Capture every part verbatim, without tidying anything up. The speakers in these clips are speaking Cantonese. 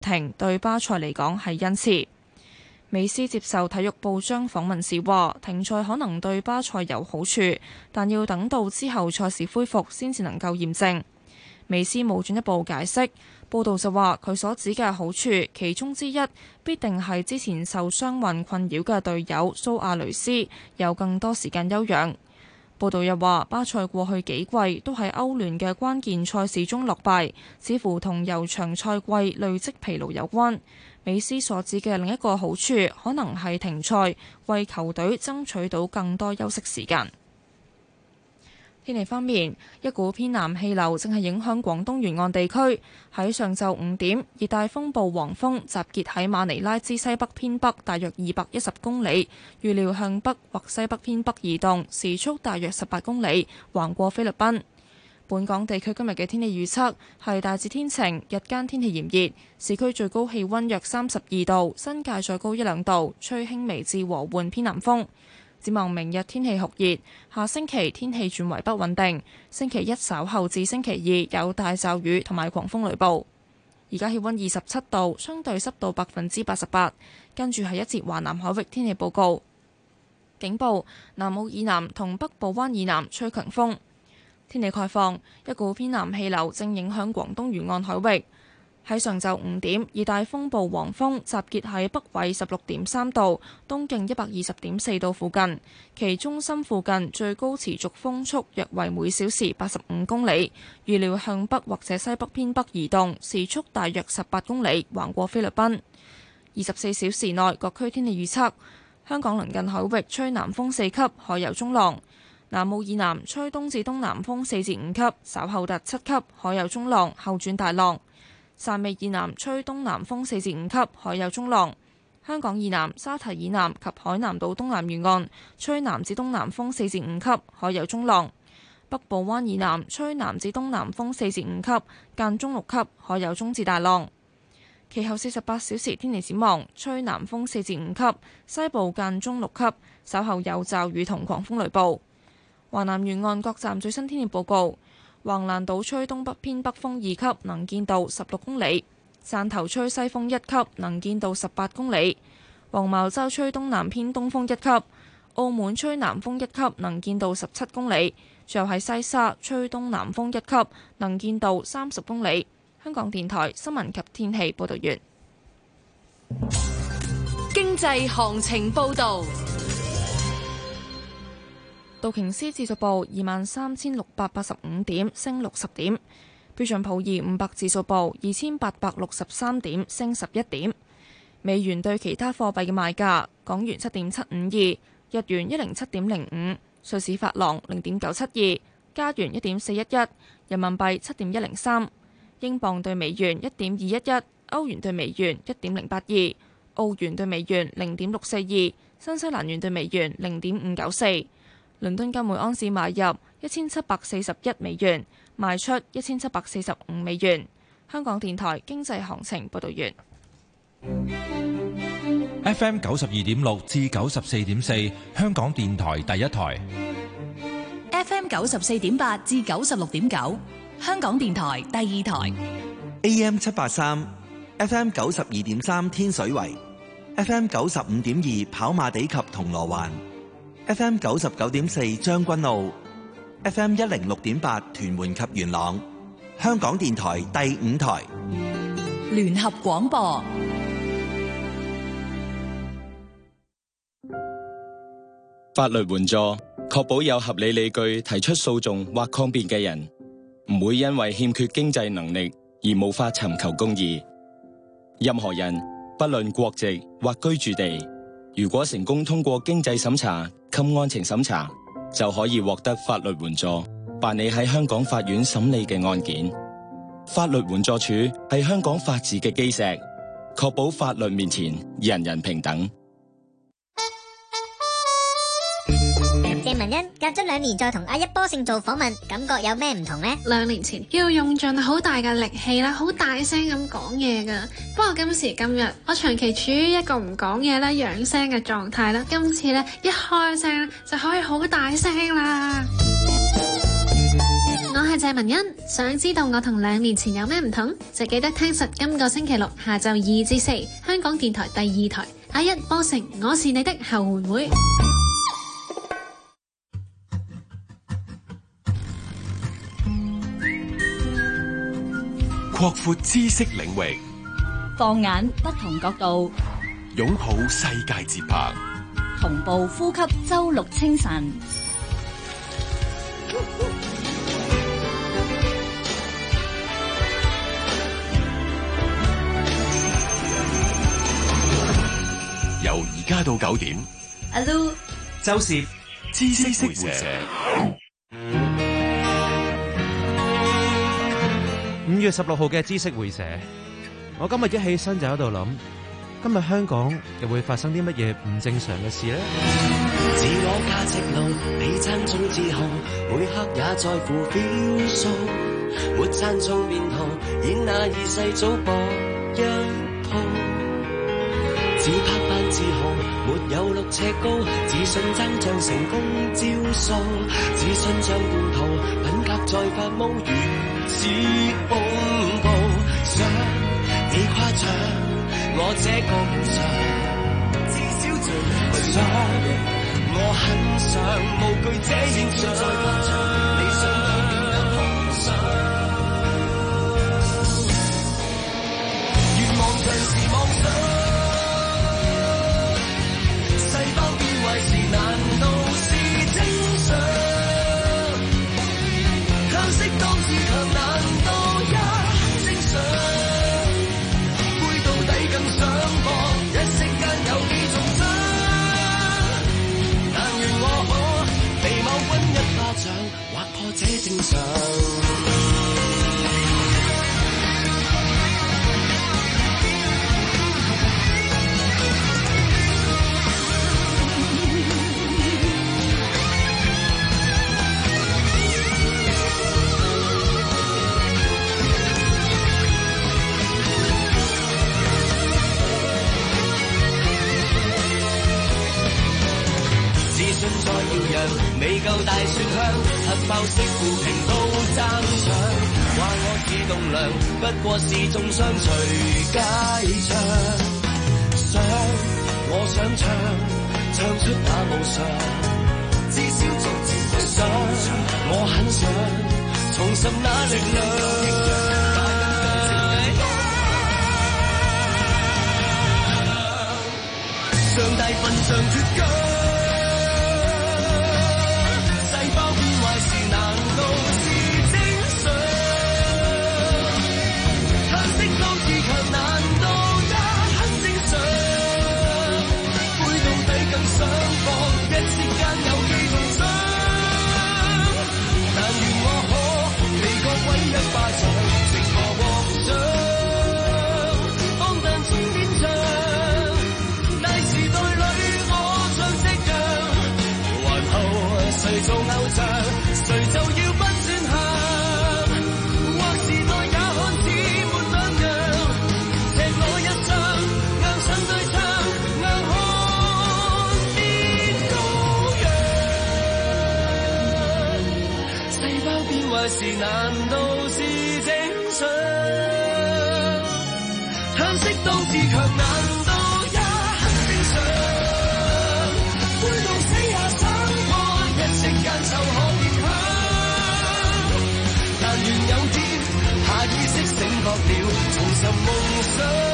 停對巴塞嚟講係恩賜。美斯接受體育報章訪問時話，停賽可能對巴塞有好處，但要等到之後賽事恢復先至能夠驗證。美斯冇進一步解釋。報道就話佢所指嘅好處，其中之一必定係之前受傷患困擾嘅隊友蘇亞雷斯有更多時間休養。報道又話，巴塞過去幾季都喺歐聯嘅關鍵賽事中落敗，似乎同悠長賽季累積疲勞有關。美斯所指嘅另一個好處，可能係停賽，為球隊爭取到更多休息時間。天氣方面，一股偏南氣流正係影響廣東沿岸地區。喺上晝五點，熱帶風暴黃蜂集結喺馬尼拉之西北偏北大約二百一十公里，預料向北或西北偏北移動，時速大約十八公里，橫過菲律賓。本港地區今日嘅天氣預測係大致天晴，日間天氣炎熱，市區最高氣溫約三十二度，新界再高一兩度，吹輕微至和緩偏南風。展望明日天氣酷熱，下星期天氣轉為不穩定。星期一稍後至星期二有大驟雨同埋狂風雷暴。而家氣溫二十七度，相對濕度百分之八十八。跟住係一節華南海域天氣報告。警報：南澳以南同北部灣以南吹強風。天氣概況：一股偏南氣流正影響廣東沿岸海域。喺上晝五點，熱帶風暴黃蜂集結喺北緯十六點三度、東經一百二十點四度附近，其中心附近最高持續風速約為每小時八十五公里，預料向北或者西北偏北移動，時速大約十八公里，橫過菲律賓。二十四小時內各區天氣預測：香港鄰近海域吹南風四級，海有中浪；南澳以南吹東至東南風四至五級，稍後達七級，海有中浪，後轉大浪。汕尾以南吹東南風四至五級，海有中浪；香港以南、沙堤以南及海南島東南沿岸吹南至東南風四至五級，海有中浪；北部灣以南吹南至東南風四至五級，間中六級，海有中至大浪。其後四十八小時天氣展望：吹南風四至五級，西部間中六級，稍後有驟雨同狂風雷暴。華南沿岸各站最新天氣報告。橫瀾島吹東北偏北風二級，能見度十六公里；汕頭吹西風一級，能見度十八公里；黃茅洲吹東南偏東風一級；澳門吹南風一級，能見度十七公里；最後喺西沙吹東南風一級，能見度三十公里。香港電台新聞及天氣報道完。 經濟行情報道。 道瓊斯指數報二萬三千六百八十五點，升六十點。標準普爾五百指數報二千八百六十三點，升十一點。美元對其他貨幣嘅賣價：港元七點七五二，日元一零七點零五，瑞士法郎零點九七二，加元一點四一一，人民幣七點一零三，英鎊對美元一點二一一，歐元對美元一點零八二，澳元對美元零點六四二，新西蘭元對美元零點五九四。倫敦金每安士買入一千七百四十一美元，賣出一千七百四十五美元。香港電台經濟行情報道完。 F M 九十二點六至九十四點四，香港電台第一台。 F M 九十四點八至九十六點九，香港電台第二台。 A M 七八三，F M 九十二點三天水圍，F M 九十五點二跑馬地及銅鑼灣。F M 九十九點四將軍澳 ，F M 一零六點八屯門及元朗，香港電台第五台聯合廣播。 法律援助確保有合理理據提出訴訟或抗辯嘅人，唔會因為欠缺經濟能力而無法尋求公義。任何人不論國籍或居住地，如果成功通過經濟審查及案情審查，就可以獲得法律援助，辦理喺香港法院審理嘅案件。法律援助署係香港法治嘅基石，確保法律面前人人平等。 謝文欣隔咗兩年再同阿一波勝做訪問，感覺有咩唔同呢？ 兩年前要用盡好大嘅力氣啦，好大聲咁講嘢噶。不過今時今日，我長期處於一個唔講嘢啦、養聲嘅狀態啦。今次咧一開聲就可以好大聲啦。我係係謝文欣，想知道我同兩年前有咩唔同，就記得聽實今個星期六下晝二至四，香港電台第二台阿一波成我是你的後援會。 擴闊知識領域， 放眼不同角度， 擁抱世界節拍， 同步呼吸周六清晨。 由而家到九點， 阿 Lu、 周攝知識會社。 五月十六號嘅知識會社，我今日一起身就喺度諗，今日香港又會發生啲乜嘢唔正常嘅事呢？ 自我價值路，你讚頌自豪，每刻也在乎標數，沒讚頌便逃，演那二世祖博一鋪。自拍扮自豪，沒有六尺高，自信增長成功招數，自信像叛徒，品格在發毛，如此風暴。想你誇張，我這個無常，至少最想我很想無懼這現象，理想都變得空想，願望像是妄想。劃破這正常。再耀揚，未夠大雪香，核爆式負評都爭搶。話我自棟梁，不過是中傷隨街唱。想我想唱，唱出那無常，至少做自己想。我很想重拾那力量。上大份上脫韁。誰做偶像，誰就要不轉向，或時代也看似沒兩樣，赤裸一雙，硬上對唱，硬漢變羔羊，細胞變壞時難道是正常？嘆息當自強難道也很正常？背到死也想時間就可變香，但願有天下意識醒覺了，重拾夢想。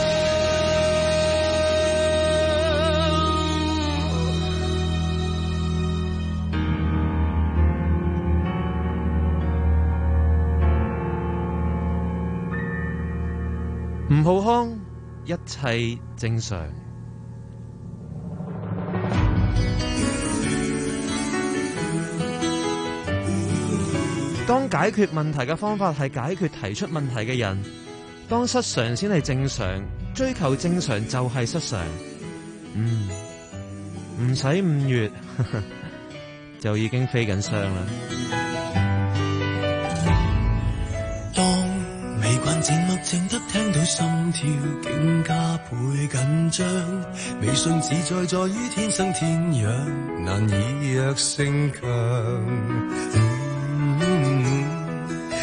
吳浩康，一切正常。當解決問題嘅方法係解決提出問題嘅人，當失常先係正常，追求正常就係失常。嗯，唔使五月呵呵就已經飛緊霜啦。 當未慣靜默靜得聽到心跳竟加倍緊張，微信自在在於天生天養，難以約性強。嗯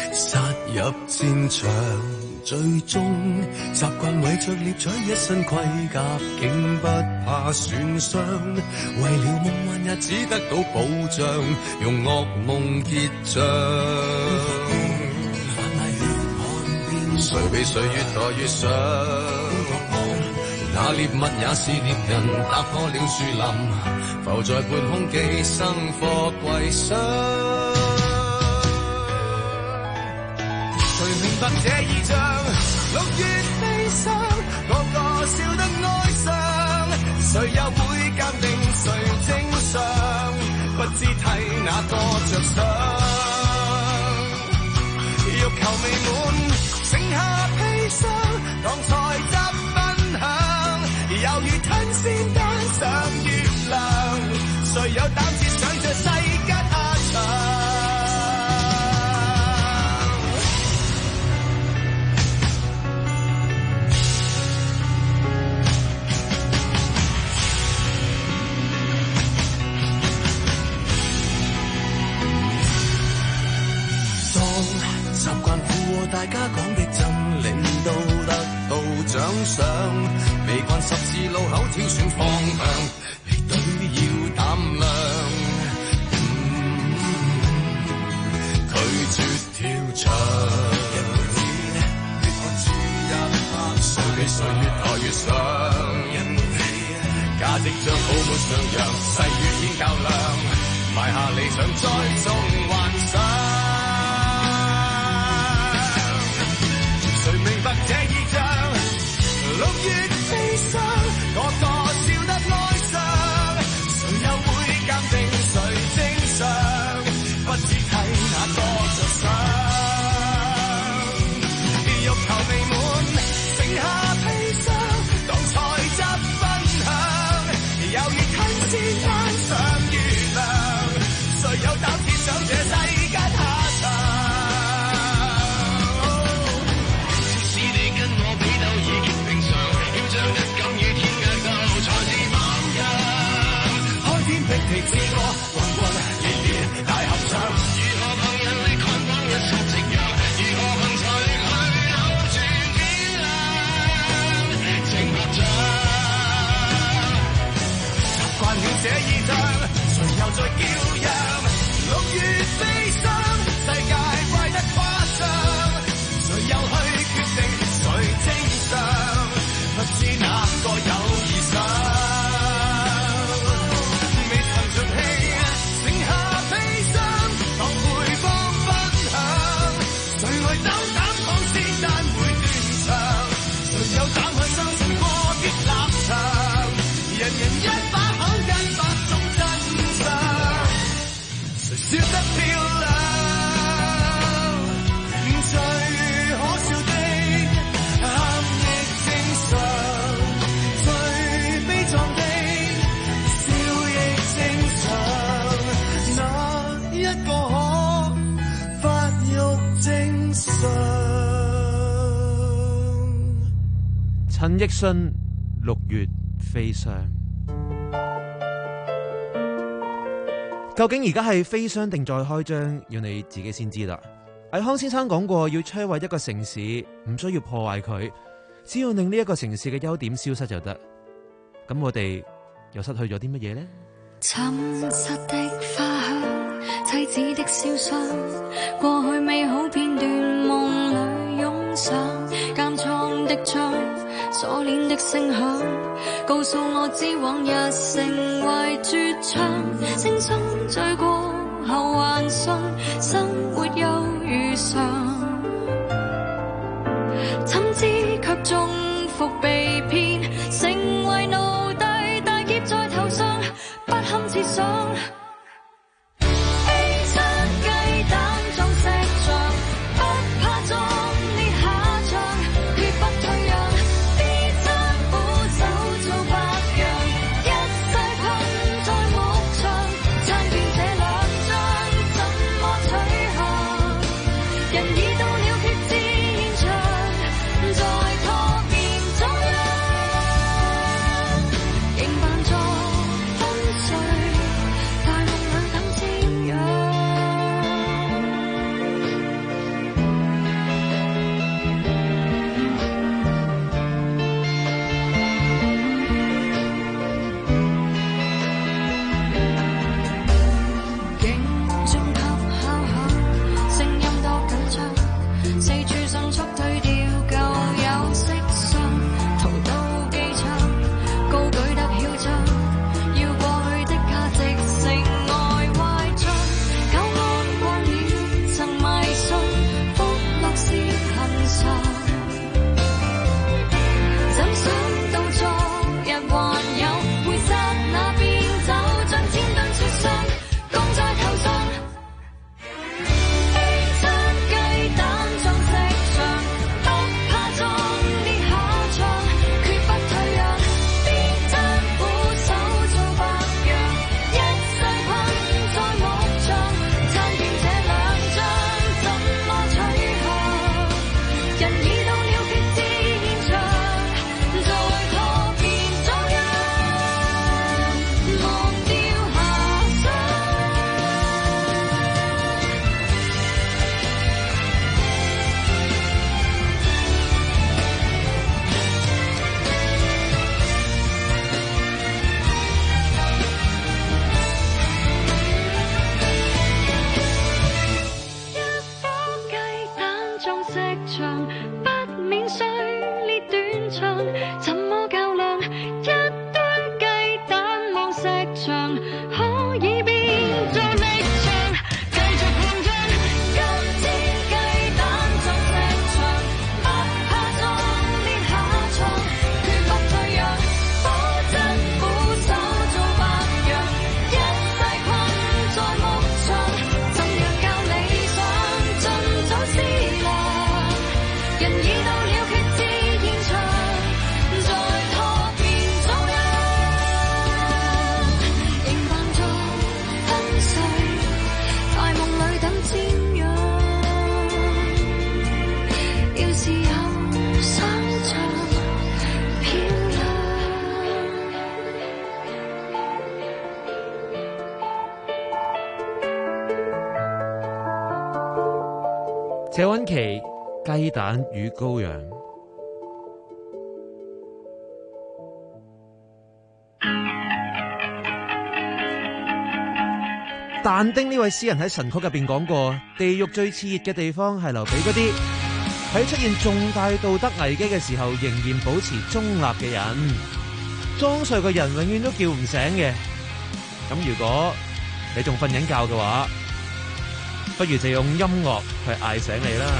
入戰場，最終習慣為着獵取一身盔甲，竟不怕損傷。為了夢幻日子得到保障，用噩夢結帳。販賣血汗變，誰比誰越來越想。那獵物也是獵人，打破了樹林，浮在半空，寄生貨櫃箱。誰明白這異象？六月飛霜，個個笑得哀傷。誰又會鑑定誰正常？不知替哪個着想。欲求未滿，剩下砒霜，當菜汁分享，猶如吞仙丹上月亮。誰有膽子想這世間下場？習慣附和大家講的真理都得到獎賞，未慣十字路口挑選方向，離隊要膽量。嗯，拒絕跳牆，一輩子血汗注入白水，誰比誰越來越想。因此價值像泡沫上揚，細雨天較亮，埋下理想栽種幻想。誰明白這異象？六月飛霜，個個笑得哀傷。誰又會鑑定誰正常？不知替哪個着想。欲求未滿，剩下砒霜，當菜汁分享，猶如吞仙丹上月亮。誰有膽鐵想這世間下場？逼地之歌，轟轟烈烈大合唱。如何憑人力看光一剎夕陽？如何憑才力去扭轉天亮？情合唱，習慣了這異象，誰又在叫嚷？六月飛霜，世界怪得誇張。誰又去決定誰正常？不知哪個有異想。人人一把口一百種真相，誰笑得漂亮？最可笑的喊亦正常，最悲壯的笑亦正常。哪一個可發育正常？ 陳奕迅六月飛霜，究竟而家係飛霜定再開張，要你自己先知啦。倪匡先生講過，要摧毀一個城市，唔需要破壞佢，只要令呢一個城市嘅優點消失就得。咁我哋又失去咗啲乜嘢呢？ 沉實的花香，妻子的燒傷，過去美好片段夢裏湧上，監倉的窗，鎖鏈的聲響，告訴我知往日成為絕唱。聲聲醉過後還信生活又如常，怎知卻中伏被騙，成為奴隸，大劫在頭上，不堪設想。人已到了決戰現場，再拖延謝韻琪雞蛋與羔羊。但丁呢位詩人喺神曲入邊講過，地獄最熾熱嘅地方係留俾嗰啲喺出現重大道德危機嘅時候仍然保持中立嘅人。裝睡嘅人永遠都叫唔醒嘅。咁如果你仲瞓緊覺嘅話，不如就用音樂去嗌醒你啦。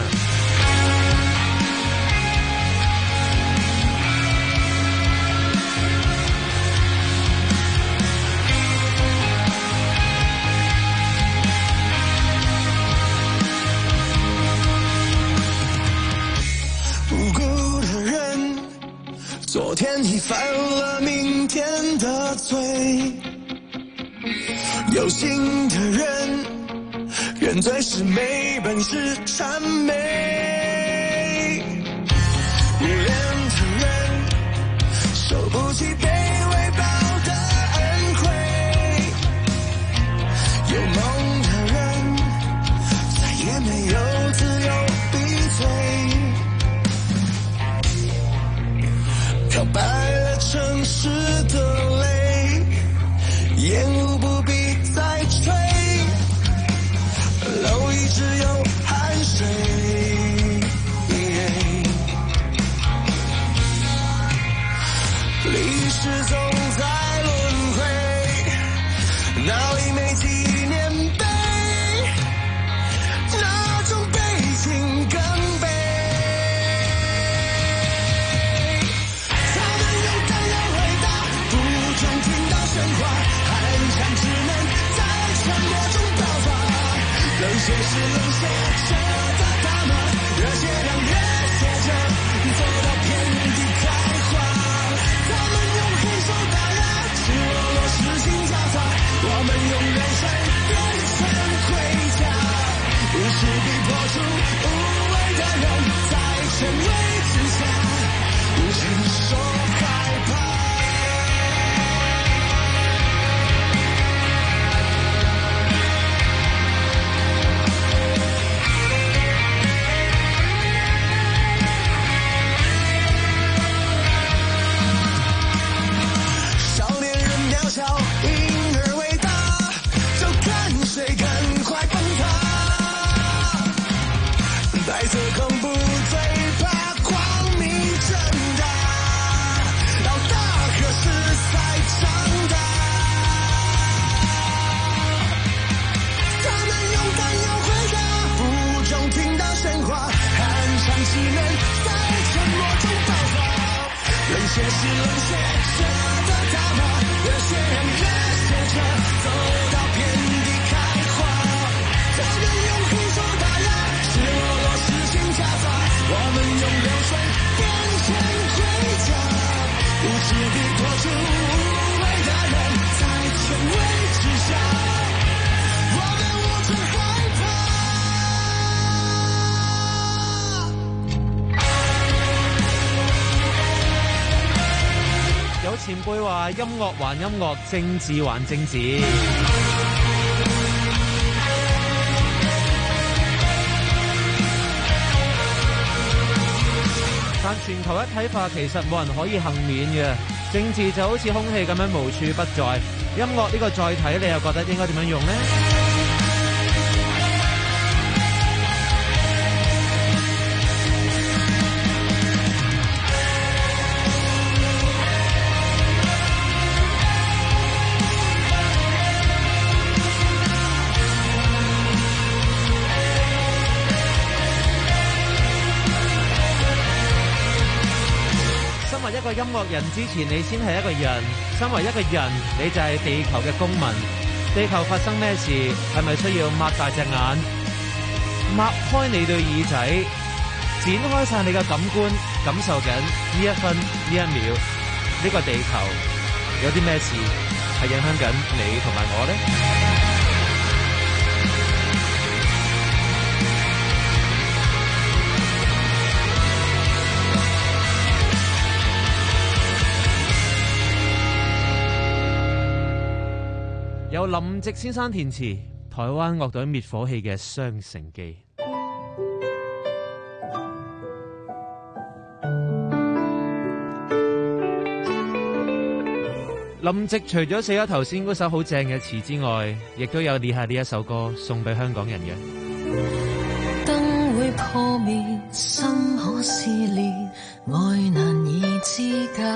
昨天已犯了明天的罪，有心的人原罪是没本事谄媚，无脸的人受不起被微薄的恩惠，有梦的人再也没有自由闭嘴，告白了城市的泪，烟雾不必再吹，蝼蚁只有汗水，历史总在轮回，闹一枚纪念碑，那种悲情更悲。冷血是冷血着的他们，热血让热血着走到遍地开花，他们用黑手打压，赤裸裸实行夹杂，我们用人生变成盔甲，不是逼迫出无畏的人在权威之下无限受害怕。白色恐怖最怕光明正大，老大何时才长大？他们勇敢又回答，不中听到喧哗，酣畅气氛在沉默中爆发。冷血是冷血着的他们，热血让热血着走到遍地开花。他们用黑手打压，赤裸裸实行夹杂，我们用流水变成盔甲，不是逼迫出无畏的人在权威之下，我们无处害怕。有前輩話音樂還音樂，政治還政治。但全球一體化其實冇人可以幸免嘅，政治就好似空氣咁樣無處不在。音樂呢個載體，你又覺得應該點樣用呢？一個音樂人之前，你先係一個人。身為一個人，你就係地球嘅公民。地球發生咩事，係咪需要擘大隻眼，擘開你對耳仔，展開晒你嘅感官，感受緊呢一分呢一秒，呢個地球有啲咩事係影響緊你同埋我呢？由林夕先生填詞，台灣樂隊滅火器嘅《雙城記》。 林夕除咗寫咗頭先嗰首好正嘅詞之外，亦都有以下呢一首歌送俾香港人嘅。 燈會破滅，心可撕裂，愛難以肢解。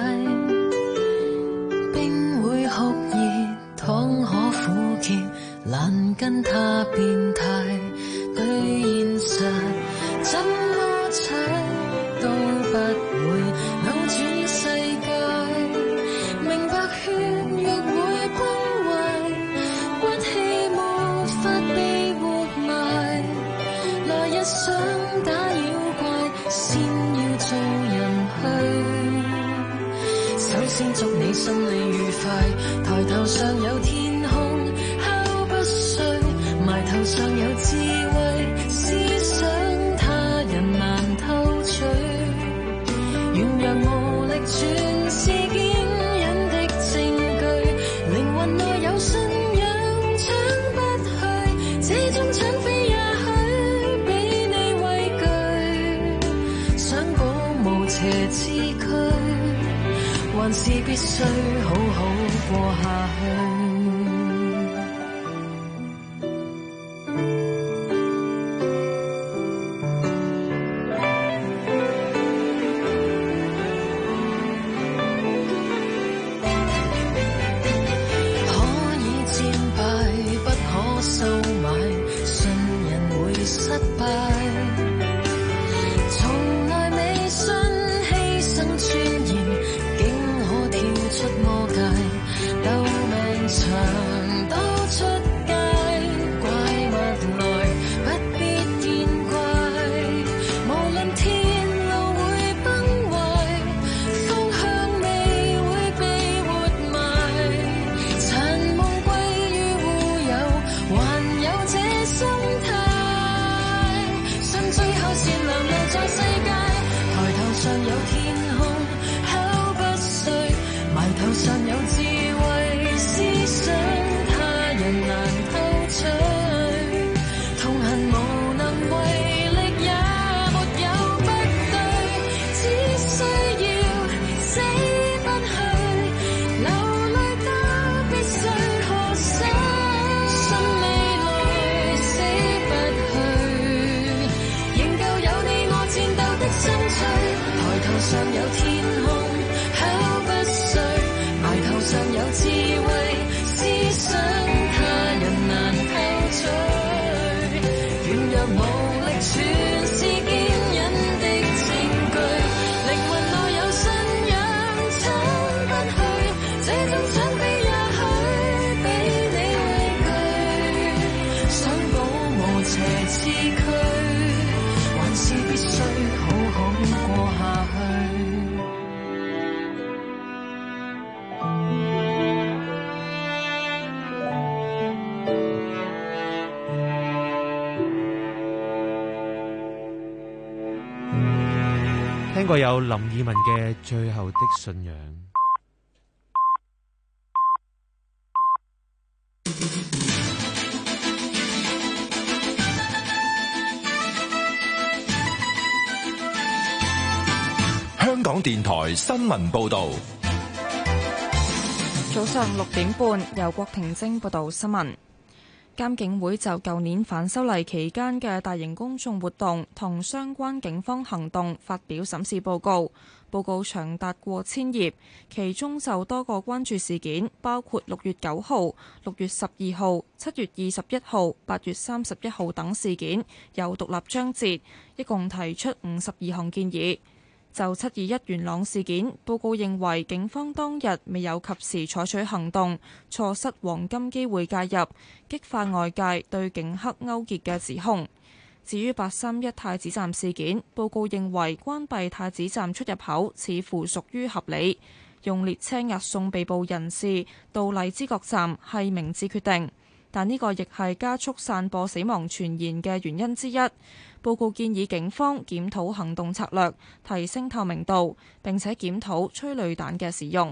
冰會酷熱，糖可苦澀，難跟他變態。對現實怎麼踩都不會扭轉世界。明白血肉會崩壞，骨氣沒法被活埋。來日想打妖怪，先要做人去。首先祝你心理愉快，抬頭上有天空，敲不碎，埋頭上有智慧，思想他人難偷取。軟弱無力全是堅忍的證據，靈魂內有信仰搶不去，這種搶飛也許俾你畏懼。想保無邪之軀，還是必須好好過下去。 聽過有林二汶嘅《最後的信仰》。 香港電台新聞報道。 早上六點半，由郭婷晶報道新聞。監警會就舊年反修例期間嘅大型公眾活動同相關警方行動發表審視報告，報告長達過千頁，其中就多個關注事件，包括六月九號、六月十二號、七月二十一號、八月三十一號等事件，有獨立章節，一共提出五十二項建議。就七二一元朗事件，報告認為警方當日未有及時採取行動，錯失黃金機會介入，激化外界對警黑勾結嘅指控。至於八三一太子站事件，報告認為關閉太子站出入口似乎屬於合理，用列車押送被捕人士到荔枝角站係明智決定，但呢個亦係加速散播死亡傳言嘅原因之一。報告建議警方檢討行動策略，提升透明度，並且檢討催淚彈嘅使用。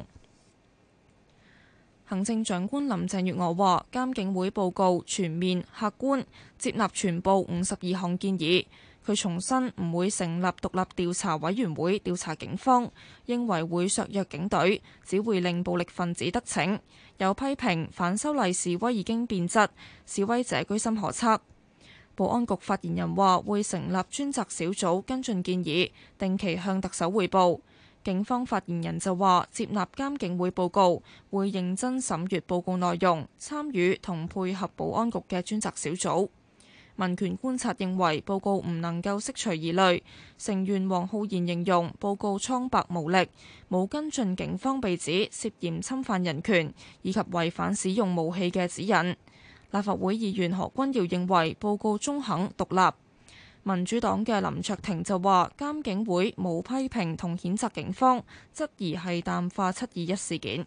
行政長官林鄭月娥話：監警會報告全面、客觀，接納全部五十二項建議。 佢重申唔會成立獨立調查委員會調查警方，認為會削弱警隊，只會令暴力分子得逞。又批評反修例示威已經變質，示威者居心叵測。保安局發言人話會成立專責小組跟進建議，定期向特首匯報。警方發言人就話接納監警會報告，會認真審閱報告內容，參與同配合保安局嘅專責小組。民權觀察認為報告唔能夠釋除疑慮，成員黃浩然形容報告蒼白無力，冇跟進警方被指涉嫌侵犯人權以及違反使用武器嘅指引。立法會議員何君堯認為報告中肯獨立。民主黨嘅林卓廷就話監警會冇批評同譴責警方，質疑係淡化七二一事件。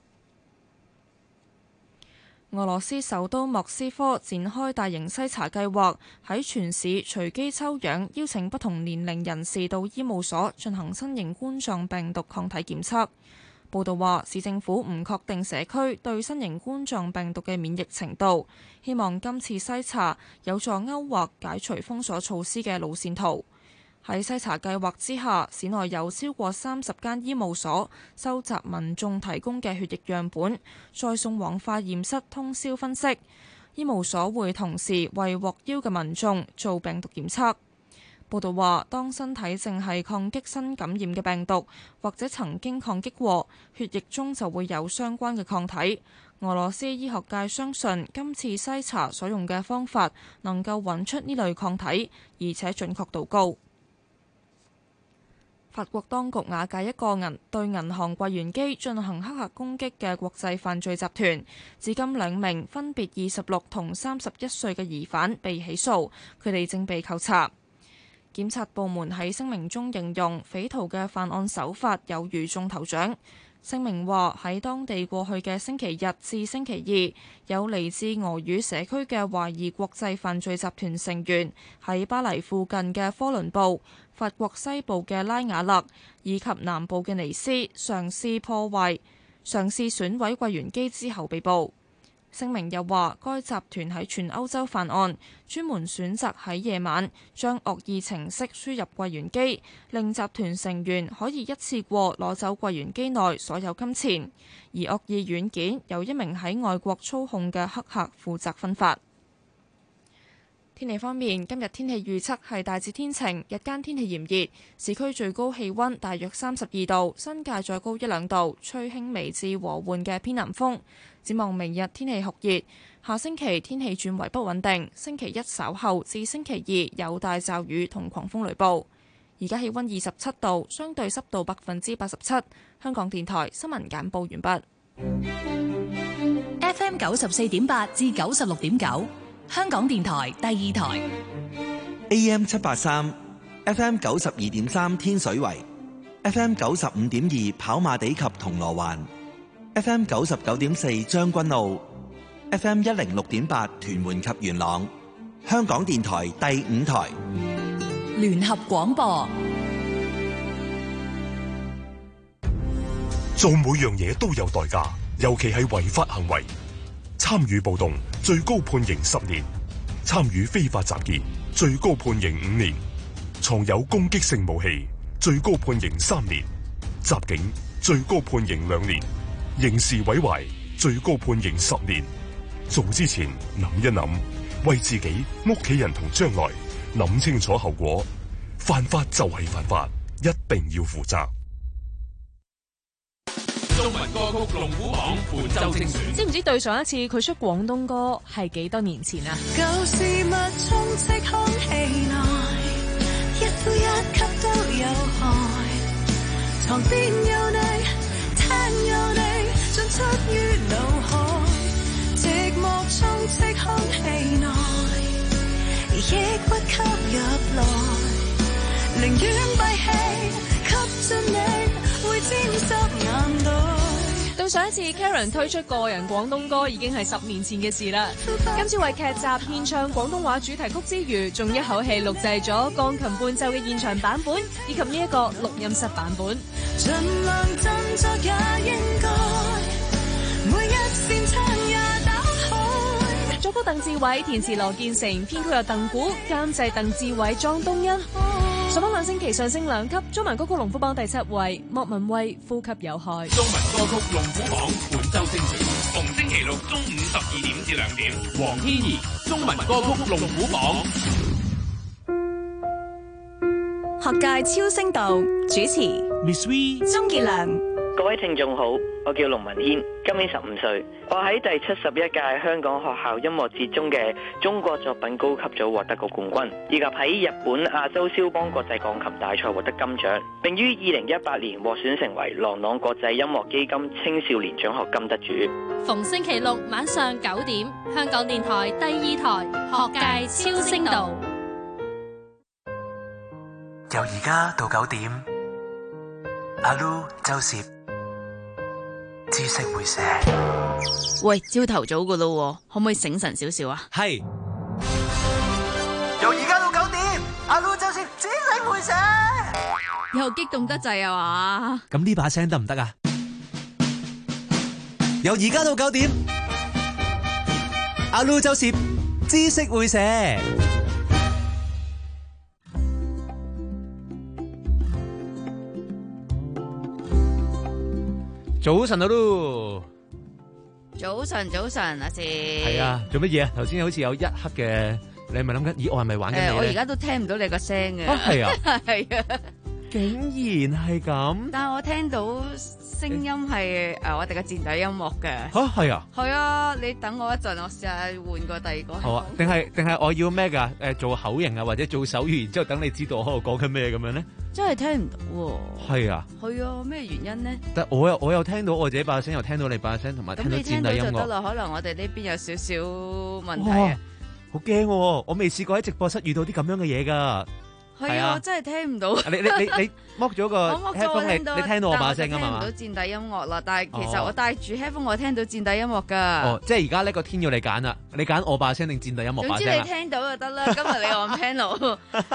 俄羅斯首都莫斯科展開大型篩查計劃，喺全市隨機抽樣，邀請不同年齡人士到醫務所進行新型冠狀病毒抗體檢測。報道話，市政府唔確定社區對新型冠狀病毒嘅免疫程度，希望今次篩查有助勾畫解除封鎖措施嘅路線圖。喺篩查計劃之下，市內有超過三十間醫務所收集民眾提供嘅血液樣本，再送往化驗室通宵分析。醫務所會同時為獲邀嘅民眾做病毒檢測。報道話，當身體淨係抗擊新感染嘅病毒，或者曾經抗擊過，血液中就會有相關嘅抗體。俄羅斯醫學界相信今次篩查所用嘅方法能夠揾出呢類抗體，而且準確度高。法國當局瓦解一個銀對銀行櫃員機進行黑客攻擊嘅國際犯罪集團，至今兩名分別二十六同三十一歲嘅疑犯被起訴，佢哋正被扣查。檢察部門喺聲明中形容匪徒嘅犯案手法有如中頭獎。聲明話喺當地過去嘅星期日至星期二，有嚟自俄語社區嘅懷疑國際犯罪集團成員喺巴黎附近嘅科倫布、法國西部嘅拉瓦勒以及南部嘅尼斯嘗試破壞、嘗試損毀櫃員機之後被捕。聲明又話，該集團喺全歐洲犯案，專門選擇喺夜晚將惡意程式輸入櫃員機，令集團成員可以一次過攞走櫃員機內所有金錢。而惡意軟件由一名喺外國操控嘅黑客負責分發。天氣方面，今日天氣預測係大致天晴，日間天氣炎熱，市區最高氣溫大約三十二度，新界再高一兩度，吹輕微至和緩嘅偏南風。展望明日天氣酷熱，下星期天氣轉為不穩定，星期一稍後至星期二有大驟雨同狂風雷暴。而家氣溫二十七度，相對濕度百分之八十七。香港電台新聞簡報完畢。 F M 九十四點八至九十六點九，香港電台第二台。 A M 七八三 ，F M 九十二點三天水圍 ，F M 九十五點二跑馬地及銅鑼灣。F M 九十九點四將軍澳 ，F M 一零六點八屯門及元朗，香港電台第五台聯合廣播。 做每樣嘢都有代價，尤其係違法行為。參與暴動最高判刑十年，參與非法集結最高判刑五年，藏有攻擊性武器最高判刑三年，襲警最高判刑兩年。刑事毀壞最高判刑十年。做之前諗一諗，為自己、屋企人同將來諗清楚後果。犯法就係犯法，一定要負責。 中文歌曲龍虎榜本周精選， 知唔知對上一次佢出廣東歌係幾多年前啊？ 舊事物充斥空氣內，一呼一吸都有害。床邊有你，聽有你，進出於腦海。寂寞充斥空氣內，抑鬱吸入來，寧願閉氣吸進你，會沾濕眼袋。 對上一次 Karen 推出個人廣東歌已經係十年前嘅事啦。今次為劇集獻唱廣東話主題曲之餘，仲一口氣錄製咗鋼琴伴奏嘅現場版本，以及呢一個錄音室版本。 盡量振作也應該，每一扇窗也打開。 作曲曲鄧志偉，填詞羅建成，編曲由鄧古，監製鄧志偉、莊東恩。上榜兩星期上升兩級，中文歌曲龍虎榜第七位，莫文蔚呼吸有害。 中文歌曲龍虎榜本周精選，逢星期六中午十二點至兩點。黃天怡中文歌曲龍虎榜。 學界超聲道主持 Miss V、 鍾傑良。 各位聽眾好，我叫龍文軒，今年十五歲。我喺第七十一屆香港學校音樂節中嘅中國作品高級組獲得過冠軍，以及喺日本亞洲肖邦國際鋼琴大賽獲得金獎，並於二零一八年獲選成為郎朗國際音樂基金青少年獎學金得主。 逢星期六晚上九點，香港電台第二台學界超聲道。 由而家到九點，阿 Lu 周攝知識會寫。 喂，朝頭早噶咯，可唔可以醒神少少啊？ 係。 由而家到九點，阿 Lu 周攝知識會寫。 又激動得滯啊嘛？ 咁呢把聲得唔得啊？由而家到九點，阿 Lu 周攝知識會寫。早晨啊，Lu。 早晨，早晨，阿志。 係啊，做乜嘢啊？頭先好似有一刻嘅，你係咪諗緊？咦，我係咪玩緊你咧？ 誒，我而家都聽唔到你個聲嘅。 啊，係啊。 係啊。 竟然係咁。 但係我聽到聲音係誒，我哋嘅墊底音樂嘅。 吓，係啊。 係啊，你等我一陣，我試下換個第二個。 好啊。定係定係我要咩噶？誒，做口型啊，或者做手語，然之後等你知道我喺度講緊咩咁樣咧？ 真係聽唔到喎。 係啊。 係啊，咩原因咧？ 但我又我又聽到我自己把聲，又聽到你把聲，同埋聽到墊底音樂。咁你聽到就得啦，可能我哋呢邊有少少問題啊。 好驚喎！我未試過喺直播室遇到啲咁樣嘅嘢㗎。 係啊，我真係聽唔到。 你你你你剝咗個 headphone，你你聽到我把聲啊嘛？ 聽唔到墊底音樂啦，但係其實我戴住 headphone，我聽到墊底音樂㗎。 哦，即係而家呢個天要你揀啦，你揀我把聲定墊底音樂把聲啊？ 總之你聽到就得啦。今日你按 panel。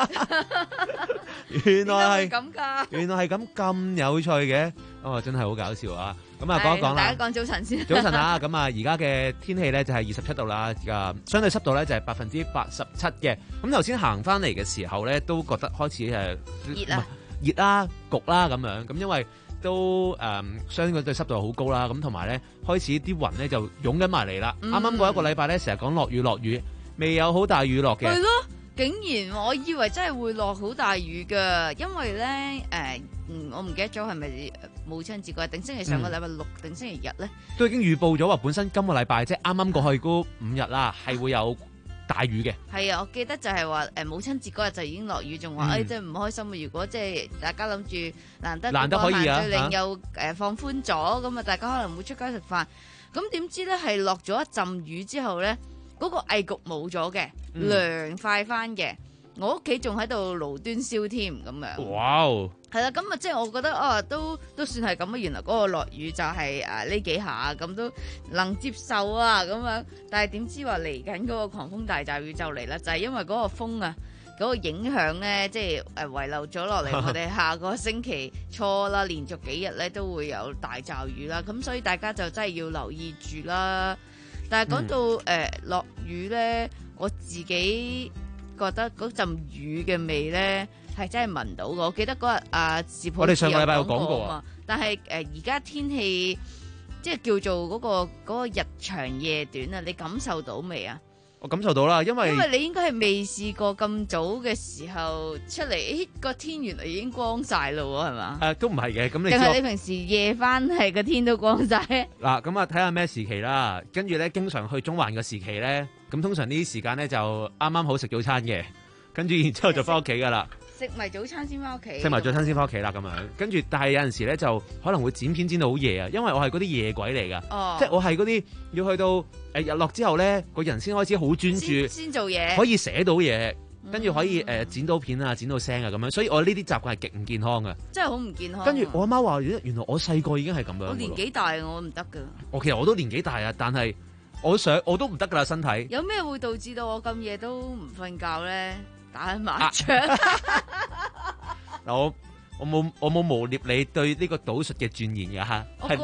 原來係咁㗎。 原來係咁咁有趣嘅，哦，真係好搞笑啊！咁啊，講一講啦。 大家講早晨先。 早晨啊，咁啊，而家嘅天氣咧就係二十七度啦，啊，相對濕度咧就係百分之八十七嘅。咁頭先行翻嚟嘅時候咧，都覺得開始誒熱啦， 熱啦，焗啦咁樣。咁因為都誒、嗯、相對濕度好高啦，咁同埋咧開始啲雲咧就湧緊埋嚟啦。啱啱過一個禮拜咧，成日講落雨落雨，未有好大雨落嘅。 係咯。竟然我以為真係會落好大雨噶，因為咧誒、呃，我唔記得咗係咪母親節嗰日定星期上個禮拜六定星期日咧， 都已經預報咗話本身今個禮拜即係啱啱過去嗰五日啦，係會有大雨嘅。 係啊，我記得就係話誒母親節嗰日就已經落雨，仲話誒真係唔開心啊！如果即係大家諗住難得難得可以啊， 限聚令又誒放寬咗，咁啊大家可能會出街食飯，咁點知咧係落咗一陣雨之後咧。嗰個翳焗冇咗嘅，涼快翻嘅。我屋企仲喺度爐端燒添咁樣。 哇哦！ 係啦，咁啊，即係我覺得啊，都都算係咁啊。原來嗰個落雨就係誒呢幾下咁都能接受啊咁樣。但係點知話嚟緊嗰個狂風大驟雨就嚟啦，就係因為嗰個風啊，嗰個影響咧，即係誒遺留咗落嚟。我哋下個星期初啦，連續幾日咧都會有大驟雨啦。咁所以大家就真係要留意住啦。但係講到誒落、呃、雨咧，我自己覺得嗰陣雨嘅味咧係真係聞到嘅。我記得嗰日啊，視普我哋上個禮拜有講過啊。但係誒而家天氣即係叫做嗰、嗰個嗰個日長夜短啊，你感受到未啊？ 我感受到啦，因為因為你應該係未試過咁早嘅時候出嚟，誒個天原來已經光晒咯，係嘛？ 誒、呃，都唔係嘅，咁你定係你平時夜翻係個天都光晒？ 嗱，咁啊睇下咩時期啦，跟住咧經常去中環嘅時期咧，咁通常呢啲時間咧就啱啱好食早餐嘅，跟住然之後就翻屋企噶啦。 食埋早餐先翻屋企， 食埋早餐先翻屋企啦，咁樣跟住，但係有陣時咧就可能會剪片剪到好夜啊，因為我係嗰啲夜鬼嚟噶，哦、即係我係嗰啲要去到誒、呃、日落之後咧，個人先開始好專注， 先做嘢， 可以寫到嘢，跟住可以誒、呃、剪到片啊，剪到聲啊咁樣，所以我呢啲習慣係極唔健康噶， 真係好唔健康。 跟住我阿媽話，原來我細個已經係咁樣。 我年紀大，我唔得噶。 我其實我都年紀大啊，但係我想我都唔得噶啦，身體。 有咩會導致到我咁夜都唔瞓覺咧？打緊麻將。嗱， 我我冇我冇誣衊你對呢個賭術嘅鑽研嘅吓，係你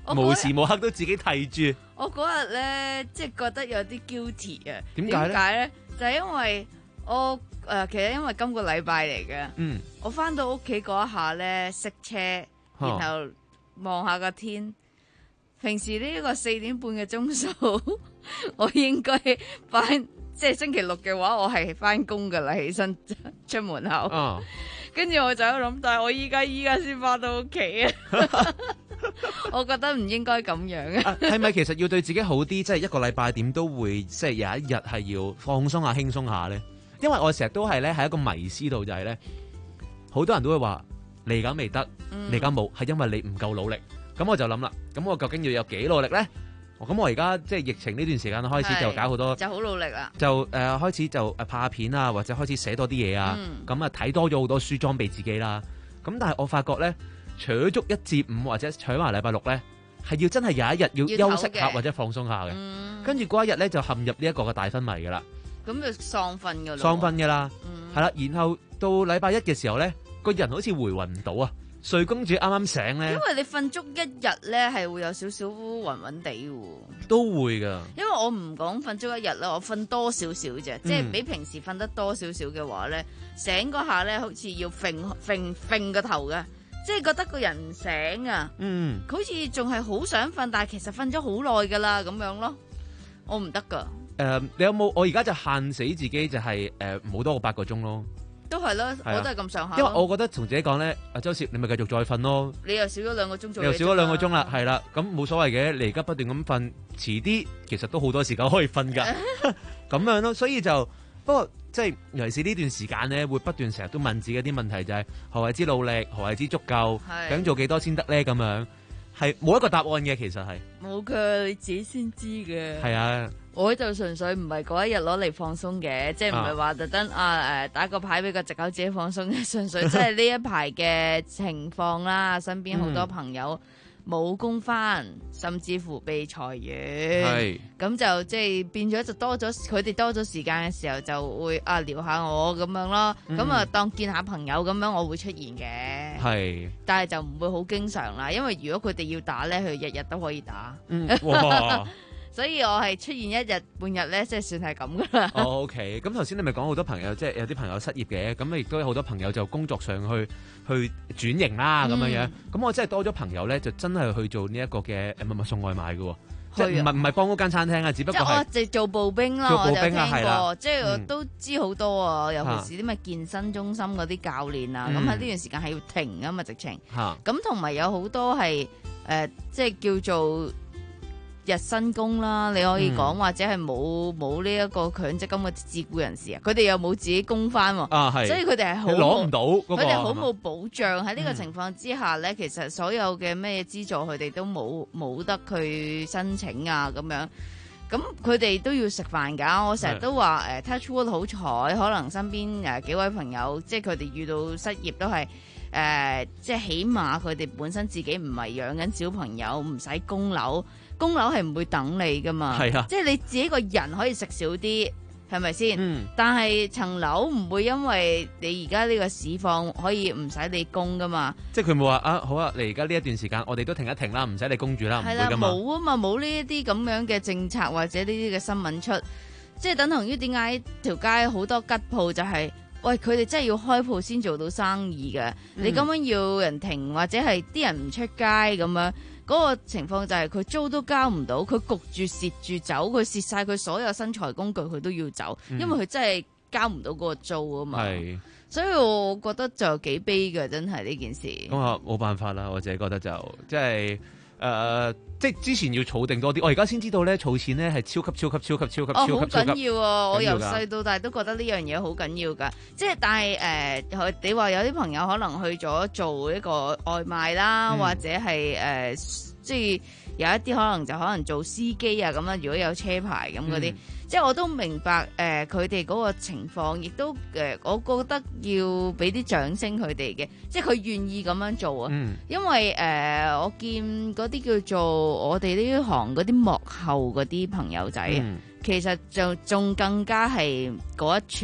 無時無刻都自己提住。 我嗰日咧，即係覺得有啲 guilty 啊。 點解咧？ 點解咧？就係、因為我誒、呃，其實因為今個禮拜嚟嘅， 嗯， 我翻到屋企嗰一下咧，熄車，然後望下個天。平時呢個四點半嘅鐘數，我應該翻，即係星期六嘅話，我係翻工噶啦，起身出門口。 哦， 跟住我就喺度諗，但係我依家依家先翻到屋企啊！我覺得唔應該咁樣啊！ 係咪其實要對自己好啲？即係一個禮拜點都會，即係有一日係要放鬆下、輕鬆下咧。因為我成日都係咧喺一個迷思度，就係咧好多人都會話你而家未得，你而家冇，係因為你唔夠努力。咁我就諗啦，咁我究竟要有幾努力咧？咁我而家即係疫情呢段時間開始就搞好多， 就好努力啦。 就誒、呃、開始就誒拍下片啊，或者開始寫多啲嘢啊。咁啊睇多咗好多書裝備自己啦。咁但係我發覺咧，除咗足一至五或者除埋禮拜六咧，係要真係有一日要休息下或者放鬆下嘅。跟住嗰一日咧就陷入呢一個嘅大昏迷噶啦。 咁就喪瞓噶啦。 喪瞓噶啦，係啦、嗯。然後到禮拜一嘅時候咧，個人好似回魂唔到啊。睡公主啱啱醒咧， 因為你瞓足一日咧，係會有少少暈暈地喎。 都會噶。因為我唔講瞓足一日啦，我瞓多少少啫， 嗯、 即係比平時瞓得多少少嘅話咧，醒嗰下咧好似要揈揈揈個頭嘅，即係覺得個人唔醒啊。 嗯， 好似仲係好想瞓，但係其實瞓咗好耐噶啦，咁樣咯，我唔得噶。 誒、呃，你有冇？我而家就限死自己，就係誒冇多過八個鐘咯。 都係啦，我都係咁上下。 因為我覺得同自己講咧，阿周攝，你咪繼續再瞓咯。 你又少咗兩個鐘做嘢， 又少咗兩個鐘啦，係啦，咁冇所謂嘅。你而家不斷咁瞓，遲啲其實都好多時間可以瞓㗎。咁樣咯，所以就不過即係尤其是呢段時間咧，會不斷成日都問自己啲問題，就係何謂之努力，何謂之足夠，究竟做幾多先得咧？咁樣係冇一個答案嘅，其實係冇㗎，你自己先知嘅。係啊。 我就純粹唔係嗰一日攞嚟放鬆嘅，即係唔係話特登啊誒打個牌俾個藉口自己放鬆嘅，純粹即係呢一排嘅情況啦，身邊好多朋友冇工返，甚至乎被裁員，咁就即係變咗就多咗，佢哋多咗時間嘅時候就會啊聊下我咁樣咯，咁啊、嗯、當見下朋友咁樣，我會出現嘅，係，但係就唔會好經常啦，因為如果佢哋要打咧，佢日日都可以打。嗯，哇所以我係出現一日半日咧，即係算係咁噶啦。 哦、oh，OK。咁頭先你咪講好多朋友，即係有啲朋友失業嘅，咁亦都有好多朋友就工作上去去轉型啦，咁樣樣。咁、嗯、我真係多咗朋友咧，就真係去做呢一個嘅誒，唔係送外賣嘅，即係唔係唔係幫嗰間餐廳啊，只不過係即係做步兵啦， 做步兵啊， 我就聽過，即係、 嗯、 都知好多啊，尤其是啲咩健身中心嗰啲教練啊，咁喺呢段時間係要停啊嘛，直情。咁同埋有好多係誒、呃，即係叫做。日薪工啦，你可以講、嗯、或者係冇冇呢一個強積金嘅自僱人士啊，佢哋又冇自己供翻，啊，所以佢哋係好攞唔到，佢哋好冇保障。喺呢個情況之下咧、嗯，其實所有嘅咩資助佢哋都冇冇得去申請啊，咁樣。咁佢哋都要食飯㗎，我成日都話誒 touch wood 好彩，可能身邊誒幾位朋友，即係佢哋遇到失業都係誒、呃，即係起碼佢哋本身自己唔係養緊小朋友，唔使供樓。供樓係唔會等你噶嘛，係啊，即係你自己個人可以食少啲，係咪先？嗯。但係層樓唔會因為你而家呢個市況可以唔使你供噶嘛。 即係佢冇話啊，好啊，你而家呢一段時間我哋都停一停啦，唔使你供住啦，唔會噶嘛。 冇啊嘛，冇呢一啲咁樣嘅政策或者呢啲嘅新聞出，即係等同於點解條街好多吉鋪就係、是，喂，佢哋真係要開鋪先做到生意嘅、嗯。你咁樣要人停或者係啲人唔出街咁樣。嗰、那個情況就係佢租都交唔到，佢焗住蝕住走，佢蝕晒佢所有生財工具，佢都要走，因為佢真係交唔到嗰個租啊嘛。係，所以我覺得就幾悲嘅，真係呢件事。 咁啊，冇辦法啦，我自己覺得就即係誒，即係之前要儲定多啲。我而家先知道咧，儲錢咧係超級超級超級超級超級好緊要啊！我由細到大都覺得呢樣嘢好緊要㗎。即係但係誒、呃，你話有啲朋友可能去咗做一個外賣啦，嗯、或者係誒、呃，即係有一啲可能就可能做司機啊咁樣。如果有車牌咁嗰啲，即係我都明白誒，佢哋嗰個情況，亦都誒、呃，我覺得要俾啲掌聲佢哋嘅，即係佢願意咁樣做啊、嗯。因為誒、呃，我見嗰啲叫做我哋呢行嗰啲幕後嗰啲朋友仔、嗯，其實就仲更加係嗰一撮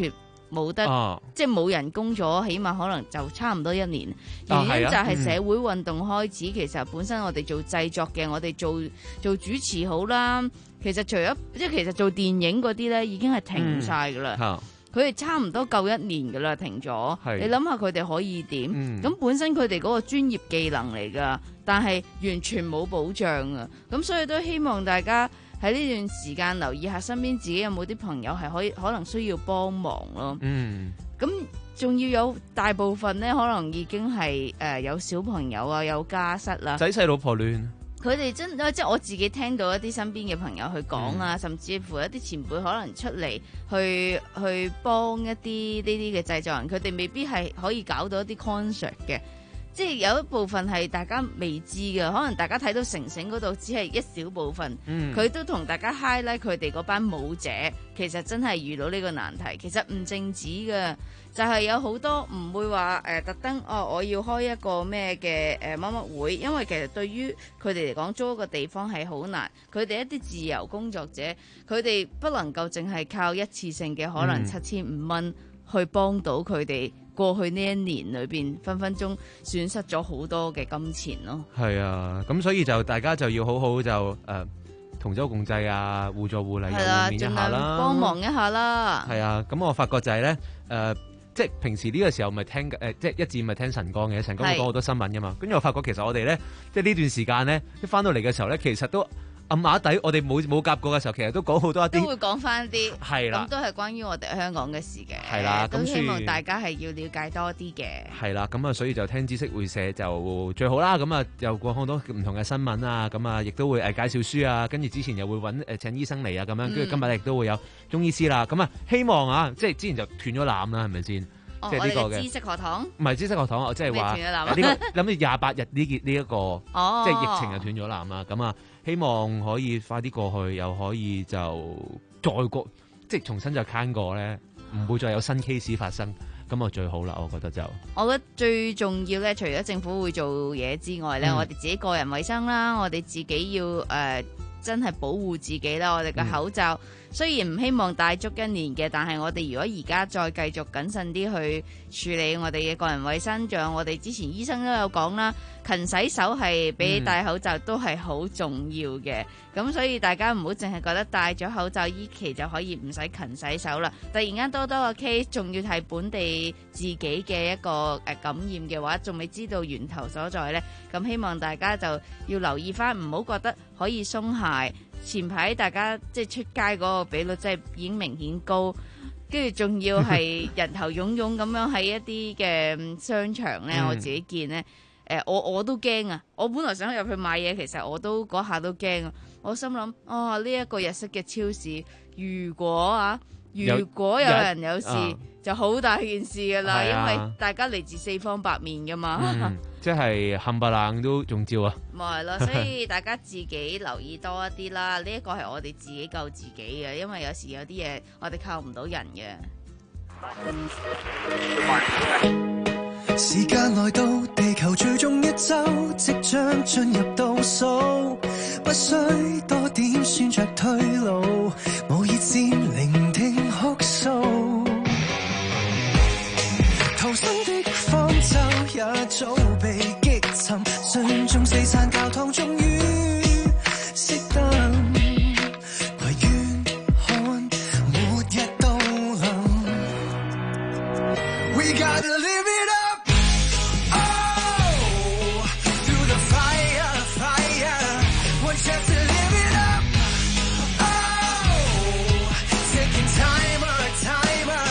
冇得， 啊、 即係冇人工咗，起碼可能就差唔多一年。 啊原因就係係啊社會運動開始，其實本身我哋做製作嘅，我哋做做主持好啦。其實除咗即係其實做電影嗰啲咧，已經係停晒噶啦。 嗯佢哋差唔多夠一年噶啦，停咗。 係你諗下佢哋可以點？咁、 嗯本身佢哋嗰個專業技能嚟噶，但係完全冇保障啊！咁所以都希望大家喺呢段時間留意下身邊自己有冇啲朋友係可以可能需要幫忙咯。 嗯， 咁仲要有大部分咧，可能已經係誒、呃、有小朋友啊，有家室啦。 仔細老婆亂。 佢哋真即係我自己聽到一啲身邊嘅朋友去講啊， 嗯、 甚至乎一啲前輩可能出嚟去去幫一啲呢啲嘅製作人，佢哋未必係可以搞到一啲 concert 嘅，即係有一部分係大家未知嘅，可能大家睇到城城嗰度只係一小部分，佢、嗯、都同大家 highlight 佢哋嗰班舞者，其實真係遇到呢個難題，其實唔淨止嘅。就係、是、有好多唔會話誒、呃、特登哦，我要開一個咩嘅誒乜乜會，因為其實對於佢哋嚟講租一個地方係好難，佢哋一啲自由工作者，佢哋不能夠淨係靠一次性嘅可能七千五蚊去幫到佢哋過去呢一年裏邊分分鐘損失咗好多嘅金錢咯。係啊，咁所以就大家就要好好就誒、呃、同舟共濟啊，互助互勵，又互勉一下啦， 幫忙一下啦。 係啊，咁我發覺就係咧誒。呃即係平時呢個時候咪聽誒、呃，即係一至五咪聽晨光嘅，晨光會講好多新聞噶嘛。跟住我發覺其實我哋咧，即係呢段時間咧，一翻到嚟嘅時候咧，其實都暗啞底，我哋冇冇夾過嘅時候，其實都講好多一啲， 都會講翻啲， 係啦， 咁都係關於我哋香港嘅事嘅， 係啦， 都希望大家係要了解多啲嘅， 係啦，咁啊，所以就聽知識會社就最好啦。咁啊，又講好多唔同嘅新聞啊，咁啊，亦都會誒介紹書啊，跟住之前又會揾誒請醫生嚟啊，咁樣，跟住今日亦都會有中醫師啦。咁啊，希望啊，即係之前就斷咗纜啦，係咪先？ 哦、 即係呢個嘅知識學堂， 唔係知識學堂，我即係話呢個諗住廿八日呢件呢一個， 哦、 即係疫情就斷咗纜啦。咁啊，希望可以快啲過去，又可以就再過，即係重新就 can 過咧，唔會再有新 case 發生，咁啊最好啦。我覺得就， 我覺得最重要咧，除咗政府會做嘢之外咧、嗯，我哋自己個人衛生啦，我哋自己要誒、呃、真係保護自己啦。我哋嘅口罩。嗯雖然唔希望戴足一年嘅，但係我哋如果而家再繼續謹慎啲去處理我哋嘅個人衛生，像我哋之前醫生都有講啦，勤洗手係比戴口罩都係好重要嘅。咁、嗯、所以大家唔好淨係覺得戴咗口罩依期就可以唔使勤洗手啦。突然間多多個 case， 仲要係本地自己嘅一個誒感染嘅話，仲未知道源頭所在呢。咁希望大家就要留意翻，唔好覺得可以鬆懈。前排大家即係出街嗰個比率真係已經明顯高，跟住仲要係人頭湧湧咁樣喺一啲嘅商場咧、嗯，我自己見咧，誒、呃、我我都驚啊！我本來想入去買嘢，其實我都嗰下都驚啊！我心諗，哦呢一、這個日式嘅超市，如果啊，如果有人有事，有就好大件事噶啦、啊，因為大家嚟自四方八面噶嘛。嗯即係冚唪唥都中招啊！ 咪係咯，所以大家自己留意多一啲啦。呢一個係我哋自己救自己嘅，因為有時有啲嘢我哋靠唔到人嘅。 時間來到，地球最終一周即將進入倒數，不需多點算着退路，無意漸聆聽哭訴。逃生的方舟也早被擊沉，信眾四散教堂終於熄燈，來遠看末日到臨。We gotta live it up, oh, through the fire, fire, one chance to live it up, oh, taking timer, timer,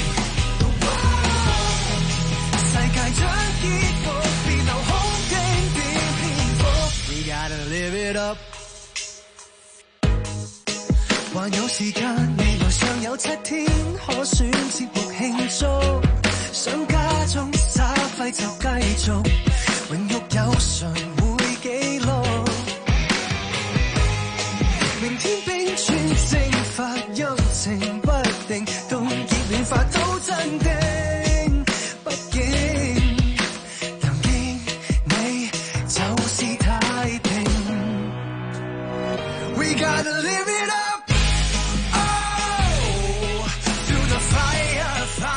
世界將結束，別留空經典篇幅。We gotta live it up， 還有時間，未來尚有七天，可選節目慶祝。想家中耍廢就繼續，榮辱有誰會記錄？明天冰川蒸發，陰晴不定，凍結暖化都鎮定。畢竟能見你就是太平。We gotta live it up, oh, through the fire, fire.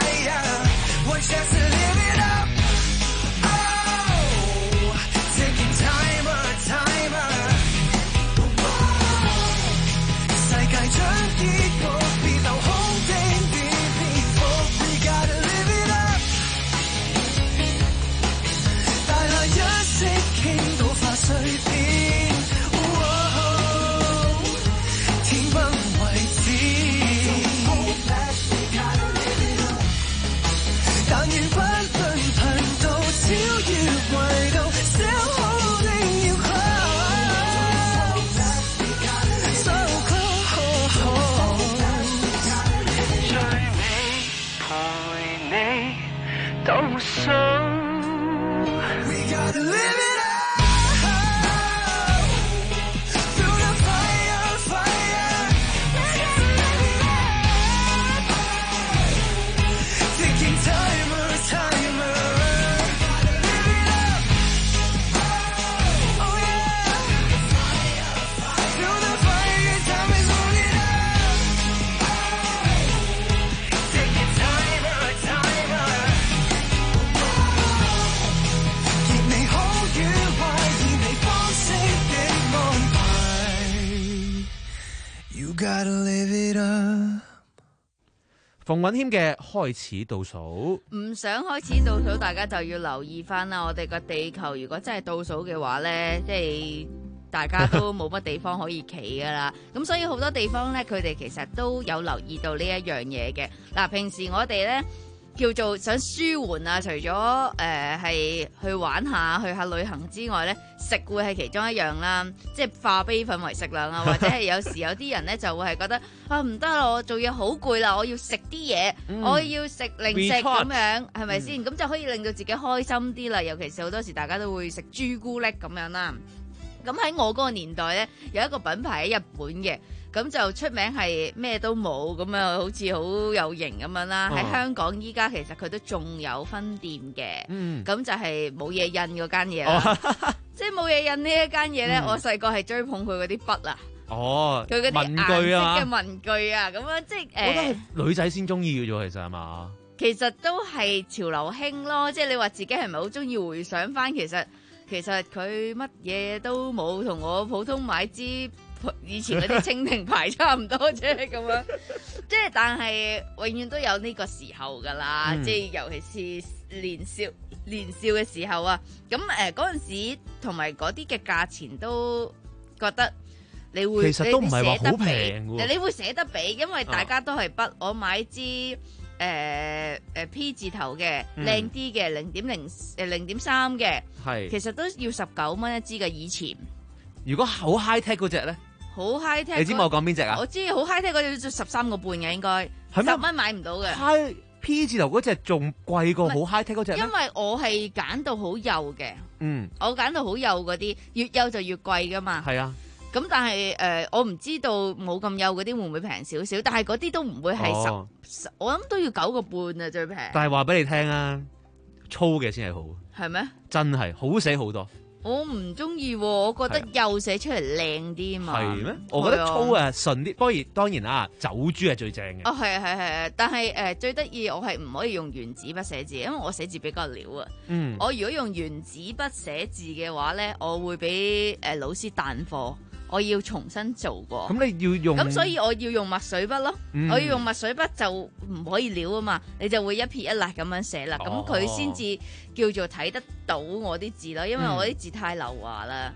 gotta live it up。 馮允謙嘅開始倒數， 唔想開始倒數，大家就要留意翻啦。我哋個地球如果真係倒數嘅話呢，即係大家都冇乜地方可以企噶啦。咁所以好多地方呢，佢哋其實都有留意到呢一樣嘢嘅。嗱，平時我哋呢，叫做想舒緩啊，除咗誒係去玩下、去下旅行之外咧，食會係其中一樣啦。即係化悲憤為食量啊，或者係有時有啲人咧就會係覺得啊唔得啦，我做嘢好攰啦，我要食啲嘢，嗯、我要食零食咁樣，係咪先？咁、嗯、就可以令到自己開心啲啦。尤其是好多時大家都會食朱古力咁樣啦。咁喺我嗰個年代咧，有一個品牌喺日本嘅。咁就出名係咩都冇，咁樣好似好有型咁樣啦。喺、哦、香港依家其實佢都仲有分店嘅，咁、嗯、就係冇嘢印嗰間嘢啦。哦、即係冇嘢印呢一間嘢咧，嗯、我細個係追捧佢嗰啲筆啊。哦，佢嗰啲文具啊，嘅文具啊，咁樣即係誒。我覺得係女仔先中意嘅啫，其實係嘛？ 其實都係潮流興咯，即係你話自己係咪好中意回想翻？其實其實佢乜嘢都冇，同我普通買支以前嗰啲蜻蜓牌差唔多啫，咁樣，即係但係永遠都有呢個時候噶啦，嗯、即係尤其是年少年少嘅時候啊，咁誒嗰陣時同埋嗰啲嘅價錢都覺得你會其實都唔係話好平喎， 你會捨得俾，因為大家都係筆，我買支誒誒 P 字頭嘅靚啲嘅零點零誒零點三嘅，係其實都要十九蚊一支嘅以前。 如果好 high tech 嗰隻咧？ 好 high tech， 你知我講邊隻啊？ 我知好 high tech 嗰隻十三個半嘅應該，十蚊買唔到嘅。 High P 字頭嗰隻仲貴過好 high tech 嗰隻。 因為我係揀到好幼嘅，嗯，我揀到好幼嗰啲，越幼就越貴噶嘛。係啊。咁但係誒、呃，我唔知道冇咁幼嗰啲會唔會平少少，但係嗰啲都唔會係十、哦，我諗都要九個半啊最平。 但係話俾你聽啊，粗嘅先係好。係咩？真係好寫好多。 我唔中意，我覺得幼寫出嚟靚啲嘛。 係咩？我覺得粗啊順啲，當然當然啊，酒珠係最正嘅。 哦，係啊係係，但係誒、呃、最得意我係唔可以用原子筆寫字，因為我寫字比較潦啊。嗯。我如果用原子筆寫字嘅話咧，我會俾誒、呃、老師彈課。我要重新做過， 咁你要用， 咁所以我要用墨水筆咯。嗯、我要用墨水筆就唔可以潦啊嘛，你就會一撇一捺咁樣寫啦。咁佢先至叫做睇得到我啲字咯，因為我啲字太流華啦。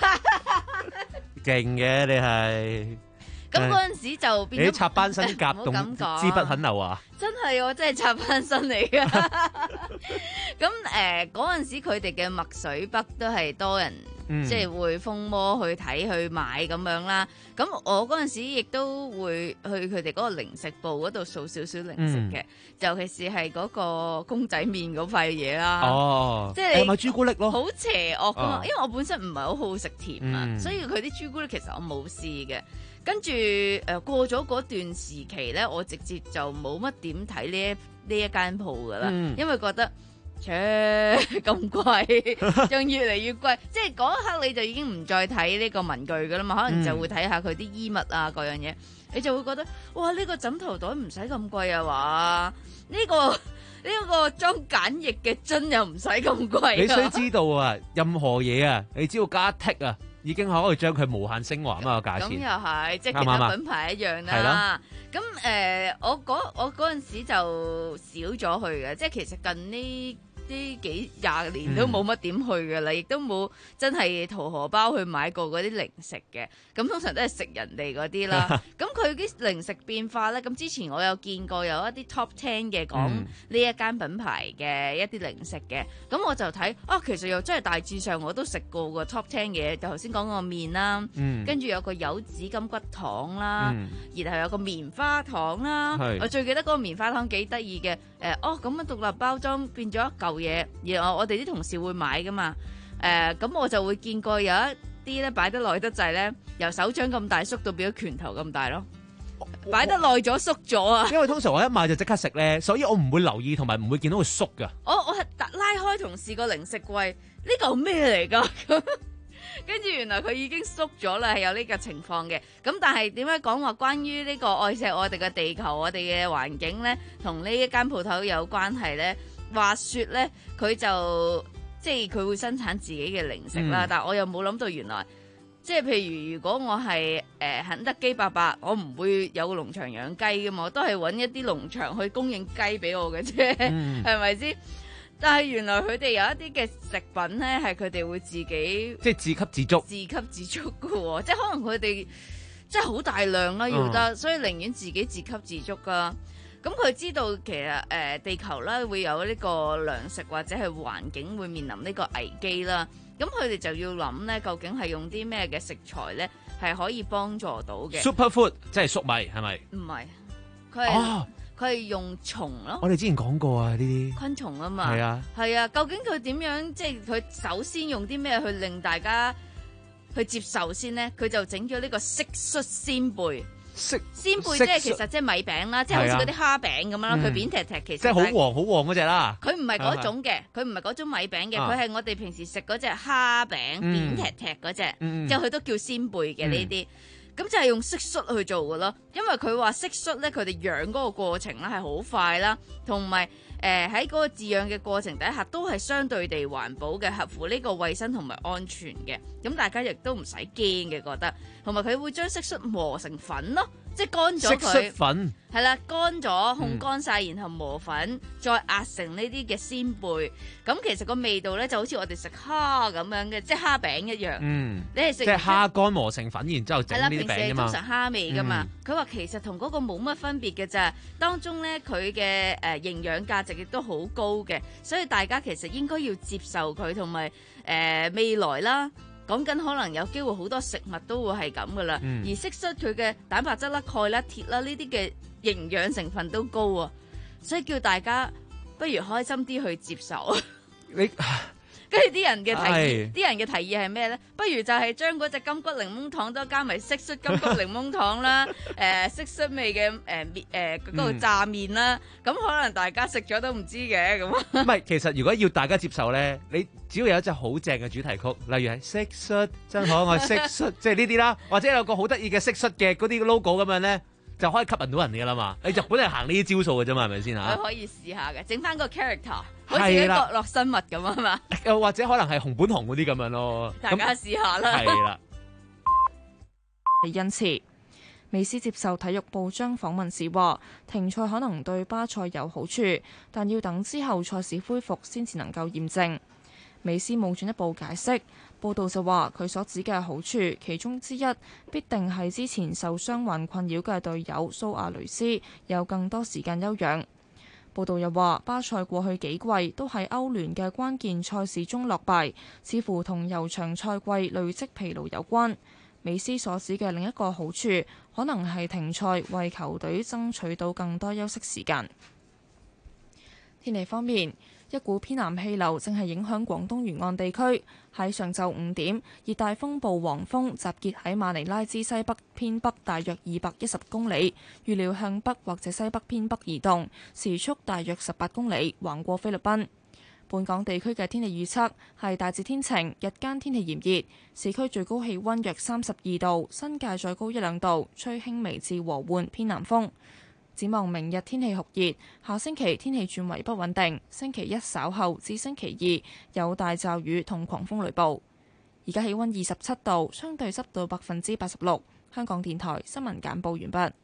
勁嘅你係， 咁嗰陣時就變咗你插班生夾動支筆很流華。 真係我真係插班生嚟噶。咁誒嗰陣時佢哋嘅墨水筆都係多人。嗯、即係會瘋魔去睇去買咁樣啦，咁我嗰陣時亦都會去佢哋嗰個零食部嗰度掃少少零食嘅，嗯、尤其是係嗰個公仔麵嗰塊嘢啦。哦，即係你買朱古力咯， 好邪惡噶嘛，哦、因為我本身唔係好好食甜啊， 嗯、 所以佢啲朱古力其實我冇試嘅。跟住誒、呃、過咗嗰段時期咧，我直接就冇乜點睇呢一呢一間鋪噶啦，嗯、因為覺得。切咁貴，仲越嚟越貴，即係嗰一刻你就已經唔再睇呢個文具噶啦嘛，可能就會睇下佢啲衣物啊各樣嘢，你就會覺得哇呢、呢個枕頭袋唔使咁貴啊嘛，呢、呢個呢、呢個裝梘液嘅樽又唔使咁貴。 你需知道啊，任何嘢啊，你只要加剔啊，已經可以將佢無限升華啊嘛個價錢。咁又係，即係其他品牌一樣啦。咁誒、呃，我嗰我嗰陣時就少咗去嘅，即係其實近呢。呢幾廿年都冇乜點去㗎啦，亦、嗯、都冇真係淘荷包去買過嗰啲零食嘅。咁通常都係食人哋嗰啲啦。咁佢啲零食變化咧，咁之前我有見過有一啲 top ten 嘅講呢一間品牌嘅一啲零食嘅。咁、嗯、我就睇啊，其實又真係大致上我都食過個 top ten 嘅。就頭先講個麵啦，嗯、跟住有個柚子金骨糖啦，嗯、然後有個棉花糖啦。是我最記得嗰個棉花糖幾得意嘅。誒哦，咁樣獨立包裝變咗一嚿嘢，然後我哋啲同事會買噶嘛。誒、呃、咁我就會見過有一啲咧擺得耐得滯咧，由手掌咁大縮到變咗拳頭咁大咯。擺得耐咗縮咗啊！ 因為通常我一買就即刻食咧，所以我唔會留意同埋唔會見到佢縮噶。 我我係拉開同事個零食櫃，呢嚿咩嚟㗎？跟住原來佢已經縮咗啦，係有呢個情況嘅。咁但係點解講話關於呢個愛錫我哋嘅地球、我哋嘅環境咧，同呢一間鋪頭有關係咧？話說咧，佢就即係佢會生產自己嘅零食啦，嗯、但係我又冇諗到原來即係譬如，如果我係誒、呃、肯德基伯伯，我唔會有個農場養雞噶嘛，我都係揾一啲農場去供應雞俾我嘅啫，係咪先？但係原來佢哋有一啲嘅食品咧，係佢哋會自己即係自給自足， 自給自足嘅喎，即係可能佢哋即係好大量啦，要得，嗯、所以寧願自己自給自足噶。咁佢知道其實誒、呃、地球啦會有呢個糧食或者係環境會面臨呢個危機啦。咁佢哋就要諗咧，究竟係用啲咩嘅食材咧，係可以幫助到嘅。 Superfood 即係粟米係咪？ 唔係，佢係佢係用蟲咯。 我哋之前講過啊，呢啲昆蟲啊嘛。 係啊， 係啊。究竟佢點樣？即係佢首先用啲咩去令大家去接受先咧？佢就整咗呢個蟋蟀鮮貝。鮮貝即係其實即係米餅啦，即係好似嗰啲蝦餅咁樣啦，佢扁踢踢其實。即係好黃好黃嗰隻啦。 佢唔係嗰種嘅，佢唔係嗰種米餅嘅，佢係我哋平時食嗰隻蝦餅扁踢踢嗰隻，之後佢都叫鮮貝嘅呢啲。咁就係用蟋蟀去做嘅咯，因為佢話蟋蟀咧，佢哋養嗰個過程咧係好快啦，同埋誒喺嗰個飼養嘅過程底下都係相對地環保嘅，合乎呢個衛生同埋安全嘅。咁大家亦都唔使驚嘅，覺得。同埋佢會將蟋蟀磨成粉咯，即係乾咗佢。蟋蟀粉係啦，乾咗烘乾晒，然後磨粉，再壓成呢啲嘅鮮貝。咁其實個味道咧就好似我哋食蝦咁樣嘅，即係蝦餅一樣。嗯，你係食即係蝦乾磨成粉，然之後整呢啲餅㗎嘛。係啦，平時係通常蝦味㗎嘛。佢話、嗯、其實同嗰個冇乜分別嘅咋，當中咧佢嘅誒營養價值亦都好高嘅，所以大家其實應該要接受佢，同埋誒未來啦。講緊可能有機會好多食物都會係咁噶啦，嗯、而蟋蟀佢嘅蛋白質啦、鈣啦、鐵啦呢啲嘅營養成分都高啊，所以叫大家不如開心啲去接受。你跟住啲人嘅提議，啲人嘅提議係咩咧？不如就係將嗰隻金桔檸檬糖都加埋蟋蟀金桔檸檬糖啦，誒、呃、蟋蟀味嘅誒麵誒嗰個炸麵啦，咁、嗯、可能大家食咗都唔知嘅咁。唔係，其實如果要大家接受咧，你只要有一隻好正嘅主題曲，例如係蟋蟀真可愛蟋蟀，即係呢啲啦，或者有個好得意嘅蟋蟀嘅嗰啲 logo 咁樣咧，就可以吸引到人嘅啦嘛。你日本係行呢啲招數嘅啫嘛，係咪先嚇？ 可以試下嘅，整翻個 character。好似啲角落生物咁啊嘛， 又或者可能係熊本熊嗰啲咁樣咯， 大家試下啦。 係啦。 因此，美斯接受體育報章訪問時話，停賽可能對巴塞有好處，但要等之後賽事恢復先至能夠驗證。美斯冇進一步解釋。報道就話佢所指嘅好處，其中之一必定係之前受傷患困擾嘅隊友蘇亞雷斯有更多時間休養。報道又話，巴塞過去幾季都喺歐聯嘅關鍵賽事中落敗，似乎同悠長賽季累積疲勞有關。美斯所指嘅另一個好處，可能係停賽為球隊爭取到更多休息時間。天氣方面，一股偏南氣流正係影響廣東沿岸地區。喺上晝五點，熱帶風暴黃蜂集結喺馬尼拉之西北偏北大約二百一十公里，預料向北或者西北偏北移動，時速大約十八公里，橫過菲律賓。本港地區嘅天氣預測係大致天晴，日間天氣炎熱，市區最高氣溫約三十二度，新界再高一兩度，吹輕微至和緩偏南風。展望明日天氣酷熱，下星期天氣轉為不穩定，星期一稍後至星期二有大驟雨同狂風雷暴。而家氣溫二十七度，相對濕度百分之八十六。香港電台新聞簡報完畢。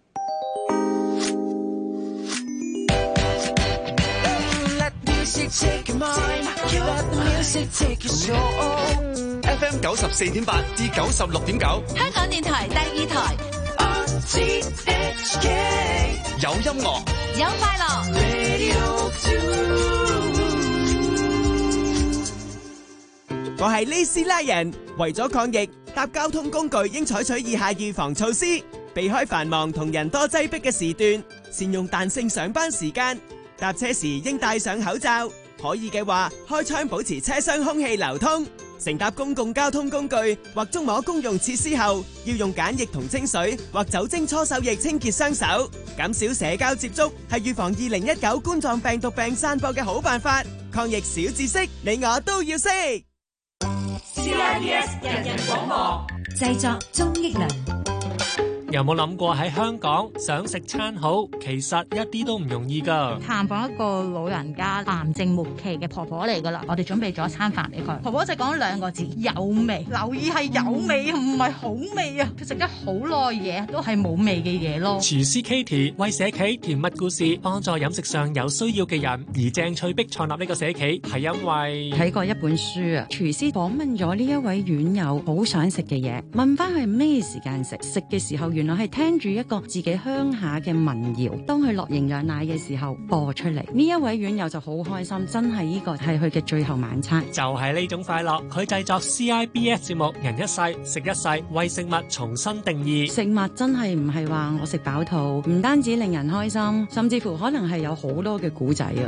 F M 九十四點八至九十六點九， 香港電台第二台。 有音樂， 有快樂。 我係呢斯拉人，為咗抗疫，搭交通工具應採取以下預防措施：避開繁忙同人多擠迫嘅時段，善用彈性上班時間，搭車時應戴上口罩，可以嘅話開窗保持車廂空氣流通。乘搭公共交通工具或觸摸公用設施後，要用梘液同清水或酒精搓手液清潔雙手，減少社交接觸係預防二零一九冠狀病毒病散播嘅好辦法。抗疫小知識，你我都要識。 C I B S 人人廣播製作鍾益良。 有冇諗過喺香港想食餐好，其實一啲都唔容易㗎。 探訪一個老人家癌症末期嘅婆婆嚟㗎啦，我哋準備咗一餐飯俾佢。婆婆就講兩個字：有味。留意係有味，唔係好味啊！佢食咗好耐嘢，都係冇味嘅嘢咯。 廚師 Katie 為社企甜蜜故事，幫助飲食上有需要嘅人。而鄭翠碧創立呢個社企，係因為睇過一本書啊，廚師訪問咗呢一位院友好想食嘅嘢，問翻佢咩時間食，食嘅時候原來係聽住一個自己鄉下嘅民謠，當佢落營養奶嘅時候播出嚟，呢一位院友就好開心，真係呢個係佢嘅最後晚餐。 就係呢種快樂，佢製作 C I B S 節目《人一世食一世》，為食物重新定義。 食物真係唔係話我食飽肚，唔單止令人開心，甚至乎可能係有好多嘅古仔啊。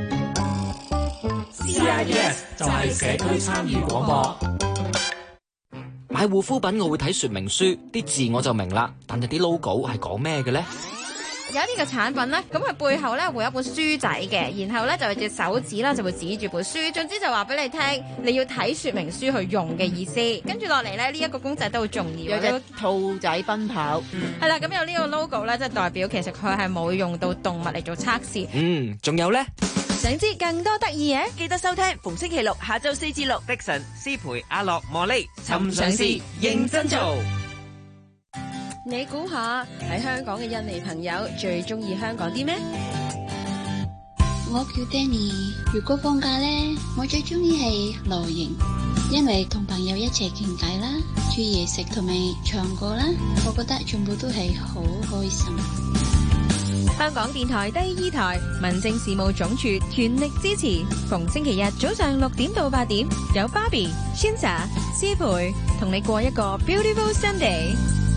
C I B S 就係社區參與廣播。 買護膚品我會睇說明書，啲字我就明啦，但係啲 logo 係講咩嘅呢？ 有啲嘅產品咧，咁佢背後咧會有一本書仔嘅，然後咧就係隻手指啦，就會指住本書，總之就話俾你聽，你要睇說明書去用嘅意思。跟住落嚟咧，呢一個公仔都好重要， 有隻兔仔奔跑， 係啦，咁有呢個 logo 咧，即係代表其實佢係冇用到動物嚟做測試。 嗯，仲有咧。 想知更多得意嘢， 記得收聽逢星期六下晝四至六，迪神、思培、阿樂、莫莉，尋常事認真做。 你估下喺香港嘅印尼朋友最中意香港啲咩？ 我叫 Danny， 如果放假呢，我最中意係露營，因為同朋友一齊傾偈啦，煮嘢食同埋唱歌啦，我覺得全部都係好開心。 香港電台第二台民政事務總署全力支持，逢星期日早上六點到八點，有 Barbie、Shinsa、思培同你過一個 Beautiful Sunday。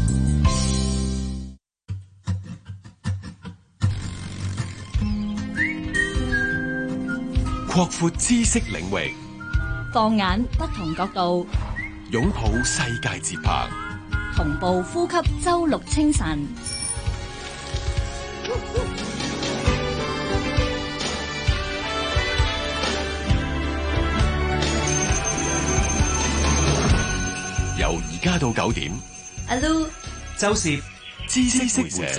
擴闊知識領域， 放眼不同角度， 擁抱世界節拍， 同步呼吸周六清晨。 由而家到九點， 阿 Lu、 周攝知識會社。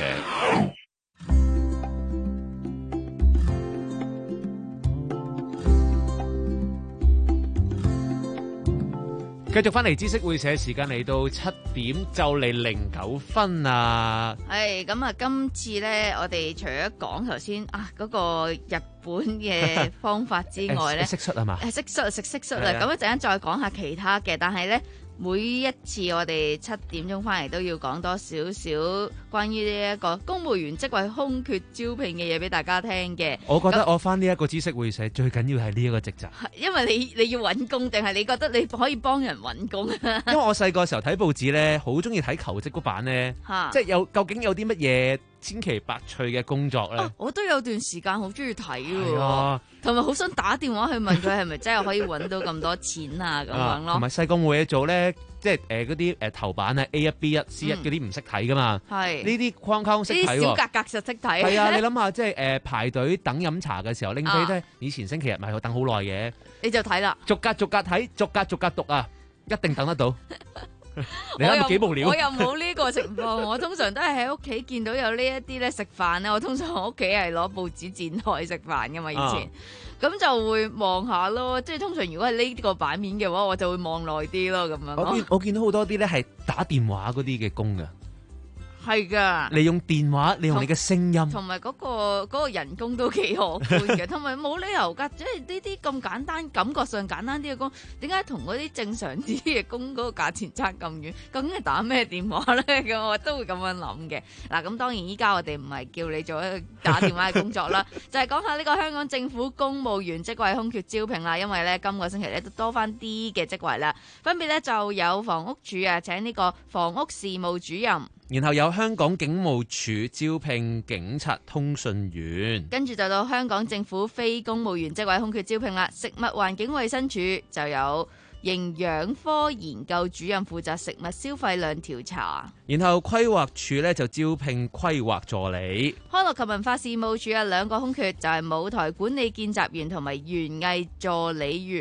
繼續翻嚟知識會社，時間嚟到七點就嚟零九分啊！ 係咁啊，今次咧，我哋除咗講頭先啊嗰個日本嘅方法之外咧， 蟋蟀啊嘛， 誒蟋蟀食蟋蟀啦，咁一陣間再講下其他嘅，但係咧。每一次我哋七點鐘翻嚟都要講多少少關於呢一個公務員職位空缺招聘嘅嘢俾大家聽嘅。 我覺得我翻呢一個知識會社最緊要係呢一個職責， 因為你你要揾工定係你覺得你可以幫人揾工？ 因為我細個時候睇報紙咧，好中意睇求職嗰版咧，即係有究竟有啲乜嘢千奇百趣嘅工作咧、啊？ 我都有段時間好中意睇喎，同埋好想打電話去問佢係咪真係可以揾到咁多錢啊咁樣咯。同埋細個冇嘢做咧，即係誒嗰啲誒頭版啊 A 一 B 一 C 一嗰啲唔識睇噶嘛。係呢啲框框識睇喎。 小格格實識睇。 係啊，你諗下即係誒、呃、排隊等飲茶嘅時候拎飛咧，以前星期日咪要等好耐嘅。 你就睇啦， 逐格逐格睇，逐格逐格讀啊，一定等得到。你諗下幾無聊？ 我又冇呢個情況，我通常都係喺屋企見到有呢一啲咧食飯咧，我通常我屋企係攞報紙展開食飯噶嘛，以前咁、啊、就會望下咯。即係通常如果係呢個版面嘅話，我就會望耐啲咯咁樣。 我見我見到好多啲咧係打電話嗰啲嘅工噶。 係噶， 利用電話，利用你嘅聲音， 同埋嗰個嗰個人工都幾可觀嘅，同埋冇理由噶，即係呢啲咁簡單，感覺上簡單啲嘅工，點解同嗰啲正常啲嘅工嗰個價錢差咁遠？究竟係打咩電話咧？咁我都會咁樣諗嘅。嗱，咁當然依家我哋唔係叫你做一個打電話嘅工作啦，就係講下呢個香港政府公務員職位空缺招聘啦。因為咧今個星期咧都多翻啲嘅職位啦，分別咧就有房屋署啊請呢個房屋事務主任。 然後有香港警務處招聘警察通訊員， 跟住就到香港政府非公務員職位空缺招聘啦。食物環境衛生署就有營養科研究主任負責食物消費量調查。 然後規劃署呢就招聘規劃助理。 康樂及文化事務署有兩個空缺，就係、是、舞台管理見習員同埋園藝助理員。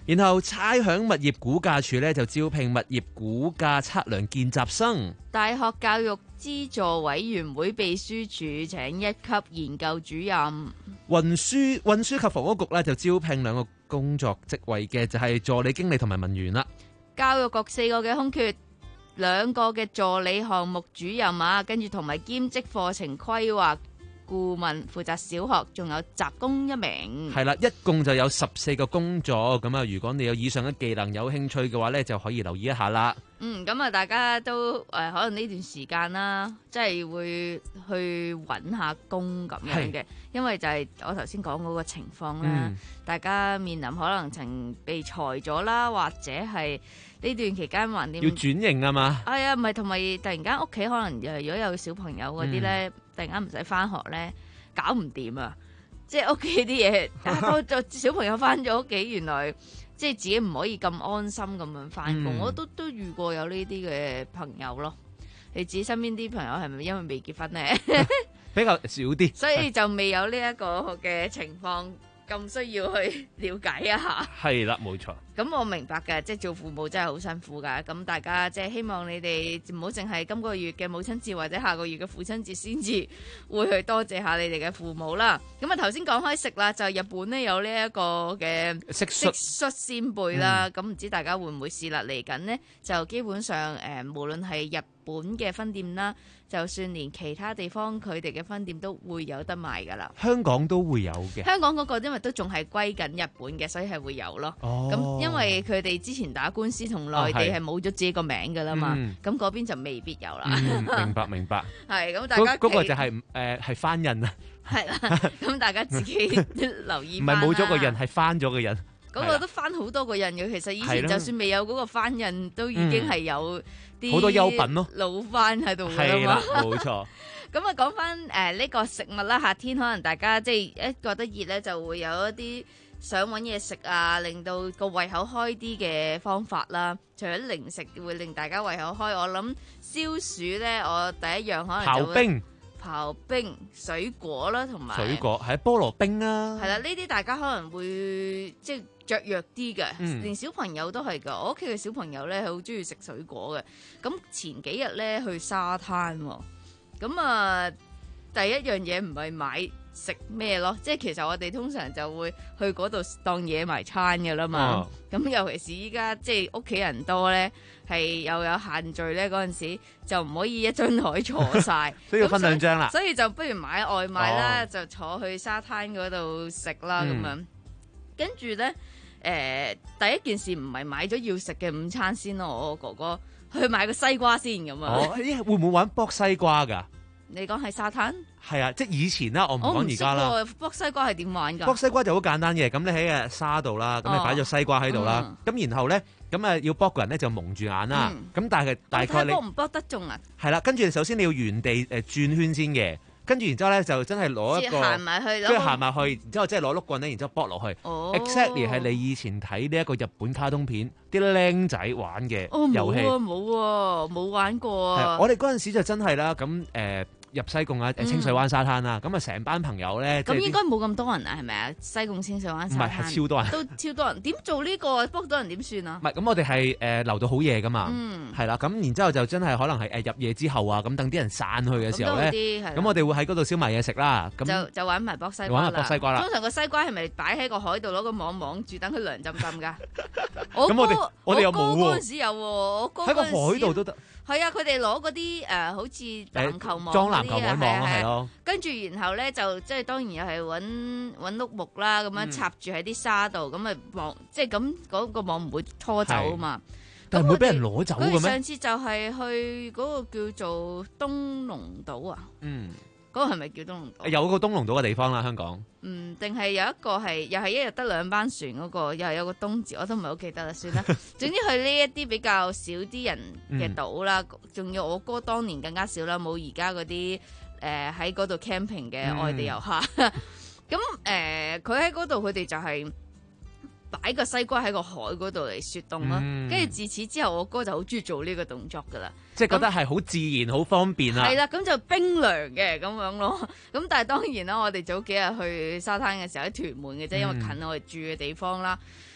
然後差餉物業估價署咧就招聘物業估價測量見習生。 大學教育資助委員會秘書處請一級研究主任。 運輸運輸及房屋局咧就招聘兩個工作職位嘅，就係助理經理同埋文員啦。 教育局四個嘅空缺，兩個嘅助理項目主任啊，跟住同埋兼職課程規劃顧問負責小學，仲有雜工一名。 係啦，一共就有十四個工作，咁啊，如果你有以上嘅技能有興趣嘅話呢，就可以留意一下啦。 嗯，咁啊，大家都誒、呃、可能呢段時間啦，即係會去揾下工咁樣嘅，因為就係我頭先講嗰個情況啦， 嗯、 大家面臨可能曾被裁咗啦，或者係呢段期間還點要轉型啊嘛。 係啊，唔係同埋突然間屋企可能誒，如果有小朋友嗰啲咧，嗯、突然間唔使翻學咧，搞唔掂啊！即係屋企啲嘢，多咗小朋友翻咗屋企，原來即係自己唔可以咁安心咁樣翻工。嗯、我都都遇過有呢啲嘅朋友咯。你自己身邊啲朋友係咪因為未結婚咧？ 比較少啲， 所以就未有呢一個嘅情況。咁需要去了解一下， 係啦，冇錯。 咁我明白嘅，即係做父母真係好辛苦噶。咁大家即係希望你哋唔好淨係今個月嘅母親節或者下個月嘅父親節先至會去多謝下你哋嘅父母啦。咁啊頭先講開食啦，就日本呢有呢一個嘅蟋蟀蟀仙貝啦。咁唔、嗯、知大家會唔會試啦？嚟緊呢，就基本上誒、呃，無論係日本嘅分店啦，就算連其他地方佢哋嘅分店都會有得賣噶啦。 香港都會有嘅。 香港嗰個因為都仲係歸緊日本嘅，所以係會有咯。哦，咁因為佢哋之前打官司同內地係冇咗自己個名噶啦嘛，咁嗰邊就未必有啦。 嗯、明白明白。 係咁，大家嗰、嗰個就係誒係翻印啊。 係啦，咁大家自己留意。 唔係冇咗個印，係翻咗個印。 嗰個都翻好多個印嘅，其實以前就算未有嗰個翻印，都已經係有啲好多優品咯， 老翻喺度噶啦嘛。 冇錯。 咁啊，講翻誒呢個食物啦，夏天可能大家即係一覺得熱咧，就會有一啲想揾嘢食啊，令到個胃口開啲嘅方法啦。除咗零食會令大家胃口開，我諗消暑咧，我第一樣可能就會刨冰。 刨冰、水果啦，同埋水果係菠蘿冰啊。 係啦，呢啲大家可能會即係雀躍啲嘅，嗯、連小朋友都係㗎。我屋企嘅小朋友咧係好中意食水果嘅。咁前幾日咧去沙灘，咁啊第一樣嘢唔係買食咩咯，即係其實我哋通常就會去嗰度當野埋餐㗎啦嘛。咁、哦、尤其是依家即係屋企人多咧。係又有限聚咧，嗰陣時就唔可以一張台坐晒， 都要分兩張啦。 所以就不如買外賣啦，哦、就坐去沙灘嗰度食啦咁、嗯、樣。跟住咧，誒、呃、第一件事唔係買咗要食嘅午餐先咯，我哥哥去買個西瓜先咁啊。 哦，會唔會玩剝西瓜㗎？ 你講係沙灘？係啊，即係以前啦，我唔講而家啦。 剝西瓜係點玩㗎？ 剝西瓜就好簡單嘅，咁你喺誒沙度啦，咁你擺咗西瓜喺度啦，咁、嗯、然後咧。咁啊，要剝個人咧就蒙住眼啦。咁、嗯、但係大概你剝唔剝得中啊？ 係啦，跟住首先你要原地誒轉圈先嘅，跟住然之後咧就真係攞一個， 行埋去， 跟住行埋去，然之後即係攞碌棍咧，然之後剝落去。哦、exactly 係你以前睇呢一個日本卡通片啲僆仔玩嘅遊戲。 哦，冇喎、啊，冇、啊、玩過啊！ 我哋嗰陣時就真係啦，咁誒。呃入西貢啊，清水灣沙灘啦，咁啊成班朋友咧， 咁應該冇咁多人啊，係咪啊？西貢清水灣沙灘唔係係超多人， 都超多人。點做呢個幫到人點算啊？ 唔係咁，我哋係誒留到好夜噶嘛，係啦、嗯，咁然之後就真係可能係誒入夜之後啊，咁等啲人散去嘅時候咧，咁我哋會喺嗰度燒埋嘢食啦。咁就就玩埋剝西瓜啦。玩埋剝西瓜啦。通常個西瓜係咪擺喺個海度攞個網網住，等佢涼浸浸㗎？我咁我哋我哋又冇喎。 嗰陣時有喎，我哥喺個海度都得。 係啊，佢哋攞嗰啲誒，好似籃球網裝籃球網網啊，係咯。 跟住然後咧就即係當然又係揾揾碌木啦，咁樣插住喺啲沙度，咁啊網即係咁嗰個網唔會拖走啊嘛。 但係唔會俾人攞走嘅咩？ 上次就係去嗰個叫做東龍島啊。嗯。嗰個係咪叫東龍島？ 有個東龍島嘅地方啦，香港。 嗯，定係有一個係又係一日得兩班船嗰個，又係有個東字，我都唔係好記得啦，算啦。總之去呢一啲比較少啲人嘅島啦，仲、嗯、要我哥當年更加少啦，冇而家嗰啲誒喺嗰度 camping 嘅外地遊客。咁誒，佢喺嗰度，佢哋就係、是。擺個西瓜喺個海嗰度嚟雪凍咯，跟住、嗯、自此之後，我哥就好中意做呢個動作噶啦， 即係覺得係好自然、好方便啦。 係啦，咁就冰涼嘅咁樣咯。咁但係當然啦，我哋早幾日去沙灘嘅時候喺屯門嘅啫，因為近我哋住嘅地方啦。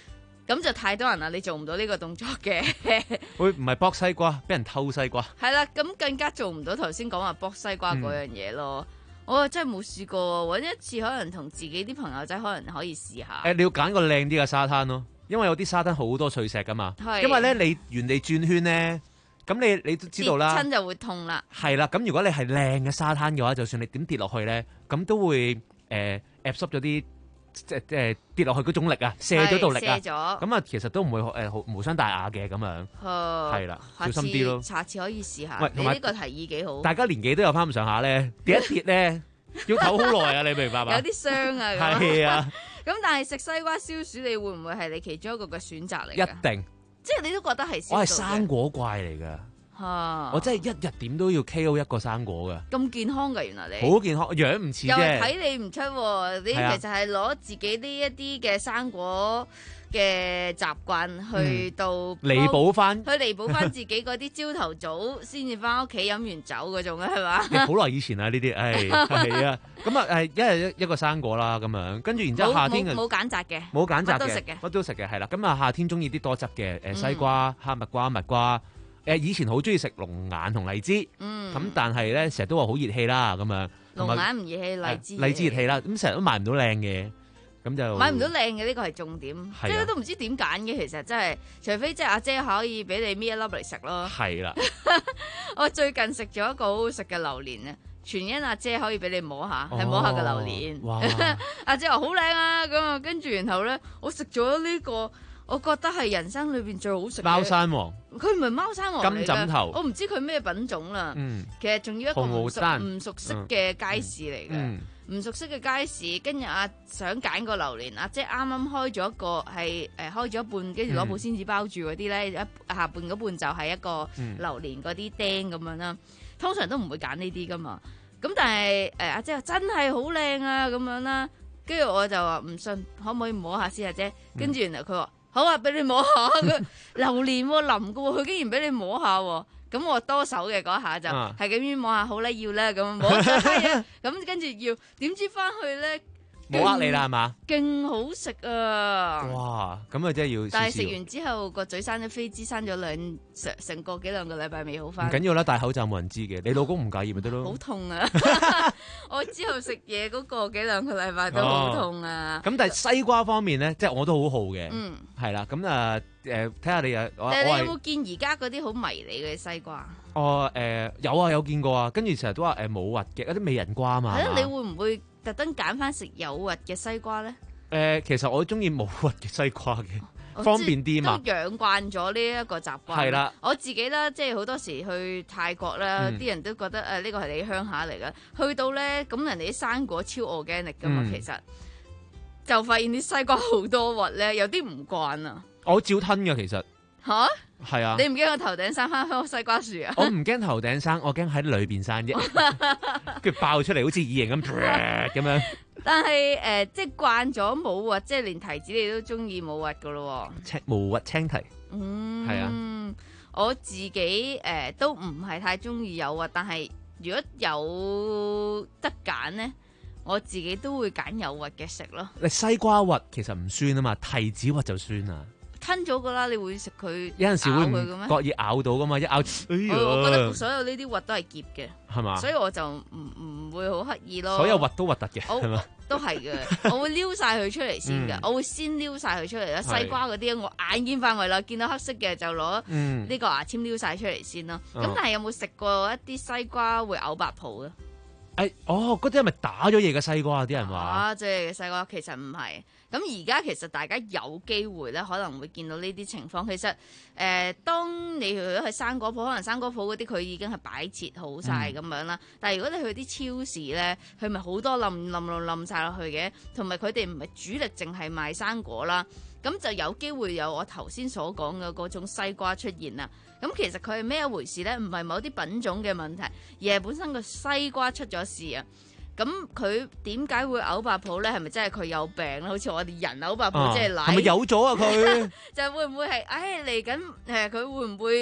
咁就太多人啦，你做唔到呢個動作嘅。 會唔係剝西瓜，俾人偷西瓜。 係啦，咁更加做唔到頭先講話剝西瓜嗰樣嘢咯。嗯、我真係冇試過，揾一次可能同自己啲朋友仔可能可以試下。 誒，你要揀個靚啲嘅沙灘咯，因為有啲沙灘好多碎石噶嘛。 係因為咧你原地轉圈咧，咁你你都知道啦， 跌親就會痛啦。 係啦，咁如果你係靚嘅沙灘嘅話，就算你點跌落去咧，咁都會誒夾濕咗啲。即係誒跌落去嗰種力啊，卸咗道力啊，咁啊其實都唔會誒好無傷大雅嘅咁樣，係啦，小心啲咯。 下次可以試下。 喂， 你呢個提議幾好。 大家年紀都有翻咁上下咧，跌一跌咧要唞好耐啊！你明白嘛？ 有啲傷啊。 係啊。 咁但係食西瓜消暑，你會唔會係你其中一個嘅選擇嚟？ 一定。即係你都覺得係。 我係生果怪嚟㗎。 啊、 我真係一日點都要 K O 一個生果㗎， 咁健康㗎原來你好健康，樣唔似啫， 又係睇你唔出，你其實係攞自己呢一啲嘅生果嘅習慣去到彌補翻， 去彌補翻自己嗰啲朝頭早先至翻屋企飲完酒嗰種啊，係嘛？ 好耐以前啊呢啲，係係啊，咁啊誒一日一一個生果啦咁樣，跟住然之後夏天冇揀擇嘅， 冇揀擇嘅， 乜都食嘅， 乜都食嘅係啦，咁啊夏天中意啲多汁嘅誒西瓜、哈密瓜、蜜瓜。誒以前好中意食龍眼同荔枝，咁、嗯、但係咧成日都話好熱氣啦咁樣。 龍眼唔熱氣，荔枝荔枝熱氣啦，咁成日都買唔到靚嘅，咁就買唔到靚嘅呢個係重點，即係、啊、都唔知點揀嘅其實真係，除非即係阿姐可以俾你搣一粒嚟食咯。係啦，我最近食咗一個好好食嘅榴蓮啊，全因阿姐可以俾你摸下，係、哦、摸下個榴蓮。哇！阿姐話好靚啊，咁啊跟住然後咧，我食咗呢個。我覺得係人生裏邊最好食嘅貓山王， 佢唔係貓山王嚟嘅， 金枕頭， 我唔知佢咩品種啦。 嗯， 其實仲要一個唔熟唔熟悉嘅街市嚟嘅，唔、嗯、熟悉嘅街市。跟住阿想揀個榴蓮，阿姐啱啱開咗一個係誒開咗一半，跟住攞保鮮紙包住嗰啲咧，一下半嗰半就係一個榴蓮嗰啲釘咁樣啦。通常都唔會揀呢啲噶嘛。咁但係誒阿姐話真係好靚啊咁樣啦。跟住我就話唔信，可唔可以摸下先阿姐？跟住原來佢話。好啊，俾你摸下佢榴蓮淋嘅喎，佢竟然俾你摸下喎，咁我多手嘅嗰下就係咁樣摸下，好啦，要啦，咁摸咗嘢，咁跟住要點知翻去咧？ 冇呃你啦，係嘛？ 勁好食啊！ 哇，咁啊真係要試試。 但係食完之後個嘴生咗飛滋，生咗兩成成個幾兩個禮拜未好翻。 唔緊要啦，戴口罩冇人知嘅，你老公唔介意咪得咯。 好痛啊！我之後食嘢嗰個幾兩個禮拜都好痛啊！ 咁、哦、但係西瓜方面咧，即係我都好好嘅，嗯，係啦，咁啊誒，睇下你啊， 但係你有冇見而家嗰啲好迷你嘅西瓜？ 哦，誒、呃、有啊，有見過啊，跟住成日都話誒冇核嘅，一啲美人瓜啊嘛。 係咯，你會唔會特登揀翻食有核嘅西瓜咧？誒、 呃，其實我中意冇核嘅西瓜嘅，方便啲嘛。 都養慣咗呢一個習慣。係啦，我自己啦，即係好多時去泰國啦，啲、嗯、人都覺得誒呢個係你鄉下嚟㗎。去到咧，咁人哋啲生果超 organic 㗎嘛、嗯，其實就發現啲西瓜好多核咧，有啲唔慣啊。 我照吞㗎，其實。吓？係啊！ 你唔驚我頭頂生翻棵西瓜樹啊？ 我唔驚頭頂生，我驚喺裏邊生啫，跟住爆出嚟好似異形咁咁樣。 但係誒、呃，即係慣咗冇核，即係連提子你都中意冇核噶咯？ 青冇核青提， 嗯， 係啊。 我自己誒、呃、都唔係太中意有核，但係如果有得揀咧，我自己都會揀有核嘅食咯。 你西瓜核其實唔酸啊嘛，提子核就酸啊。 吞咗噶啦，你會食佢？ 有陣時會唔覺意咬到噶嘛？一咬，哎呀！ 我覺得所有呢啲核都係澀嘅， 係嘛？ 所以我就唔唔會好刻意咯。 所有核都核突嘅，係嘛？ 都係嘅，我會撩晒佢出嚟先嘅、嗯，我會先撩晒佢出嚟啦。西瓜嗰啲我眼見範圍啦，見到黑色嘅就攞呢個牙籤撩晒出嚟先咯。咁、嗯、但係有冇食過一啲西瓜會嘔白泡嘅？ 誒，哦，嗰啲係咪打咗嘢嘅西瓜啊？啲人話打咗嘢嘅西瓜其實唔係。咁而家其實大家有機會咧，可能會見到呢啲情況。其實誒、呃，當你去咗去生果鋪，可能生果鋪嗰啲佢已經係擺設好晒咁樣啦。但係如果你去啲超市咧，佢咪好多冧冧冧冧晒落去嘅，同埋佢哋唔係主力淨係賣生果啦，咁就有機會有我頭先所講嘅嗰種西瓜出現啦。咁其實佢係咩一回事咧？唔係某啲品種嘅問題，而係本身個西瓜出咗事啊！咁佢點解會嘔白泡咧？係咪真係佢有病咧？好似我哋人嘔白泡，即係奶係咪有咗啊？佢就會唔會係？唉嚟緊誒，佢會唔會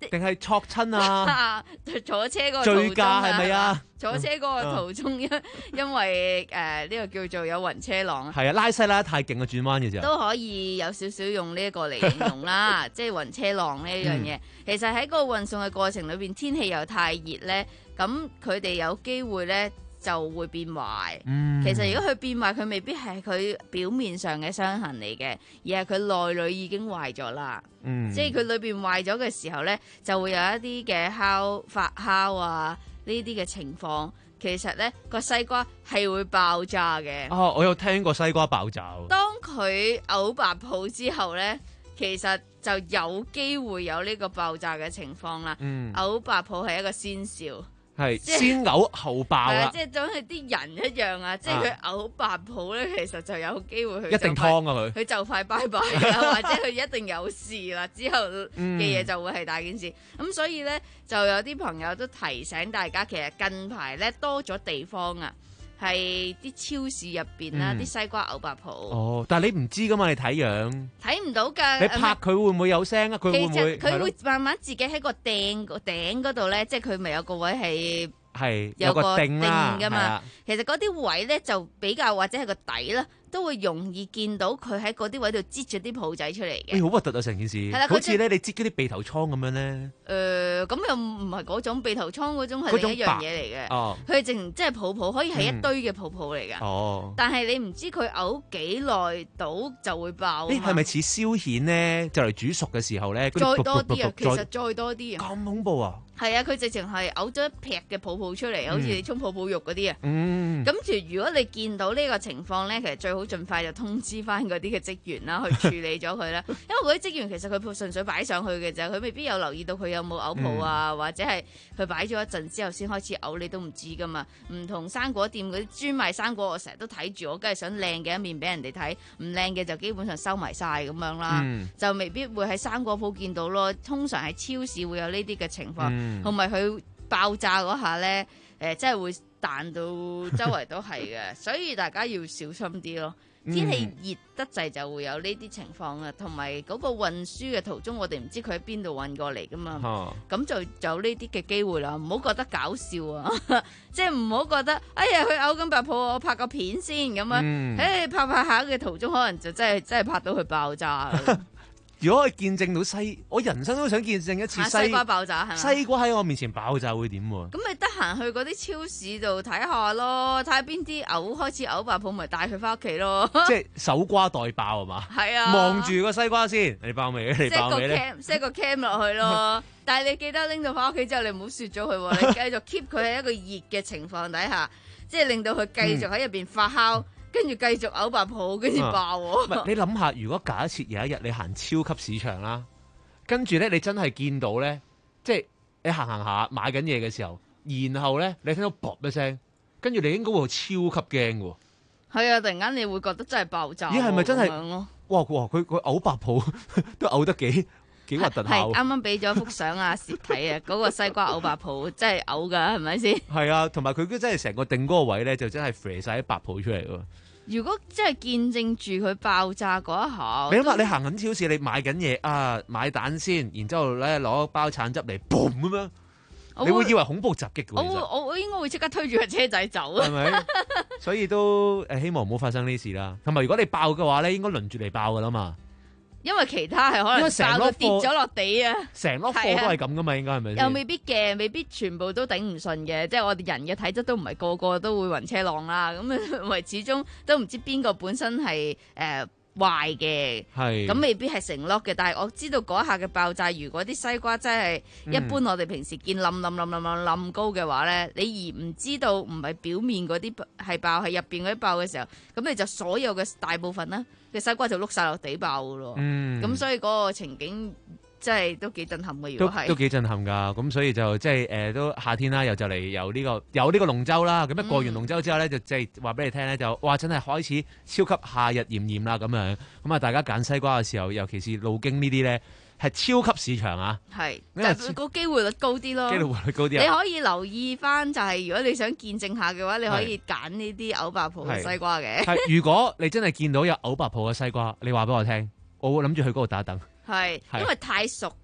定係挫親啊？ 坐車嗰個醉駕途中啊係咪啊？ 坐車嗰個途中因因為誒呢個叫做有暈車浪啊。 係啊，拉西拉得太勁啊，轉彎嘅時候都可以有少少用呢一個嚟形容啦，即係暈車浪呢一樣嘢。 嗯、 其實喺個運送嘅過程裏邊，天氣又太熱咧，咁佢哋有機會咧就會變壞。 嗯、 其實如果佢變壞，佢未必係佢表面上嘅傷痕嚟嘅，而係佢內裏已經壞咗啦。 嗯、 即係佢裏邊壞咗嘅時候咧，就會有一啲嘅烤發酵啊呢啲嘅情況。其實咧個西瓜係會爆炸嘅。 哦，我有聽過西瓜爆炸。 當佢嘔白泡之後咧，其實就有機會有呢個爆炸嘅情況啦。 嗯， 嘔白泡係一個先兆。 係先嘔後爆啦， 即係總係啲人一樣啊！即係佢嘔白泡咧，其實就有機會去一定湯啊佢， 佢就快拜拜啦，或者佢一定有事啦，之後嘅嘢就會係大件事。咁、嗯、所以咧，就有啲朋友都提醒大家，其實近排咧多咗地方啊。係啲超市入邊啦，啲、嗯、西瓜嘔白泡。哦， 但係你唔知噶嘛，你睇樣睇唔到㗎。 你拍佢會唔會有聲啊？佢會唔會？ 佢會慢慢自己喺個頂個頂嗰度咧，即係佢咪有個位係係有個頂㗎嘛。 啊、 其實嗰啲位咧就比較或者係個底啦。都會容易見到佢喺嗰啲位度擠咗啲泡仔出嚟嘅。 好核突啊！成件事，好似咧你擠嗰啲鼻頭瘡咁樣咧。誒、 呃，咁又唔係嗰種鼻頭瘡嗰種係另一樣嘢嚟嘅。哦，佢係淨即係泡泡，可以係一堆嘅泡泡嚟嘅。哦、嗯，但係你唔知佢嘔幾耐到就會爆。誒， 係咪似燒蜆咧？就嚟煮熟嘅時候咧， 再多啲啊！其實再多啲啊！ 咁恐怖啊！ 係啊，佢直情係嘔咗一劈嘅泡泡出嚟，好似你沖泡泡浴嗰啲啊。 嗯。 咁如如果你見到呢個情況咧，其實最好盡快就通知翻嗰啲嘅職員啦，去處理咗佢啦。因為嗰啲職員其實佢純粹擺上去嘅啫，佢未必有留意到佢有冇嘔泡啊，嗯、或者係佢擺咗一陣之後先開始嘔，你都唔知噶嘛。唔同生果店嗰啲專賣生果，我成日都睇住，我梗係想靚嘅一面俾人哋睇，唔靚嘅就基本上收埋晒咁樣啦，嗯、就未必會喺生果鋪見到咯。通常喺超市會有呢啲嘅情況，同埋佢爆炸嗰下咧，誒、呃，真係會彈到周圍都係嘅，所以大家要小心啲咯。天氣熱得滯就會有呢啲情況啊，同埋嗰個運輸嘅途中，我哋唔知佢喺邊度運過嚟噶嘛，咁、啊、就有呢啲嘅機會啦。唔好覺得搞笑啊，即係唔好覺得，哎呀佢嘔緊白泡，我拍個片先咁樣，誒、嗯欸、拍拍下嘅途中，可能就真係真係拍到佢爆炸。 如果可以見證到西，我人生都想見證一次西、 西瓜爆炸係咪？ 西瓜喺我面前爆炸會點喎？ 咁咪得閒去嗰啲超市度睇下咯，睇下邊啲嘔開始嘔白泡，咪帶佢翻屋企咯。 即係手瓜代爆係嘛？ 係啊，望住個西瓜先，你爆未？你爆未咧 ？set 個 cam 落去咯。但係你記得拎到翻屋企之後，你唔好雪咗佢喎，你繼續 keep 佢喺一個熱嘅情況底下，即係令到佢繼續喺入邊發酵。嗯跟住繼續嘔白泡，跟住爆喎。 唔係、啊、你諗下，如果假設有一日你行超級市場啦，跟住咧你真係見到咧，即係你行行下買緊嘢嘅時候，然後咧你聽到啵一聲，跟住你應該會超級驚嘅喎。 係啊，突然間你會覺得真係爆炸。 咦？係咪真係？哇哇！佢佢嘔白泡都嘔得幾幾核突下。 係啱啱俾咗幅相啊，攝睇啊，嗰個西瓜嘔白泡真係嘔㗎，係咪先？係啊，同埋佢都真係成個定嗰個位咧，就真係飛曬啲白泡出嚟喎。 如果真係見證住佢爆炸嗰一下， 你諗下，你行緊超市，你買緊嘢啊，買蛋先，然之後咧攞包橙汁嚟，boom咁樣，會你會以為恐怖襲擊嘅。 我會我我應該會即刻推住個車仔走啊。係咪？ 所以都誒希望唔好發生呢事啦。同埋如果你爆嘅話咧，應該輪住嚟爆噶啦嘛。 因為其他係可能爆到跌咗落地啊， 成粒貨都係咁噶嘛，應該係咪？ 又未必嘅，未必全部都頂唔順嘅，即係我哋人嘅體質都唔係個個都會暈車浪啦。咁啊，為始終都唔知邊個本身係誒壞嘅，咁未必係成粒嘅。但係我知道嗰下嘅爆炸，如果啲西瓜真係一般，我哋平時見冧冧冧冧冧冧高嘅話咧，你而唔知道唔係表面嗰啲係爆，係入邊嗰啲爆嘅時候，咁你就所有嘅大部分啦。嘅西瓜就碌晒落地爆噶咯，咁、嗯、所以嗰個情景真係都幾震撼嘅。如果係都幾震撼㗎，咁所以就即係誒都夏天啦，又就嚟有呢、這個有呢個龍舟啦。咁一過完龍舟之後咧，嗯、就即係話俾你聽咧，就哇真係開始超級夏日炎炎啦咁樣。咁啊，大家揀西瓜嘅時候，尤其是路經呢啲咧，係超級市場啊。係， 但係個機會率高啲咯。機會率高啲、啊。你可以留意翻，就係如果你想見證下嘅話，你可以揀呢啲嘔白泡嘅西瓜嘅。 係，如果你真係見到有嘔白泡嘅西瓜，你話俾我聽，我會諗住去嗰度打一等。 係，因為太熟。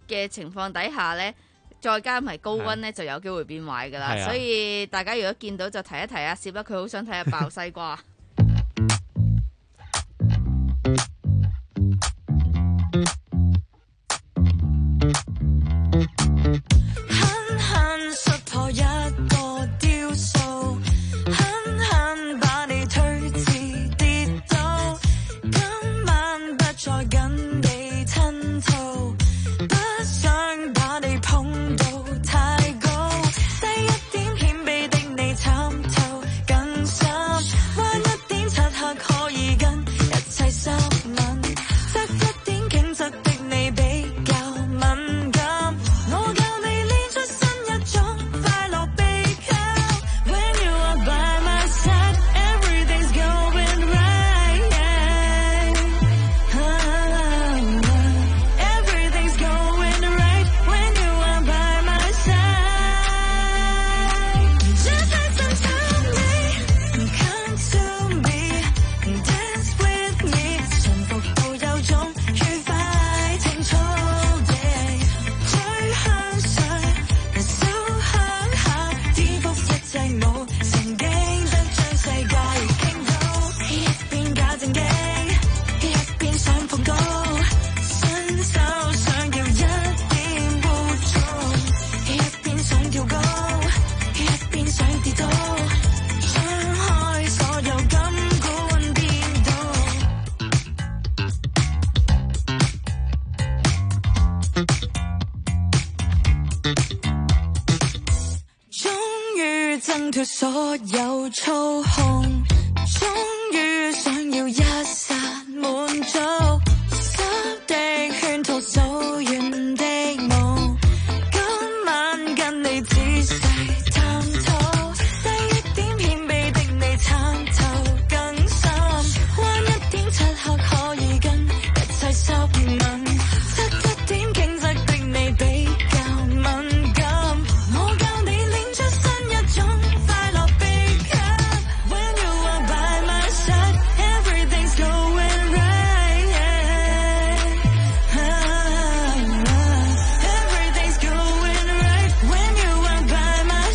嘅情況底下咧，再加埋高溫咧，就有機會變壞噶啦。 係啊所以大家如果見到就提一提阿攝啦，佢好想睇下爆西瓜。 狠狠摔破一個雕塑，狠狠把你推至跌倒，今晚不再跟你親透，不想把你捧到太高，低一點謙卑的你參透更深，彎一點漆黑可以跟一切濕吻，側一點傾側的你比較敏感，我教你練出新一種快樂秘笈。When you are by my side, everything's going right. Everything's going right when you are by my side. Just listen to me, come to me, dance with me， 順服到有種愉快情操，yeah， 最向上，手向下，顛覆一切冇曾經得將世界傾倒，一邊假正經，一邊想碰到，伸手想要一點污糟，一邊想跳高，一邊想跌倒，張開所有感官顛倒。終於掙脫所有操控，終於想要一剎滿足，濕的圈套數完的夢，今晚跟你仔細探討，低一點謙卑的你參透更深，彎一點漆黑可以跟一切濕吻，側一點傾側的你比較敏感，我教你練出新一種快樂秘笈。When you are by my side, everything's going right. Everything's going right when you are by my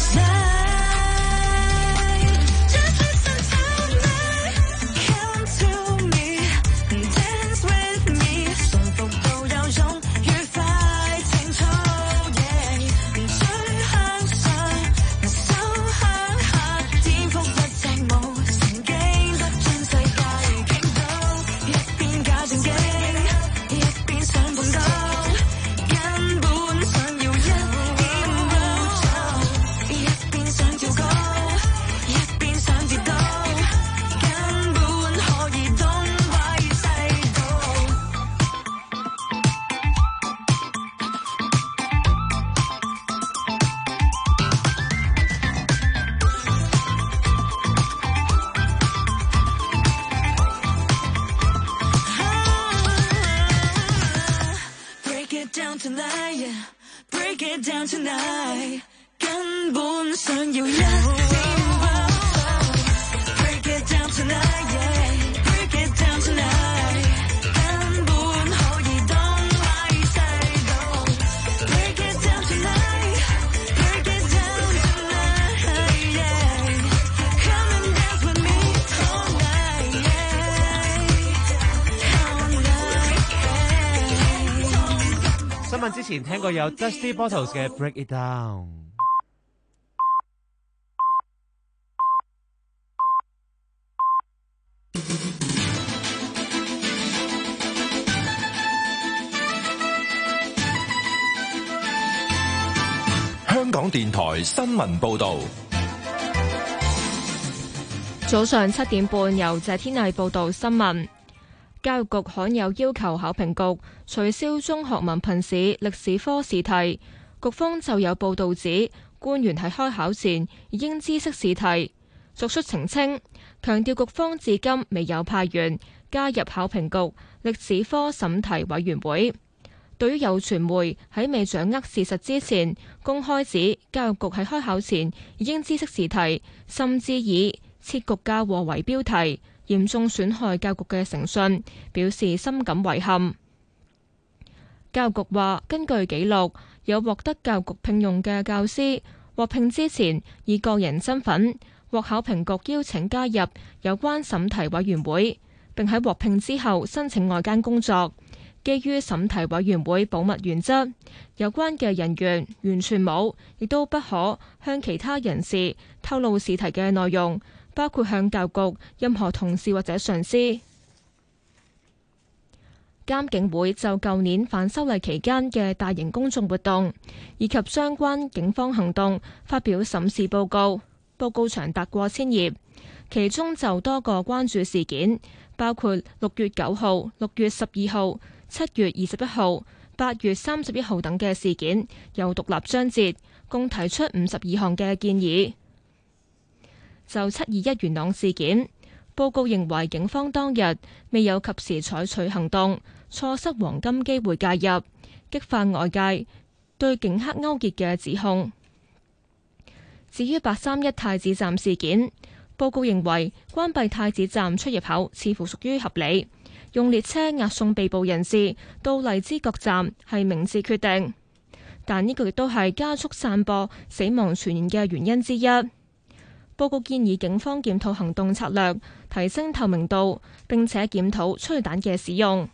side. Just listen to me, come to me, dance with me， 順服到有種愉快情操，yeah， 最向上，手向下，顛覆一切冇曾經得將世界傾倒，一邊假正經，一邊想碰到，根本想要一點污糟，一邊想跳高，一邊想跌倒，根本可以東歪西倒。Break it down tonight, yeah. Break it down tonight， 根本想要一點污糟。Break it down tonight, yeah. Break it down tonight， 根本可以東歪西倒。Break it down tonight, break it down tonight, yeah. Come and dance with me all night, yeah. All night, yeah. 新聞之前聽過有 Dusty Bottles 嘅 Break It Down。 香港電台新聞報導。 早上七點半，由謝天麗報道新聞。教育局罕有要求考評局取消中學文憑試歷史科試題，局方就有報導指官員喺開考前已經知悉試題，作出澄清，強調局方至今未有派員加入考評局歷史科審題委員會。對於有傳媒喺未掌握事實之前公開指教育局喺開考前已經知悉試題，甚至以設局嫁禍為標題，嚴重損害教育局嘅誠信，表示深感遺憾。 教育局話，根據記錄，有獲得教育局聘用嘅教師獲聘之前，以個人身份獲考評局邀請加入有關審題委員會，並喺獲聘之後申請外間工作。基於審題委員會保密原則，有關嘅人員完全冇，亦都不可向其他人士透露試題嘅內容，包括向教育局任何同事或者上司。監警會就舊年反修例期間嘅大型公眾活動以及相關警方行動發表審視報告，報告長達過千頁，其中就多個關注事件，包括六月九號、六月十二號、七月二十一號、八月三十一號等嘅事件，有獨立章節，共提出五十二項嘅建議。就七二一元朗事件，報告認為警方當日未有及時採取行動，錯失黃金機會介入，激發外界對警黑勾結嘅指控。至於八三一太子站事件，報告認為關閉太子站出入口似乎屬於合理，用列車押送被捕人士到荔枝角站係明智決定，但呢個亦都係加速散播死亡傳言嘅原因之一。報告建議警方檢討行動策略，提升透明度，並且檢討催淚彈嘅使用。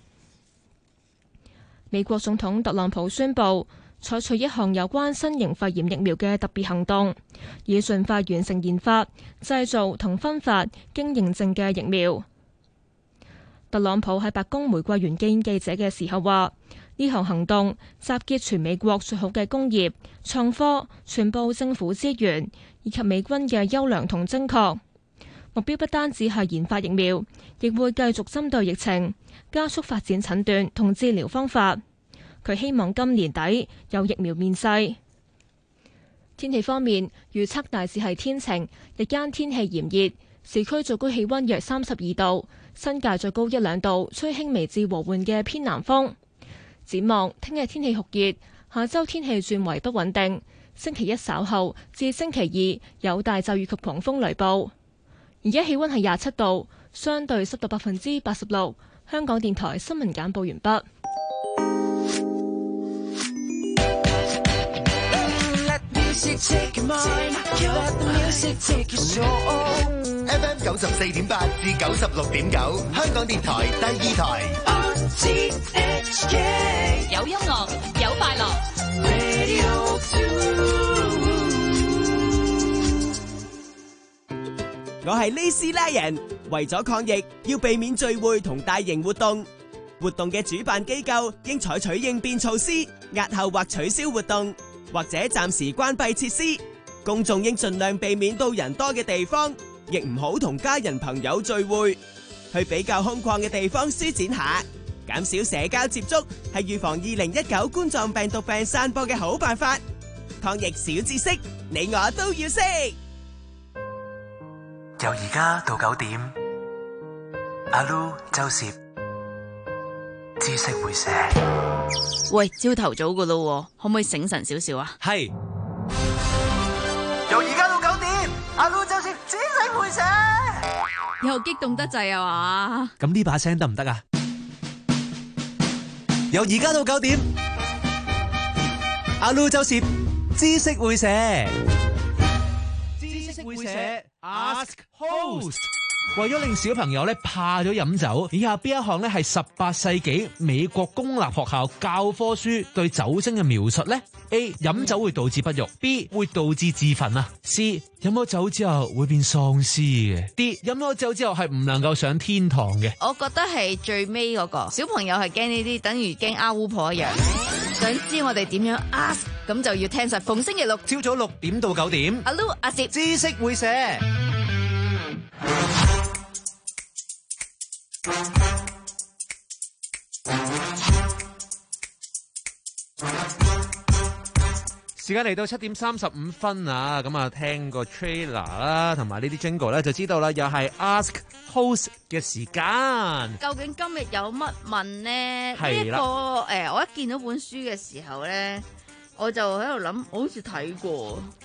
美國總統特朗普宣布採取一項有關新型肺炎疫苗嘅特別行動，以盡快完成研發、製造同分發經認證嘅疫苗。特朗普喺白宮玫瑰園見記者嘅時候話，呢項行動集結全美國最好嘅工業、創科、全部政府資源以及美軍嘅優良同精確。目標不單止係研發疫苗，亦會繼續針對疫情，加速發展診斷同治療方法。佢希望今年底有疫苗面世。天氣方面，預測大致係天晴，日間天氣炎熱，市區最高氣溫約三十二度，新界最高一兩度，吹輕微至和緩嘅偏南風。展望聽日天氣酷熱，下周天氣轉為不穩定。星期一稍後至星期二有大驟雨及狂風雷暴。而家氣溫係廿七度，相對濕度百分之八十六。香港電台新聞簡報完畢。 F M 九十四點八至九十六點九，香港電台第二台。 有音樂，有快樂。 我係呢斯拉人，為咗抗疫，要避免聚會同大型活動。活動嘅主辦機構應採取應變措施，押後或取消活動，或者暫時關閉設施。公眾應盡量避免到人多嘅地方，亦唔好同家人朋友聚會。去比較空曠嘅地方舒展下，減少社交接觸，係預防二零一九冠狀病毒病散播嘅好辦法。抗疫小知識，你我都要識。 由而家到九點，阿 Lu 周攝知識會寫。 喂，朝頭早噶咯，可唔可以醒神少少啊？ 係。 由而家到九點，阿 Lu 周攝知識會寫。 又激動得滯啊嘛？ 咁呢把聲得唔得啊？由而家到九點，阿 Lu 周攝知識會寫。知識會寫 ，Ask Host。為咗令小朋友咧怕咗飲酒，以下邊一項咧係十八世紀美國公立學校教科書對酒精嘅描述呢？ A. 飲酒會導致不育 B. 會導致自焚啊 C. 飲咗酒之後會變喪屍嘅 D. 飲咗酒之後係唔能夠上天堂嘅。 我覺得係最尾嗰個小朋友係驚呢啲，等於驚阿巫婆一樣。想知我哋點樣 ask， 咁就要聽實逢星期六朝早六點到九點， 阿 Lu 阿攝知識會寫。時間嚟到七點三十五分啊，咁啊聽個 trailer 啦，同埋呢啲 jingle 咧，就知道啦，又係 Ask Host 嘅時間。 究竟今日有乜問呢？ 係啦。 呢一個誒，我一見到本書嘅時候咧，我就喺度諗，我好似睇過。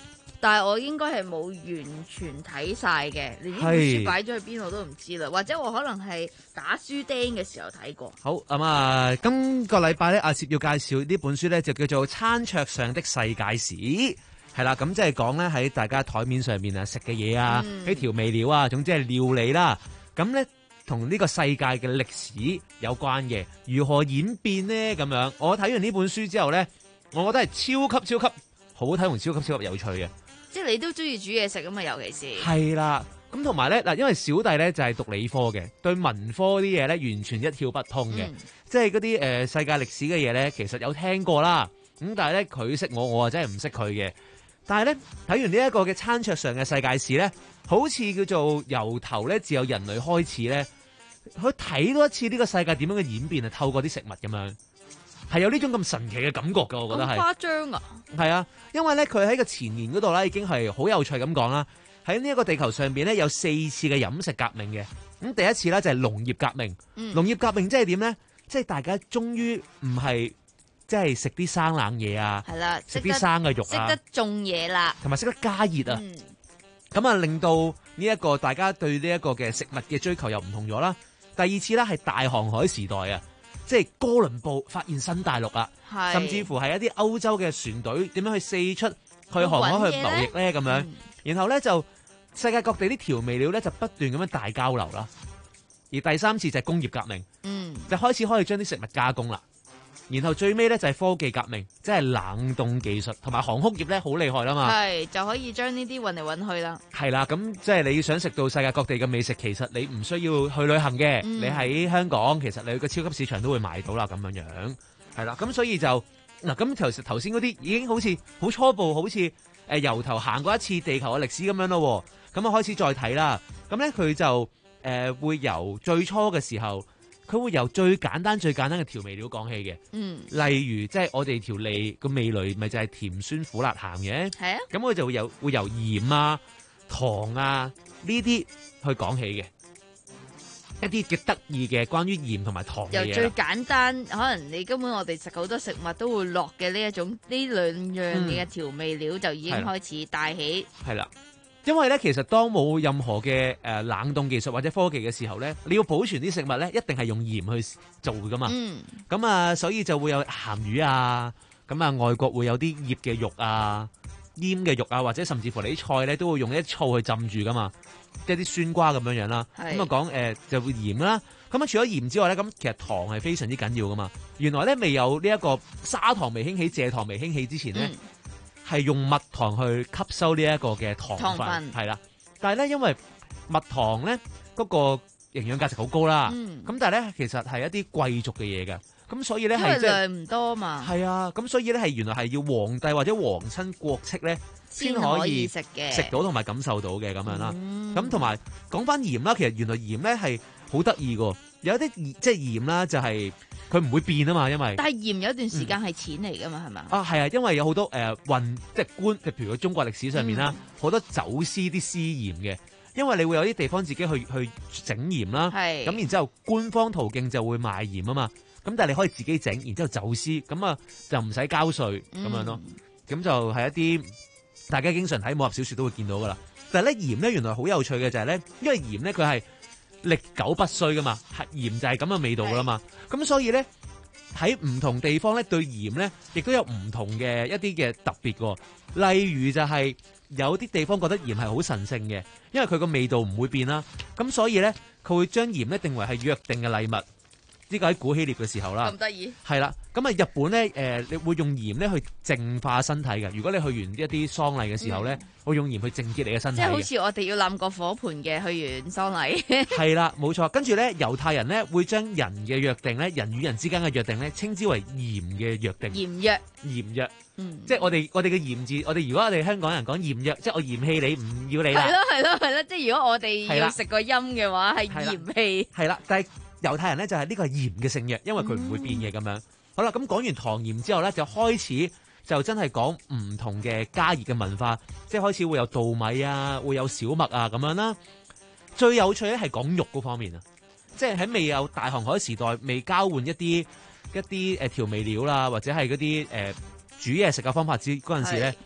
但係我應該係冇完全睇晒嘅。你呢本書擺咗去邊我都唔知啦，或者我可能係打書釘嘅時候睇過。 好咁啊，今個禮拜咧，阿攝要介紹呢本書咧，就叫做《餐桌上的世界史》。係啦，咁即係講咧喺大家台面上面啊食嘅嘢啊，啲調味料啊，總之係料理啦。咁咧同呢個世界嘅歷史有關嘅，如何演變呢？咁樣我睇完呢本書之後咧，我覺得係超級超級好睇同超級超級有趣嘅。 即係你都中意煮嘢食啊嘛，尤其是係啦。咁同埋咧嗱，因為小弟咧就係讀理科嘅，對文科啲嘢咧完全一竅不通嘅。嗯、即係嗰啲誒世界歷史嘅嘢咧，其實有聽過啦。咁但係咧佢識我，我啊真係唔識佢嘅。但係咧睇完呢一個嘅餐桌上嘅世界史咧，好似叫做由頭咧自有人類開始咧，去睇多一次呢個世界點樣嘅演變啊，透過啲食物咁樣，係有呢種咁神奇嘅感覺㗎，我覺得係。咁誇張啊！ 係啊，因為咧佢喺個前言嗰度咧已經係好有趣咁講啦。喺呢一個地球上邊咧有四次嘅飲食革命嘅。咁第一次咧就係農業革命。嗯、農業革命即係點咧？即係大家終於唔係。即係食啲生冷嘢啊，係啦，食啲生嘅肉啊， 識得種嘢啦， 同埋識得加熱啊，咁啊、嗯、令到呢一個大家對呢一個嘅食物嘅追求又唔同咗啦。第二次咧係大航海時代啊，即係哥倫布發現新大陸啊，甚至乎係一啲歐洲嘅船隊點樣去四出去航海去貿易咧咁樣，嗯、然後咧就世界各地啲調味料咧就不斷咁樣大交流啦。而第三次就係工業革命，嗯，就開始可以將啲食物加工啦。然後最尾咧就係科技革命，即係冷凍技術，同埋航空業咧好厲害啦嘛。 係就可以將呢啲運嚟運去啦。 係啦，咁即係你想食到世界各地嘅美食，其實你唔需要去旅行嘅，嗯、你喺香港其實你去個超級市場都會買到啦，咁樣樣係啦。咁所以就嗱，咁頭頭先嗰啲已經好似好初步，好似誒由頭行過一次地球嘅歷史咁樣咯。咁啊開始再睇啦。咁咧佢就誒、呃、會由最初嘅時候。佢會由最簡單最簡單嘅調味料講起嘅，嗯，例如即係我哋條脷個味蕾咪就係甜酸苦辣鹹嘅，係啊，咁佢就會由會由鹽啊、糖啊呢啲去講起嘅，一啲嘅得意嘅關於鹽同埋糖嘅嘢。由最簡單，可能你根本我哋食好多食物都會落嘅呢一種呢兩樣嘢嘅調味料就已經開始帶起，係啦。因為咧，其實當冇任何嘅誒、呃、冷凍技術或者科技嘅時候咧，你要保存啲食物咧，一定係用鹽去做噶嘛。嗯。咁啊，所以就會有鹹魚啊，咁啊，外國會有啲醃嘅肉啊、醃嘅肉啊，或者甚至乎你啲菜咧都會用一啲醋去浸住噶嘛，即係啲酸瓜咁樣樣啦。咁啊講誒就會鹽啦。咁啊除咗鹽之外咧，咁其實糖係非常之緊要噶嘛。原來咧未有呢一個砂糖未興起、蔗糖未興起之前咧。嗯係用蜜糖去吸收呢一個嘅糖分，係啦。但係咧，因為蜜糖咧嗰個營養價值好高啦，咁、嗯、但係咧其實係一啲貴族嘅嘢嘅，咁所以咧係量唔多嘛。係啊，咁所以咧係原來係要皇帝或者皇親國戚咧先可以食嘅，食到同埋感受到嘅咁樣啦。咁同埋講翻鹽啦，其實原來鹽咧係好得意㗎，有啲即係鹽啦，就係、是。佢唔會變啊嘛，因為但係鹽有一段時間係錢嚟噶嘛，係嘛、嗯？啊，係啊，因為有好多誒運、呃、即係官，譬如喺中國歷史上面啦，好、嗯、多走私啲私鹽嘅，因為你會有啲地方自己去去整鹽啦，係咁然之後官方途徑就會賣鹽啊嘛，咁但係你可以自己整，然之後走私，咁啊就唔使交稅咁、嗯、樣咯，咁就係一啲大家經常睇武俠小說都會見到噶啦。但係咧鹽咧原來好有趣嘅就係咧，因為鹽咧佢係。歷久不衰噶嘛，係鹽就係咁嘅味道噶啦嘛，咁所以咧喺唔同地方咧對鹽咧亦都有唔同嘅一啲嘅特別喎。例如就係有啲地方覺得鹽係好神聖嘅，因為佢個味道唔會變啦，咁所以咧佢會將鹽咧定為係約定嘅禮物。呢個喺古希臘嘅時候啦，咁得意係啦。咁啊，日本咧，誒、呃，你會用鹽咧去淨化身體嘅。如果你去完一啲喪禮嘅時候咧，嗯、會用鹽去淨潔你嘅身體。即係好似我哋要攬個火盆嘅，去完喪禮。係啦，冇錯。跟住咧，猶太人咧會將人嘅約定咧，人與人之間嘅約定咧，稱之為鹽嘅約定。鹽約，鹽約。嗯，即係我哋我哋嘅鹽字，我哋如果我哋香港人講鹽約，即係我嫌棄你，唔要你啦。係咯係咯係咯，即係如果我哋要食個音嘅話，係嫌棄。係啦，但係。猶太人咧就係、是、呢個係鹽嘅聖約，因為佢唔會變嘅咁樣。好啦，咁講完糖鹽之後咧，就開始就真係講唔同嘅加熱嘅文化，即係開始會有稻米啊，會有小麥啊咁樣啦。最有趣咧係講肉嗰方面啊，即係喺未有大航海時代，未交換一啲一啲誒調味料啦，或者係嗰啲誒煮嘢食嘅方法之嗰陣時咧，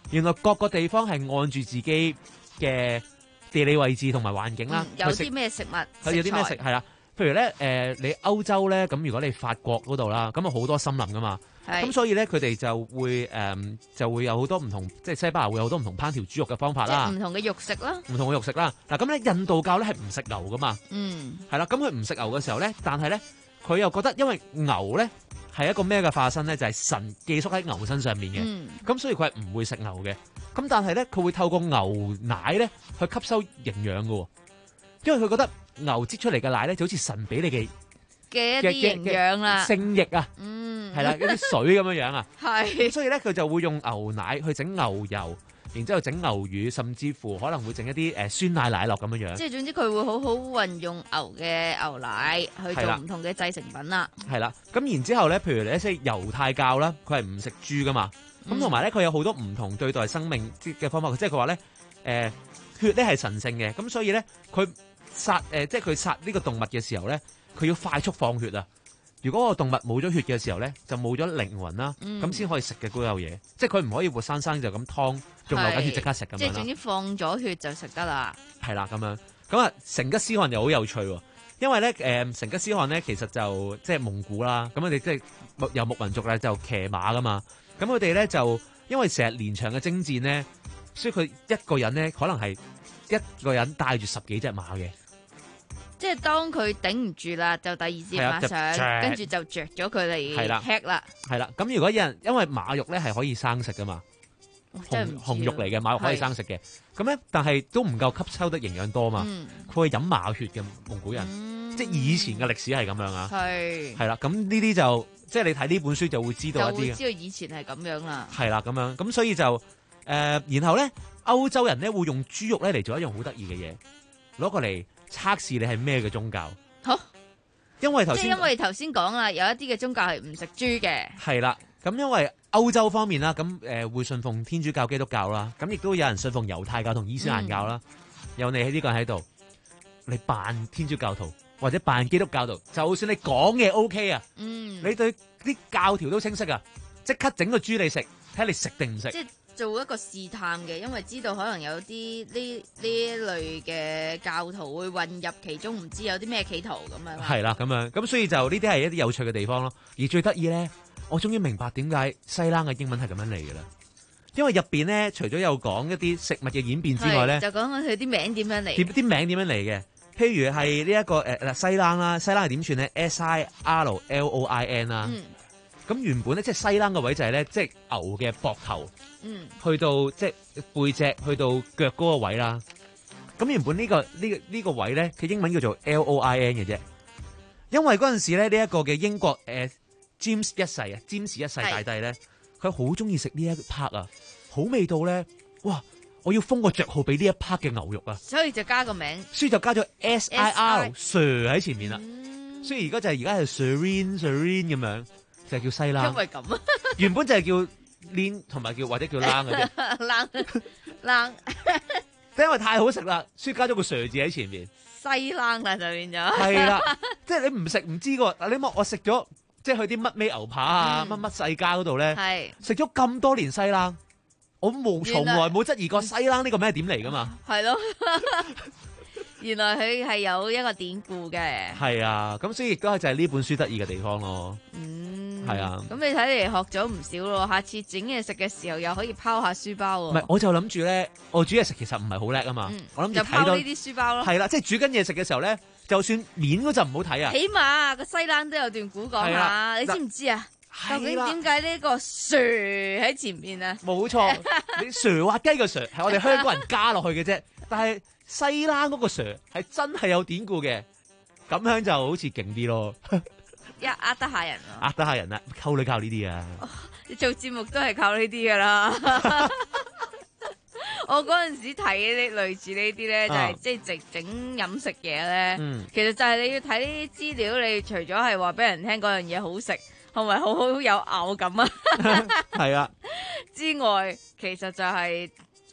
原來各個地方係按住自己嘅地理位置同埋環境啦、 嗯，有啲咩食物， 佢有啲咩食係啦。譬如咧，誒、呃，你歐洲咧，咁如果你法國嗰度啦，咁啊好多森林噶嘛，咁所以咧佢哋就會誒、呃、就會有好多唔同，即係西班牙會有好多唔同烹調豬肉嘅方法啦， 唔同嘅肉食啦， 唔同嘅肉食啦。嗱，咁咧印度教咧係唔食牛噶嘛， 嗯， 係啦，咁佢唔食牛嘅時候咧，但係咧佢又覺得因為牛咧係一個咩嘅化身咧，就係、是、神寄宿喺牛身上面嘅，咁、嗯、所以佢係唔會食牛嘅。咁但係咧佢會透過牛奶咧去吸收營養㗎喎，因為佢覺得牛擠出嚟嘅奶咧就好似神俾你嘅嘅一啲營養啦， 精液啊， 嗯， 係啦，一啲水咁樣樣啊， 係， 所以咧佢就會用牛奶去整牛油，然之後整牛乳，甚至乎可能會整一啲誒酸奶奶酪咁樣樣。 即係總之佢會好好運用牛嘅牛奶去做唔同嘅製成品啦。 係啦，咁然之後咧，譬如你即係猶太教啦，佢係唔食豬噶嘛，咁同埋咧佢有好多唔同對待生命嘅方法，即係佢話咧誒血咧係神聖嘅，咁所以咧佢殺誒、呃、即係佢殺呢個動物嘅時候咧。佢要快速放血啊！如果個動物冇咗血嘅時候咧，就冇咗靈魂啦，咁先、嗯、可以食嘅嗰有嘢。即係佢唔可以活生生就咁劏，仲流緊血即刻食咁樣啦。即係總之放咗血就食得啦。係啦，咁樣咁啊，成吉思汗又好有趣喎，因為咧誒、呃、成吉思汗咧其實就即係蒙古啦，咁佢哋即係遊牧民族咧就騎馬噶嘛，咁佢哋咧就因為成日連場嘅征戰咧，所以佢一個人咧可能係一個人帶住十幾隻馬嘅。 即係當佢頂唔住啦，就第二隻馬上，跟住就着咗佢嚟吃啦。 係啦，咁如果有人因為馬肉咧係可以生食噶嘛，紅紅肉嚟嘅馬肉可以生食嘅，咁咧但係都唔夠吸收得營養多嘛，佢係飲馬血嘅蒙古人，嗯、即係以前嘅歷史係咁樣啊。係係啦，咁呢啲就即係你睇呢本書就會知道一啲，就會知道以前係咁樣啦。係啦，咁樣咁所以就誒、呃，然後咧歐洲人咧會用豬肉咧嚟做一樣好得意嘅嘢，攞過嚟。測試你係咩嘅宗教？好、哦，因為頭先即係因為頭先講啦，有一啲嘅宗教係唔食豬嘅。係啦，咁因為歐洲方面啦，咁誒、呃、會信奉天主教、基督教啦，咁亦都有人信奉猶太教同伊斯蘭教啦。嗯、有你喺呢個喺度，你扮天主教徒或者扮基督教徒，就算你講嘢 O K 啊，嗯，你對啲教條都清晰啊，即刻整個豬你食，睇下你食定唔食。即做一個試探嘅，因為知道可能有啲呢呢類嘅教徒會混入其中，唔知有啲咩企圖咁樣。係啦，咁樣咁所以就呢啲係一啲有趣嘅地方咯。而最得意咧，我終於明白點解西冷嘅英文係咁樣嚟嘅啦。因為入邊咧，除咗有講一啲食物嘅演變之外咧，就講緊佢啲名點樣嚟。啲啲名點樣嚟嘅？譬如係呢一個誒嗱西冷啦，西冷係點串咧 ？S I R L O I N 啦。咁原本咧，即係西冷嘅位就係咧，即係牛嘅膊頭，嗯，去到即係背脊，去到腳嗰個位啦。咁原本呢、這個呢、這個呢、這個位咧，佢英文叫做 L O I N 嘅啫。因為嗰陣時咧，呢、這、一個嘅英國誒、呃、James 一世啊，James 一世大帝咧，佢好中意食呢一 part 啊，好味道咧，哇！我要封個爵號俾呢一 part 嘅牛肉啊，所以就加個名，所以就加咗 S I R Sir 喺前面啦。嗯、所以而家就係而家係 Serene Serene 咁樣。就係叫西冷，因為咁啊，原本就係叫 Lin 同埋叫或者叫冷嘅啫，冷冷，因為太好食啦，所以加咗個 Sir 字喺前面，西冷啦就變咗，係啦，即係你唔食唔知噶，你望我食咗，即係去啲乜味牛扒啊，乜乜世家嗰度咧，係食咗咁多年西冷，我冇從來冇質疑過西冷呢個名係點嚟噶嘛，係咯。原來佢係有一個典故嘅，係啊，咁所以亦都係就係呢本書得意嘅地方咯。嗯，係啊。咁你睇嚟學咗唔少咯，下次整嘢食嘅時候又可以拋下書包喎。唔係，我就諗住咧，我煮嘢食其實唔係好叻啊嘛。嗯、我諗住睇到呢啲書包咯。係啦、啊，即係煮緊嘢食嘅時候咧，就算面嗰陣唔好睇啊。起碼個西冷都有段古講下，啊、你知唔知啊？究竟點解呢個 Sir 喺前面啊？冇錯，你 Sir 滑雞個 Sir 係我哋香港人加落去嘅啫，但係。西冷嗰個 Sir 係真係有典故嘅，咁樣就好似勁啲咯。一呃得下人咯，呃得下人啦，溝女靠呢啲啊！你做節目都係靠呢啲噶啦。我嗰陣時睇呢類似呢啲咧，就係即係直整飲食嘢咧。嗯，其實就係你要睇呢啲資料，你除咗係話俾人聽嗰樣嘢好食，係咪好好有咬感啊？係啊。之外，其實就係、是。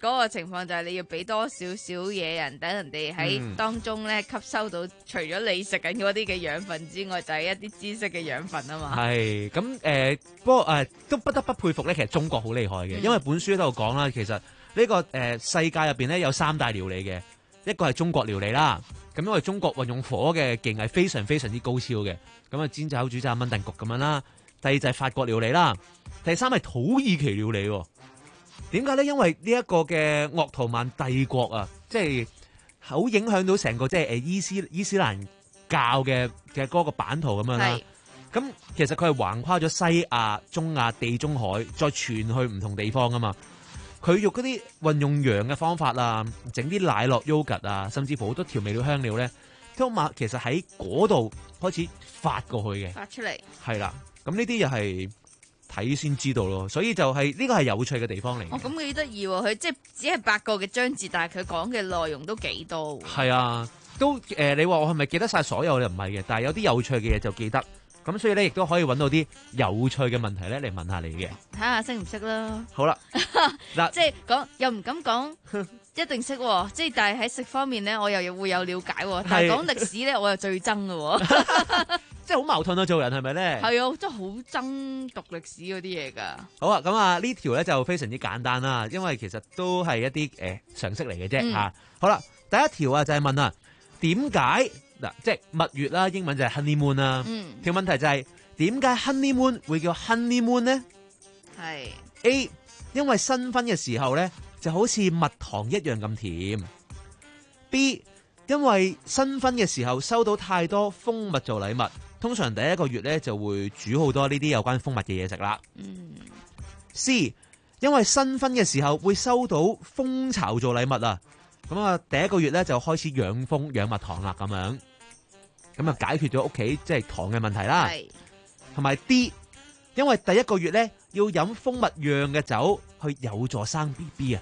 嗰個情況就係你要俾多少少嘢人，等人哋喺當中咧吸收到，除咗你食緊嗰啲嘅養分之外，就係、是、一啲知識嘅養分啊嘛。 係咁誒，不過誒、呃、都不得不佩服咧，其實中國好厲害嘅，嗯、因為本書都有講啦，其實呢、這個誒、呃、世界入邊咧有三大料理嘅，一個係中國料理啦。咁因為中國運用火嘅技藝非常非常之高超嘅，咁啊煎炒煮炸炆燉焗咁樣啦。第二就係法國料理啦，第三係土耳其料理。點解咧？因為呢一個嘅鄂圖曼帝國啊，即係好影響到成個即係誒伊斯伊斯蘭教嘅嘅嗰個版圖咁樣啦。咁其實佢係橫跨咗西亞、中亞、地中海，再傳去唔同地方噶嘛。佢用嗰啲運用羊嘅方法啊，整啲奶酪 yogurt 啊，甚至乎好多調味料香料咧，都嘛其實喺嗰度開始發過去嘅， 發出嚟係啦。咁呢啲又係睇先知道咯，所以就係、是、呢、這個係有趣嘅地方嚟。 哦，咁幾得意喎！佢即係只係八個嘅章節，但係佢講嘅內容都幾多。 係啊，都誒、呃，你話我係咪記得晒所有？又唔係嘅，但係有啲有趣嘅嘢就記得。咁所以咧，亦都可以揾到啲有趣嘅問題咧嚟問下你嘅。 睇下識唔識啦。 好啦，嗱， 即係講又唔敢講，一定識喎。即係但係喺食方面咧，我又會有了解喎。但係講歷史咧，我又最憎嘅喎。 即係好矛盾啊！做人係咪咧？ 係啊，真係好憎讀歷史嗰啲嘢㗎。 好啊，咁啊呢條咧就非常之簡單啦，因為其實都係一啲誒、呃、常識嚟嘅啫嚇。好啦，第一條啊就係問啊，點解？嗱，即係蜜月啦，英文就係 honeymoon 啦。嗯，條問題就係點解 honeymoon 會叫 honeymoon 咧？係 A， 因為新婚嘅時候咧就好似蜜糖一樣咁甜。B， 因為新婚嘅時候收到太多蜂蜜做禮物，通常第一個月咧就會煮好多呢啲有關蜂蜜嘅嘢食啦。嗯。C， 因為新婚嘅時候會收到蜂巢做禮物啊。咁啊，第一個月咧就開始養蜂養蜜糖啦，咁樣，咁啊解決咗屋企即係糖嘅問題啦。係，同埋 D， 因為第一個月咧要飲蜂蜜釀嘅酒，去有助生 B B 啊。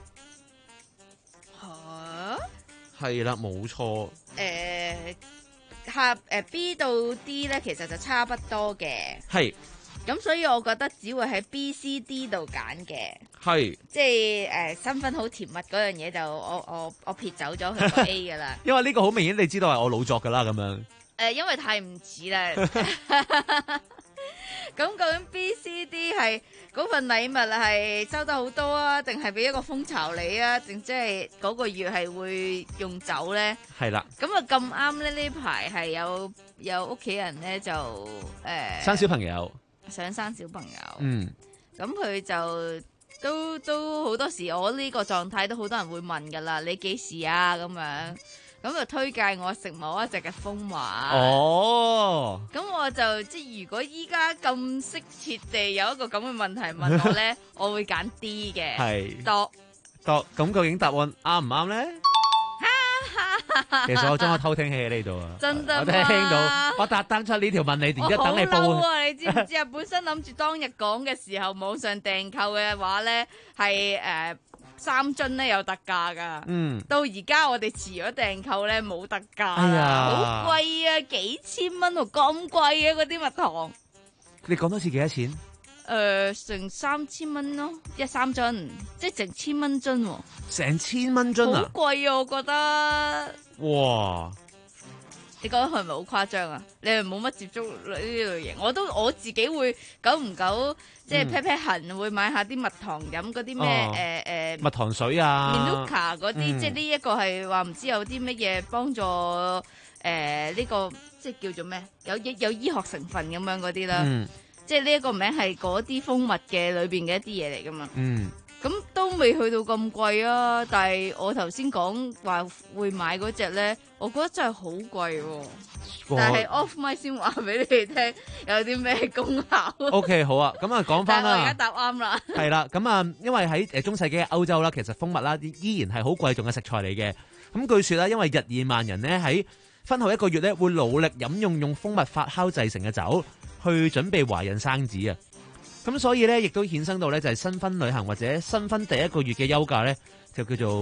吓？係啦，冇錯。 誒，下誒 B 到 D 咧，其實就差不多嘅。係。咁所以我覺得只會喺 B、C、D 度揀嘅，係即係誒、呃、新婚好甜蜜嗰樣嘢就我我我撇走咗佢個 A 噶啦， 因為呢個好明顯你知道係我老作噶啦咁樣。誒、 呃，因為太唔似啦。咁究竟 B、C、D 係嗰份禮物係收得好多啊，定係俾一個蜂巢你啊？定即係嗰個月係會用酒咧？係啦。咁啊咁啱咧，呢排係有有屋企人咧就誒、呃、 生小朋友。 想生小朋友， 嗯， 咁佢就都都好多時，我呢個狀態都好多人會問噶啦，你幾時啊？咁樣，咁就推介我食某一隻嘅蜂蜜。哦，咁我就即係如果依家咁適切地有一個咁嘅問題問我咧，我會揀 D 嘅，係多多。咁究竟答案啱唔啱咧？其實我將我偷聽器喺呢度啊，真的，我聽到，我特登出呢條問你，而家等你報啊！你知唔知啊？本身諗住當日講嘅時候，網上訂購嘅話咧，係誒三樽咧有特價噶，嗯，到而家我哋遲咗訂購咧冇特價，哎呀，好貴啊，幾千蚊喎，咁貴啊嗰啲蜜糖。 你講多次幾多錢？ 誒、呃，成三千蚊咯，一三樽，即係成千蚊樽喎。 成千蚊樽啊！ 好貴啊，我覺得。哇！你覺得係咪好誇張啊？你係冇乜接觸呢啲類型，我都我自己會久唔久即係 pat pat 痕會買下啲蜜糖飲嗰啲咩誒誒蜜糖水啊 Manuka 嗰啲，嗯、即係呢一個係話唔知有啲乜嘢幫助誒呢、呃這個即係叫做咩？有有醫學成分咁樣嗰啲啦。嗯即係呢一個名係嗰啲蜂蜜嘅裏邊嘅一啲嘢嚟噶嘛，嗯，咁都未去到咁貴啊，但係我頭先講話會買嗰隻咧，我覺得真係好貴，但係 off mic 先話俾你哋聽有啲咩功效。O K 好啊，咁啊講翻啦， 我而家答啱啦， 係啦，咁啊因為喺誒中世紀嘅歐洲啦，其實蜂蜜啦依然係好貴重嘅食材嚟嘅，咁據說啦，因為日耳曼人咧喺婚後一個月咧會努力飲用用蜂蜜發酵製成嘅酒。去準備懷孕生子啊！咁所以咧，亦都衍生到咧，就係新婚旅行或者新婚第一個月嘅休假咧，就叫做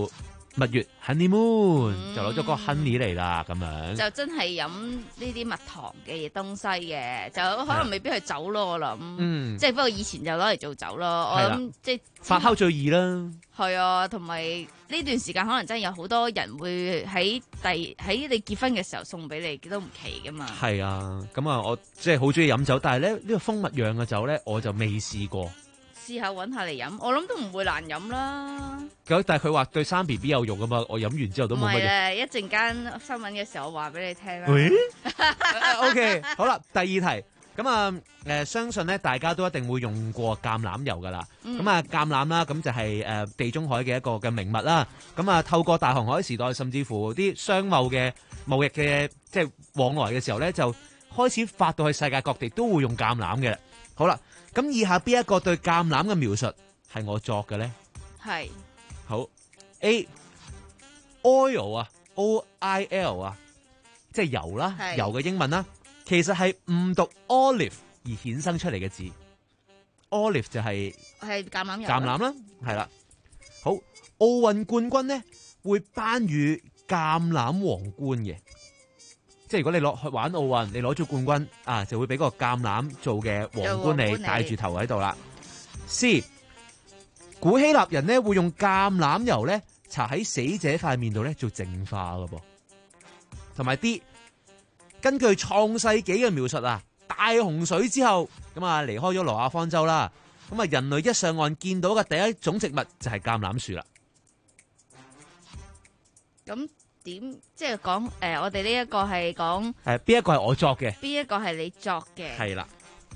蜜月 honeymoon、嗯、就攞咗個 honey 嚟啦，咁樣就真係飲呢啲蜜糖嘅東西嘅，就可能未必係酒咯，我諗，嗯，即係不過以前就攞嚟做酒咯，我諗即係發酵最易啦， 係啊，同埋呢段時間可能真係有好多人會喺第喺你結婚嘅時候送俾你都唔奇噶嘛， 係啊，咁啊我即係好中意飲酒，但係咧呢、呢個蜂蜜釀嘅酒咧我就未試過。 試下揾下嚟飲，我諗都唔會難飲啦。 咁但係佢話對生 B B 有用噶嘛？我飲完之後都冇乜嘢。 唔係咧，一陣間新聞嘅時候我話俾你聽啦。 喂，O K，好啦，第二題咁啊，誒、呃，相信咧大家都一定會用過橄欖油噶啦。咁、嗯、啊，橄欖啦，咁就係、是、誒、呃、地中海嘅一個嘅名物啦。咁啊，透過大航海時代，甚至乎啲商貿嘅貿易嘅即係往來嘅時候咧，就開始發到去世界各地都會用橄欖嘅。好啦。咁以下邊一個對橄欖嘅描述係我作嘅咧？係好 A oil 啊 O I L 啊，即係油啦，油嘅英文啦，其實係誤讀 olive 而衍生出嚟嘅字。olive 就係係橄欖油， 橄欖啦，係啦。好，奧運冠軍咧會頒予橄欖皇冠嘅。即係如果你攞去玩奧運，你攞咗冠軍啊，就會俾個橄欖做嘅皇冠你戴住頭喺度啦。C 古希臘人咧會用橄欖油咧搽喺死者塊面度咧做淨化噶噃。同埋 D 根據創世紀嘅描述啊，大洪水之後咁啊離開咗挪亞方舟啦，咁啊人類一上岸見到嘅第一種植物就係橄欖樹啦。 咁點即係講誒？我哋呢一個係講誒，邊一個係我作嘅？ 邊一個係你作嘅？ 係啦，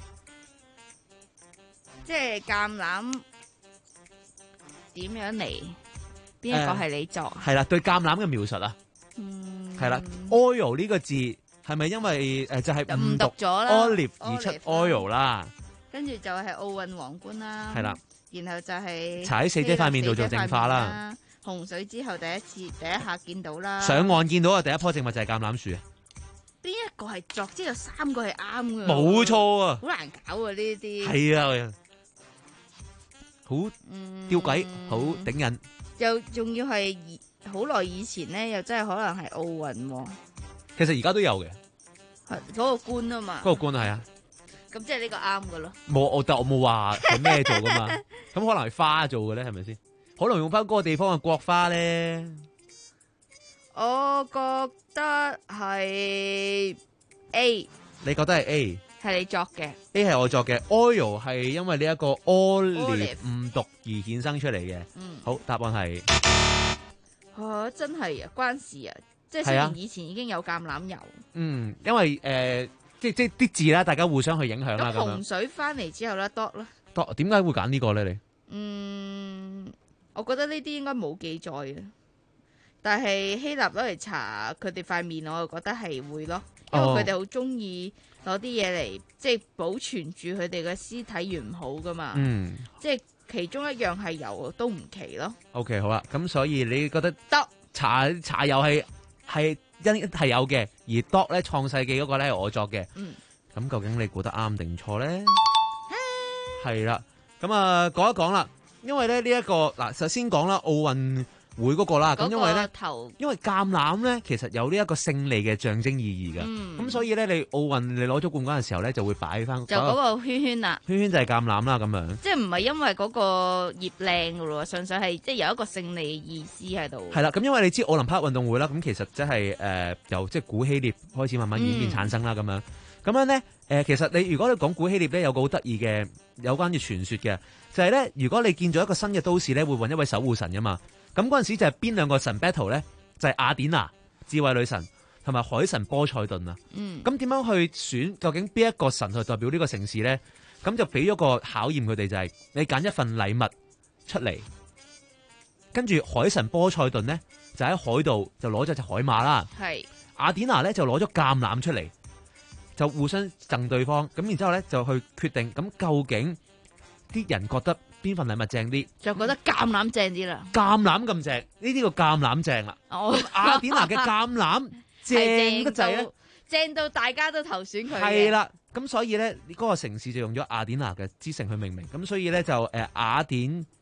即係橄欖點樣嚟？邊一個係你作？ 係、呃、啦，對橄欖嘅描述啊，嗯，係啦 ，oil 呢個字係咪因為誒就係誤讀咗 olive 而出 oil 啦？ 跟住就係奧運皇冠啦， 係啦， 然後就係搽喺死者塊面度做淨化啦。 洪水之後第一次第一下見到啦， 上岸見到嘅第一棵植物就係橄欖樹啊！ 邊一個係作？即係有三個係啱嘅， 冇錯啊！ 好難搞啊！呢啲係啊，好吊詭，好頂癮。 又仲要係好耐以前咧，又真係可能係奧運。 其實而家都有嘅， 係嗰個冠啊嘛， 嗰個冠係啊。 咁即係呢個啱嘅咯。 冇我但我冇話係咩做噶嘛，咁可能係花做嘅咧，係咪先？可能用翻嗰個地方嘅國花咧， 我覺得係 A。你覺得係 A？ 係你作嘅 A 係我作嘅 ，oil 係因為呢一個 olive 誤讀而衍生出嚟嘅。嗯，好，答案係， 哦，真係啊，關事啊，即係雖然以前已經有橄欖油。 嗯，因為誒、呃，即即啲字啦，大家互相去影響啦。咁洪水翻嚟之後咧 ，dot 啦。 dot 點解會揀呢個咧？你嗯。我覺得呢啲應該冇記載嘅，但係希臘攞嚟搽佢哋塊面，我就覺得係會咯，因為佢哋好中意攞啲嘢嚟，即係保存住佢哋嘅屍體完好噶嘛。嗯，即係其中一樣係油都唔奇咯。 OK， 好啦，咁所以你覺得得搽搽油係係因係有嘅，而 dot 咧創世紀嗰個咧係我作嘅。嗯，咁究竟你估得啱定錯咧？係啦，咁啊講一講啦。因為咧呢一個嗱，首先講啦，奧運會嗰個啦，咁因為咧，因為橄欖咧其實有呢一個勝利嘅象徵意義噶，咁、嗯、所以咧你奧運你攞咗冠軍嘅時候咧就會擺翻就嗰個圈圈啦， 圈圈就係橄欖啦咁樣， 即係唔係因為嗰個葉靚噶咯，純粹係即係有一個勝利嘅意思喺度。 係啦，咁因為你知奧林匹克運動會啦，咁其實即係誒由即係古希臘開始慢慢演變產生啦，咁、嗯、樣咁樣咧誒、呃，其實你如果你講古希臘咧有個好得意嘅有關嘅傳說嘅。就係、是、咧，如果你見咗一個新嘅都市咧，會揾一位守護神噶嘛。咁嗰陣時就係邊兩個神 battle 咧？就係、是、雅典娜智慧女神同埋海神波塞頓啊。嗯。咁點樣去選？究竟邊一個神去代表呢個城市咧？咁就俾咗個考驗佢哋，就係、是、你揀一份禮物出嚟，跟住海神波塞頓咧就喺海度就攞咗隻海馬啦。係。雅典娜咧就攞咗橄欖出嚟，就互相贈對方。咁然之後咧就去決定咁究竟。啲人覺得邊份禮物正啲， 就覺得橄欖正啲啦。 橄欖咁正，呢啲個橄欖正啦。哦，雅典娜嘅橄欖正得滯咧， 正到大家都投選佢。 係啦，咁所以咧，嗰、那個城市就用咗雅典娜嘅之城去命名。咁所以咧就誒、呃、雅典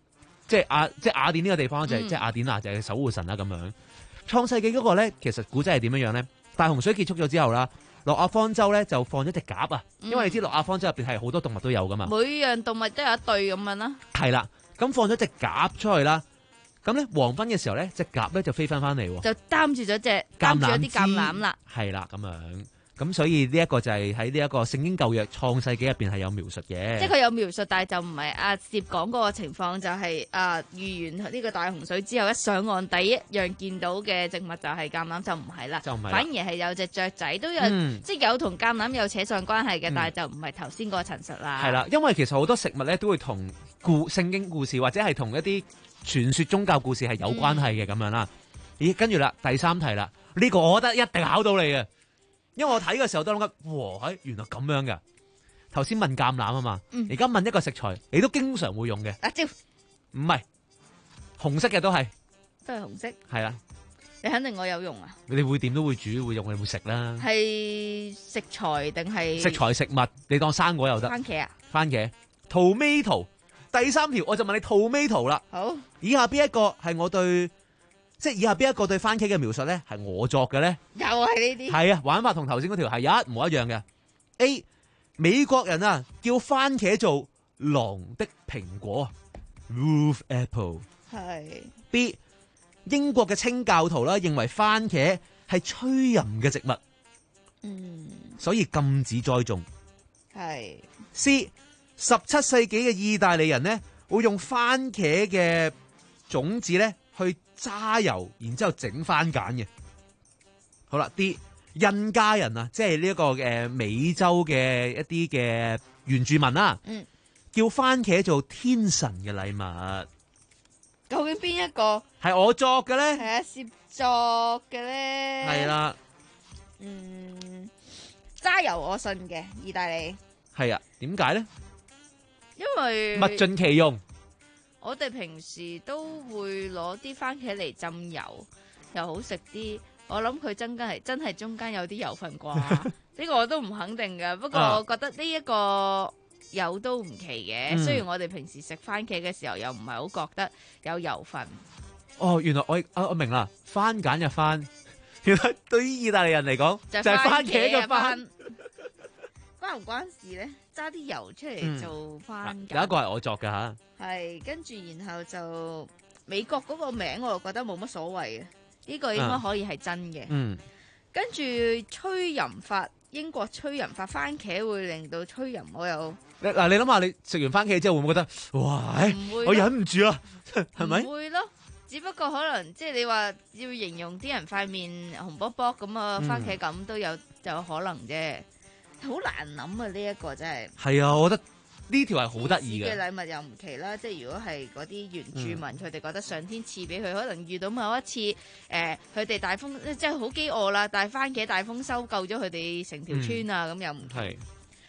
即係雅即係雅典呢個地方就係、 嗯、 即係雅典娜就係守護神啦咁樣。創世紀嗰個咧，其實古仔係點樣樣咧？大洪水結束咗之後啦，諾亞方舟咧就放咗隻鴿啊，因為你知諾亞方舟入邊係好多動物都有噶嘛， 每樣動物都有一對咁樣啦。 係啦，咁放咗隻鴿出去啦，咁咧黃昏嘅時候咧，隻鴿咧就飛翻翻嚟， 就擔住咗隻擔住咗啲橄欖啦， 係啦咁樣。咁所以呢一個就係喺呢一個聖經舊約創世紀入邊係有描述嘅， 即係佢有描述，但係就唔係阿攝講嗰個情況，就係、是、啊遇完呢個大洪水之後，一上岸第一樣見到嘅植物就係橄欖，就唔係啦，就唔係，反而係有隻雀仔都有，嗯、即係有同橄欖有扯上關係嘅，嗯、但係就唔係頭先嗰個陳述啦。係啦， 因為其實好多食物咧都會同故聖經故事或者係同一啲傳說宗教故事係有關係嘅咁樣啦。咦，跟住啦，第三題啦，呢、這個我覺得一定考到你嘅。因為我睇嘅時候都諗緊，哇，係原來咁樣嘅。頭先問橄欖啊嘛，而家、嗯、問一個食材，你都經常會用嘅。 辣椒唔係紅色嘅都係， 都係紅色。 係啦， 你肯定我有用啊。 你會點都會煮會用，你會食啦。 係食材定係食材食物？你當生果又得。 番茄啊？ 番茄。tomato。第三條我就問你 tomato 啦。 好。以下邊一個係我對？即係以下邊一個對番茄嘅描述咧，係我作嘅咧？ 又係呢啲？係啊，玩法同頭先嗰條係一模一樣嘅。A 美國人啊叫番茄做狼的蘋果 ，Wolf Apple。係。B 英國嘅清教徒啦認為番茄係催淫嘅植物，嗯，所以禁止栽種。係。C 十七世紀嘅意大利人咧會用番茄嘅種子咧去揸油，然之後整番梘嘅。好啦，啲印加人啊，即係呢一個誒美洲嘅一啲嘅原住民啦，嗯，叫番茄做天神嘅禮物。 究竟邊一個係我作嘅咧？ 係啊，攝作嘅咧。係啦，嗯，揸油我信嘅，意大利。係啊，點解咧？因為物盡其用。 我哋平時都會攞啲番茄嚟浸油，又好食啲。我諗佢真係真係中間有啲油份啩，呢個我都唔肯定㗎。不過我覺得呢一個有都唔奇嘅。嗯、雖然我哋平時食番茄嘅時候又唔係好覺得有油份。 哦，原來我啊我明啦，番梘嘅番，原來對於意大利人嚟講就係番茄嘅番。 關唔關事咧？揸啲油出嚟做番梘。 有一個係我作嘅吓。 係，跟住然後就美國嗰個名我又覺得冇乜所謂嘅，呢、這個應該可以係真嘅。嗯，跟住催淫法，英國催淫法，番茄會令到催淫，我又嗱你諗下，你食完番茄之後會唔會覺得哇？我忍唔住啦，係咪？ 唔會咯，只不過可能即係你話要形容啲人塊面紅卜卜咁啊，番茄咁都有就有可能啫，好難諗啊！呢、這、一個真係係啊，我覺得。呢條係好得意嘅禮物又唔奇啦，即係如果係嗰啲原住民，佢哋、嗯、覺得上天賜俾佢，可能遇到某一次誒，佢、呃、哋大豐即係好飢餓啦，但係番茄大豐收救咗佢哋成條村啊，咁、嗯、又唔奇。係，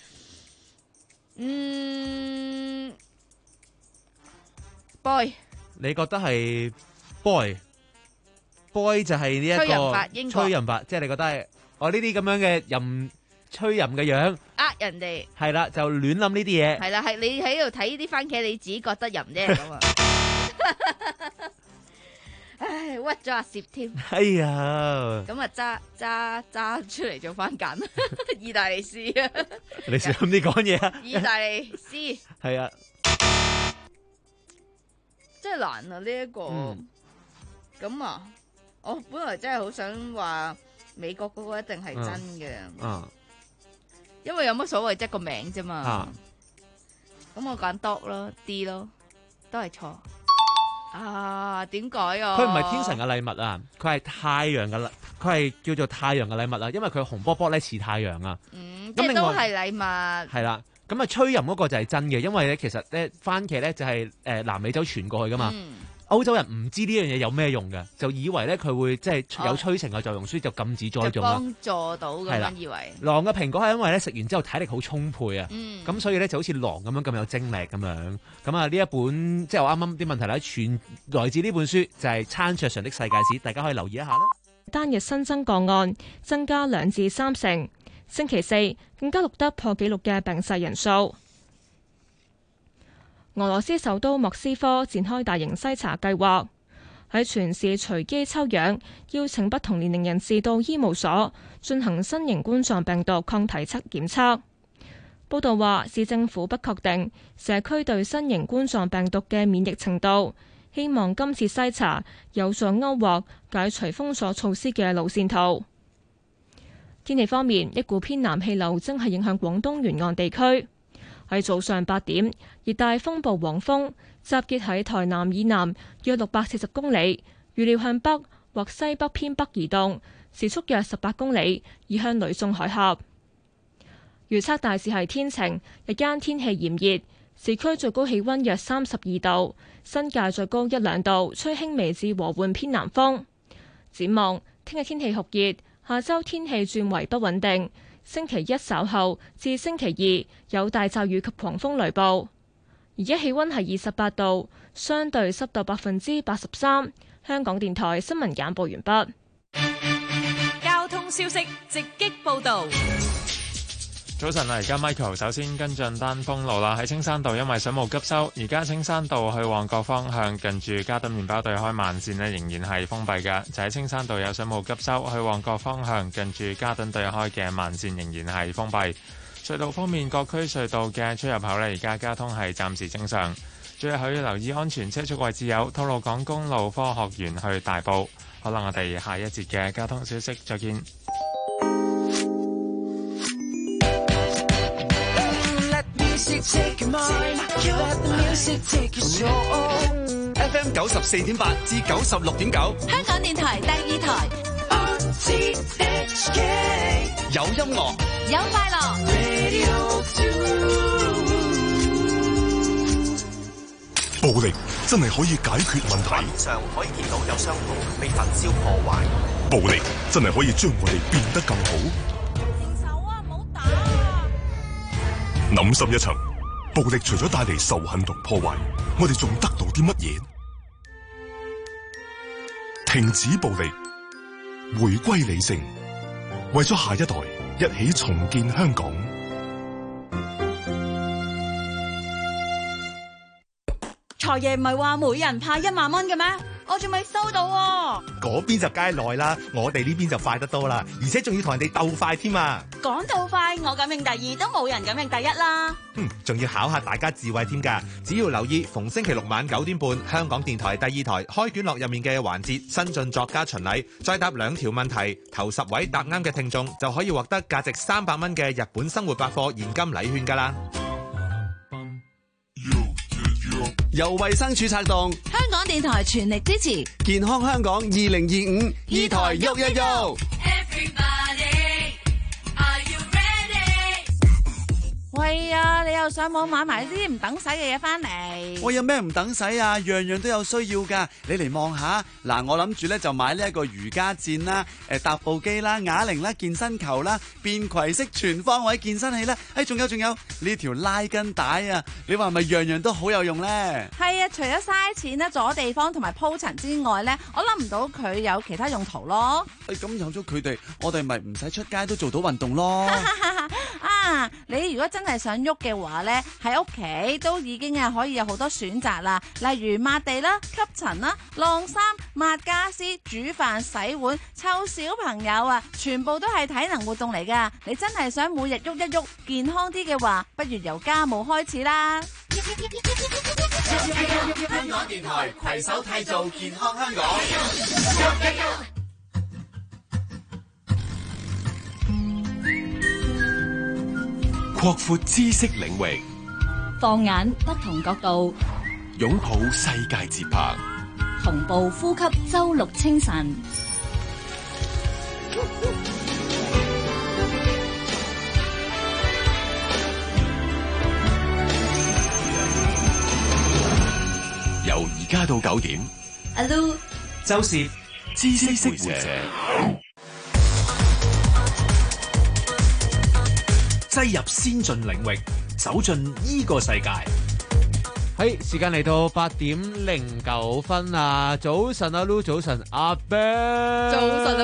嗯，boy， 你覺得係 boy？boy 就係呢一個催淫法，英國催淫法，即係你覺得係我呢啲咁樣嘅淫。催淫嘅樣， 呃人哋係啦，就亂諗呢啲嘢。 係啦，係你喺度睇呢啲番茄，你自己覺得淫啫咁啊！唉，屈咗阿攝添。哎呀！咁啊，揸揸揸出嚟做番梘，意大利絲啊！ 你小心啲講嘢啊！ 意大利絲係啊， 真係難啊！呢一個咁啊，我本來真係好想話美國嗰個一定係真嘅。嗯。因為有乜所謂即係個名啫嘛，咁、啊、我揀 dog 咯 D 咯，都係錯啊？點解啊？ 佢唔係天神嘅禮物啊，佢係太陽嘅禮，佢係叫做太陽嘅禮物啊，因為佢紅波波咧似太陽啊。 嗯，即係都係禮物。 係啦，咁啊催淫嗰個就係真嘅，因為咧其實咧番茄咧就係誒南美洲傳過去噶嘛。嗯歐洲人唔知呢樣嘢有咩用嘅，就以為咧佢會即係有催情嘅作用，所以就禁止栽種啦。 幫助到咁樣以為。 狼嘅蘋果係因為咧食完之後體力好充沛啊，咁、嗯、所以咧就好似狼咁樣咁有精力咁樣。咁啊呢一本即係我啱啱啲問題咧，全來自呢本書就係、是《餐桌上的世界史》，大家可以留意一下啦。 單日新增個案增加兩至三成，星期四更加錄得破紀錄嘅病逝人數。 俄羅斯首都莫斯科展開大型篩查計劃，喺全市隨機抽樣，邀請不同年齡人士到醫務所進行新型冠狀病毒抗體測檢測。報道話，市政府不確定社區對新型冠狀病毒嘅免疫程度，希望今次篩查有助勾畫解除封鎖措施嘅路線圖。天氣方面，一股偏南氣流正係影響廣東沿岸地區。喺早上八點，熱帶風暴黃蜂集結喺台南以南約六百四十公里，預料向北或西北偏北移動，時速約十八公里，移向呂宋海峽。預測大致係天晴，日間天氣炎熱，市區最高氣溫約三十二度，新界最高一兩度，吹輕微至和緩偏南風。展望聽日天氣酷熱，下周天氣轉為不穩定。星期一稍後至星期二有大驟雨及狂風雷暴。而家氣溫係二十八度，相對濕度百分之八十三。香港電台新聞簡報完畢。 交通消息直擊報道。 早晨啊，而家 Michael 首先跟進丹鳳路啦，喺青山道因為水務急修，而家青山道去旺角方向近住嘉頓麵包對開慢線呢仍然係封閉嘅，就喺青山道有水務急修，去旺角方向近住嘉頓對開嘅慢線仍然係封閉。隧道方面，各區隧道嘅出入口呢，而家交通係暫時正常。最後要留意安全車速位置有吐露港公路科學園去大埔。好啦，我哋下一節嘅交通消息再見。 F M 九十四點八至九十六點九， 香港電台第二台， 有音樂， 有快樂。 暴力真係可以解決問題。 畫面上可以見到有傷痕被焚燒破壞。 暴力真係可以將我哋變得更好。諗深一層，暴力除咗帶嚟仇恨同破壞，我哋仲得到啲乜嘢？停止暴力，回歸理性，為咗下一代，一起重建香港。 財爺唔係話每人派一萬蚊嘅咩？我仲未收到喎。 嗰邊就梗係耐啦，我哋呢邊就快得多啦，而且仲要同人哋鬥快添啊！ 講到快，我敢認第二，都冇人敢認第一啦。 嗯，仲要考下大家智慧添㗎。只要留意逢星期六晚九點半，香港電台第二台開卷樂入面嘅環節新晉作家巡禮，再答兩條問題，頭十位答啱嘅聽眾就可以獲得價值三百蚊嘅日本生活百貨現金禮券㗎啦。 由衛生署策動， 香港電台全力支持健康香港二零二五，二台喐一喐。 喂啊！你又上網買埋啲唔等使嘅嘢翻嚟？ 我有咩唔等使啊？樣樣都有需要噶。你嚟望下嗱，我諗住咧就買呢一個瑜伽墊啦、誒踏步機啦、啞鈴啦、健身球啦、便攜式全方位健身器啦。誒，仲有仲有呢條拉筋帶啊！你話係咪樣樣都好有用咧？ 係啊，除咗嘥錢咧、阻地方同埋鋪塵之外咧，我諗唔到佢有其他用途咯。 誒，咁有咗佢哋，我哋咪唔使出街都做到運動咯。 啊，你如果真係想喐嘅話呢，喺屋企都已經係可以有好多選擇啦，例如抹地啦、吸塵啦、晾衫、抹家私、煮飯、洗碗、湊小朋友啊，全部都係體能活動嚟噶。你真係想每日喐一喐，健康啲嘅話，不如由家務開始啦。 香港電台攜手締造健康香港。 擴闊知識領域， 放眼不同角度， 擁抱世界節拍， 同步呼吸周六清晨。 由而家到九點， 阿 Lu、 周攝知識活者。 擠入先進領域，走進呢個世界。 喺時間嚟到八點零九分啊！早晨啊 Lu， 早晨阿 Ben， 早晨啊 Ben，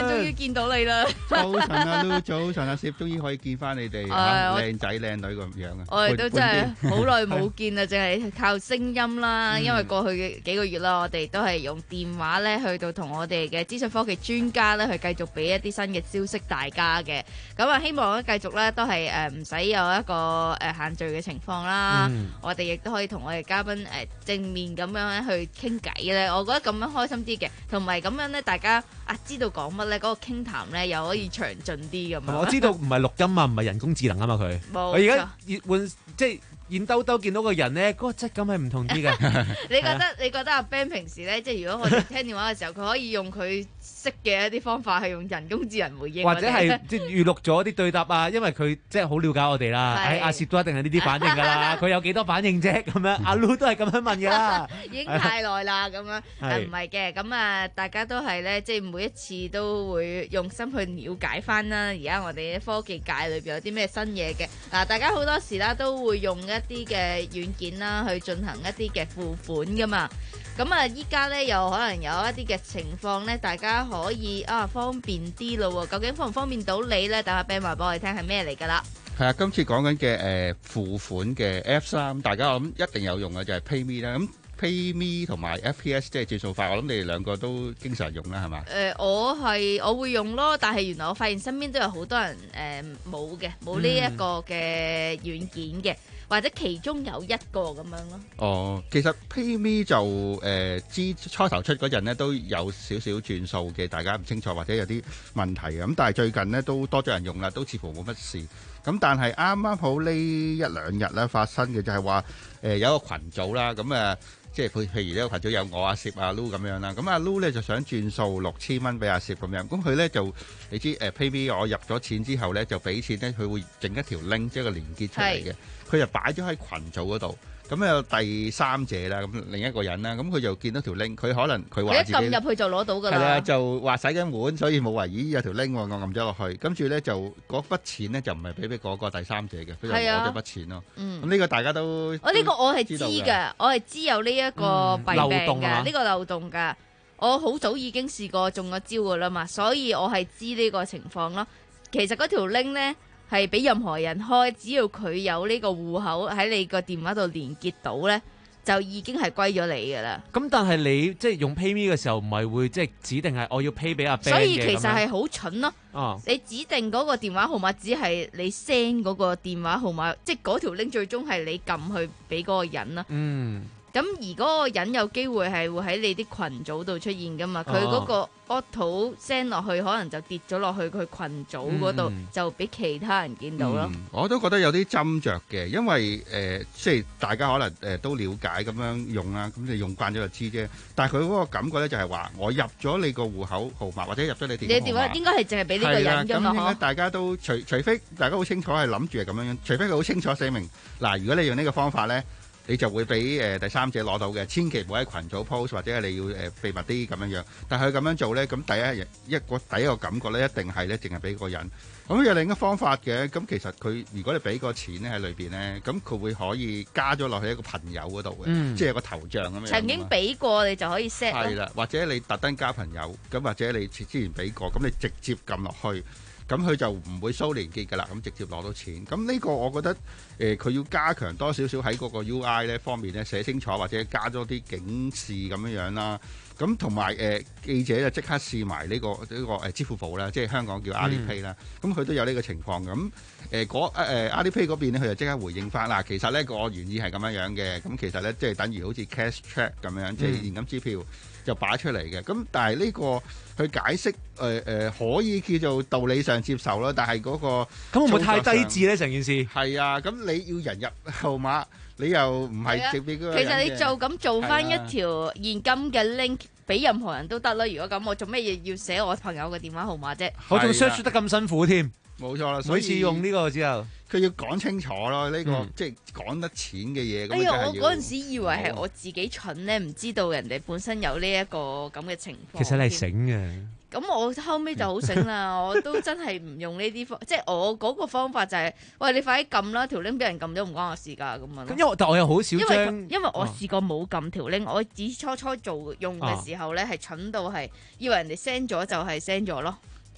終於見到你啦！ 早晨啊，Lu，早晨啊，攝，終於可以見翻你哋嚇靚仔靚女咁樣啊！ 我哋都真係好耐冇見啦，淨係靠聲音啦。因為過去嘅幾個月啦，我哋都係用電話咧去到同我哋嘅資訊科技專家咧去繼續俾一啲新嘅消息大家嘅。咁啊，希望咧繼續咧都係誒唔使有一個誒限聚嘅情況啦。嗯、我哋亦都可以同我哋嘉賓誒正面咁樣去傾偈咧。我覺得咁樣開心啲嘅，同埋咁樣咧大家啊知道講乜咧，嗰、嗰個傾談咧又可以詳盡啲咁樣。 我知道唔係錄音啊，唔係人工智能啊嘛佢。冇錯。我而家換即係現兜兜見到個人咧，嗰、嗰個質感係唔同啲嘅。 你覺得你覺得阿 Ben 平時咧，即係如果我哋聽電話嘅時候，佢可以用佢識嘅一啲方法，係用人工智能回應， 或者係即係預錄咗啲對答啊，因為佢即係好了解我哋啦。 係阿攝都一定係呢啲反應㗎啦。佢有幾多反應啫？咁樣阿 Lu 都係咁樣問㗎啦。 已經太耐啦，咁樣誒唔係嘅，咁啊大家都係咧，即係每一次都會用心去了解翻啦。而家我哋科技界裏邊有啲咩新嘢嘅嗱，大家好多時啦都會用一啲嘅軟件啦去進行一啲嘅付款㗎嘛。咁啊，依家咧又可能有一啲嘅情況咧，大家可以啊方便啲咯喎。究竟方唔方便到你咧？等阿 Ben 話俾我哋聽係咩嚟㗎啦？ 係啊，今次講緊嘅誒付款嘅 Apps 啦，咁大家我諗一定有用嘅就係 PayMe 啦。咁 PayMe 同埋 F P S 即係轉數快，我諗你哋兩個都經常用啦，係嘛？ 誒，我係我會用咯，但係原來我發現身邊都有好多人誒冇嘅，冇呢一個嘅軟件嘅。或者其中有一個咁樣咯。 哦，其實 PayMe 就誒之、呃、初頭出嗰陣咧都有少少轉數嘅，大家唔清楚或者有啲問題嘅。咁但係最近咧都多咗人用啦，都似乎冇乜事。咁但係啱啱好呢一兩日咧發生嘅就係話誒有一個群組啦，咁誒即係譬譬如呢個群組有我阿攝阿 Lu 咁樣啦，咁阿 Lu 咧就想轉數六千蚊俾阿攝咁樣，咁佢咧就你知誒、呃、PayMe 我入咗錢之後咧就俾錢咧，佢會整一條 link 即係個連結出嚟嘅。佢就擺咗喺群組嗰度，咁有第三者啦，咁另一個人啦，咁佢就見到條 link，佢可能佢話自己一撳入去就攞到㗎啦。 係啦，就話洗緊碗，所以冇懷疑有條 link，我撳咗落去，跟住咧就嗰筆錢咧就唔係俾俾嗰個第三者嘅，佢就攞咗筆錢咯。嗯，咁呢個大家都我呢個我係知㗎，我係知有呢一個弊病㗎，呢個漏洞㗎。我好早已經試過中咗招㗎啦嘛，所以我係知呢個情況咯。其實嗰條 link 咧，係俾任何人開，只要佢有呢個戶口喺你個電話度連結到呢，就已經係歸咗你噶啦。 咁但係你即係用 PayMe 嘅時候，唔係會即係指定係我要 pay 俾阿 Ben 嘅。 所以其實係好蠢咯。 哦、 你指定嗰個電話號碼，只係你 send 嗰個電話號碼，即係嗰條 link 最終係你撳去俾嗰個人啦。嗯。咁而嗰個人有機會係會喺你啲群組度出現噶嘛？佢嗰、哦、個 auto send 落去，可能就跌咗落去佢群組嗰度，嗯、就俾其他人見到咯、嗯。 我都覺得有啲斟酌嘅，因為誒、呃，即係大家可能誒、呃、都了解咁樣用啦，咁你用慣咗就知啫。但係佢嗰個感覺咧就係話，我入咗你個戶口號碼或者入咗你電話號碼， 你電話應該係淨係俾呢個人㗎嘛？ 咁應該大家都除除非大家好清楚係諗住係咁樣樣，除非佢好清楚寫明嗱，如果你用呢個方法咧。你就會俾誒、呃、第三者攞到嘅，千祈唔好喺群組 post 或者係你要誒、呃、秘密啲咁樣樣。但係佢咁樣做咧，咁第一一個第一個感覺咧，一定係咧，淨係俾個人。咁有另一個方法嘅，咁其實佢如果你俾個錢咧喺裏邊咧，咁佢會可以加咗落去一個朋友嗰度嘅，嗯、即係有個頭像咁樣。 曾經俾過你就可以 set。 係啦，或者你特登加朋友，咁或者你之前俾過，咁你直接撳落去。咁佢就唔會收連結㗎啦，咁直接攞到錢。咁呢個我覺得誒，佢、呃、要加強多少少喺嗰個 U I 咧方面咧寫清楚，或者加咗啲警示咁樣樣啦。咁同埋誒記者就即刻試埋呢個呢、呢個誒支付寶啦，即係香港叫 Alipay 啦、嗯。咁佢都有呢個情況。咁誒嗰誒 Alipay 嗰邊咧，佢就即刻回應翻啦。其實咧個原意係咁樣樣嘅。咁其實咧即係等於好似 cash check 咁樣，即係現金支票。就擺出嚟嘅，咁但係呢個去解釋，誒、呃、誒、呃、可以叫做道理上接受咯，但係嗰、那個咁會唔會太低智咧？成件事係啊，咁你要人入號碼，你又唔係直俾嗰個人嘅。 其實你做咁做翻一條現金嘅 link 俾任何人都得啦。如果咁，我做咩嘢要寫我朋友嘅電話號碼啫？ 我仲 search 得咁辛苦添。 冇錯啦， 每次用呢個之後， 佢要講清楚咯，呢、這個、嗯、即係講得淺嘅嘢。 哎呀，我嗰陣時以為係我自己蠢咧，唔知道人哋本身有呢一個咁嘅情況。 其實你係醒嘅。 咁我後尾就好醒啦，我都真係唔用呢啲方，即係我嗰個方法就係、是，喂，你快啲撳啦，條 link 俾人撳咗唔關我事㗎咁樣。 咁因為但我又好少將， 因為因為我試過冇撳條 link，、哦、我只初初做用嘅時候咧係、啊、蠢到係以為人哋 send 咗就係 send 咗咯。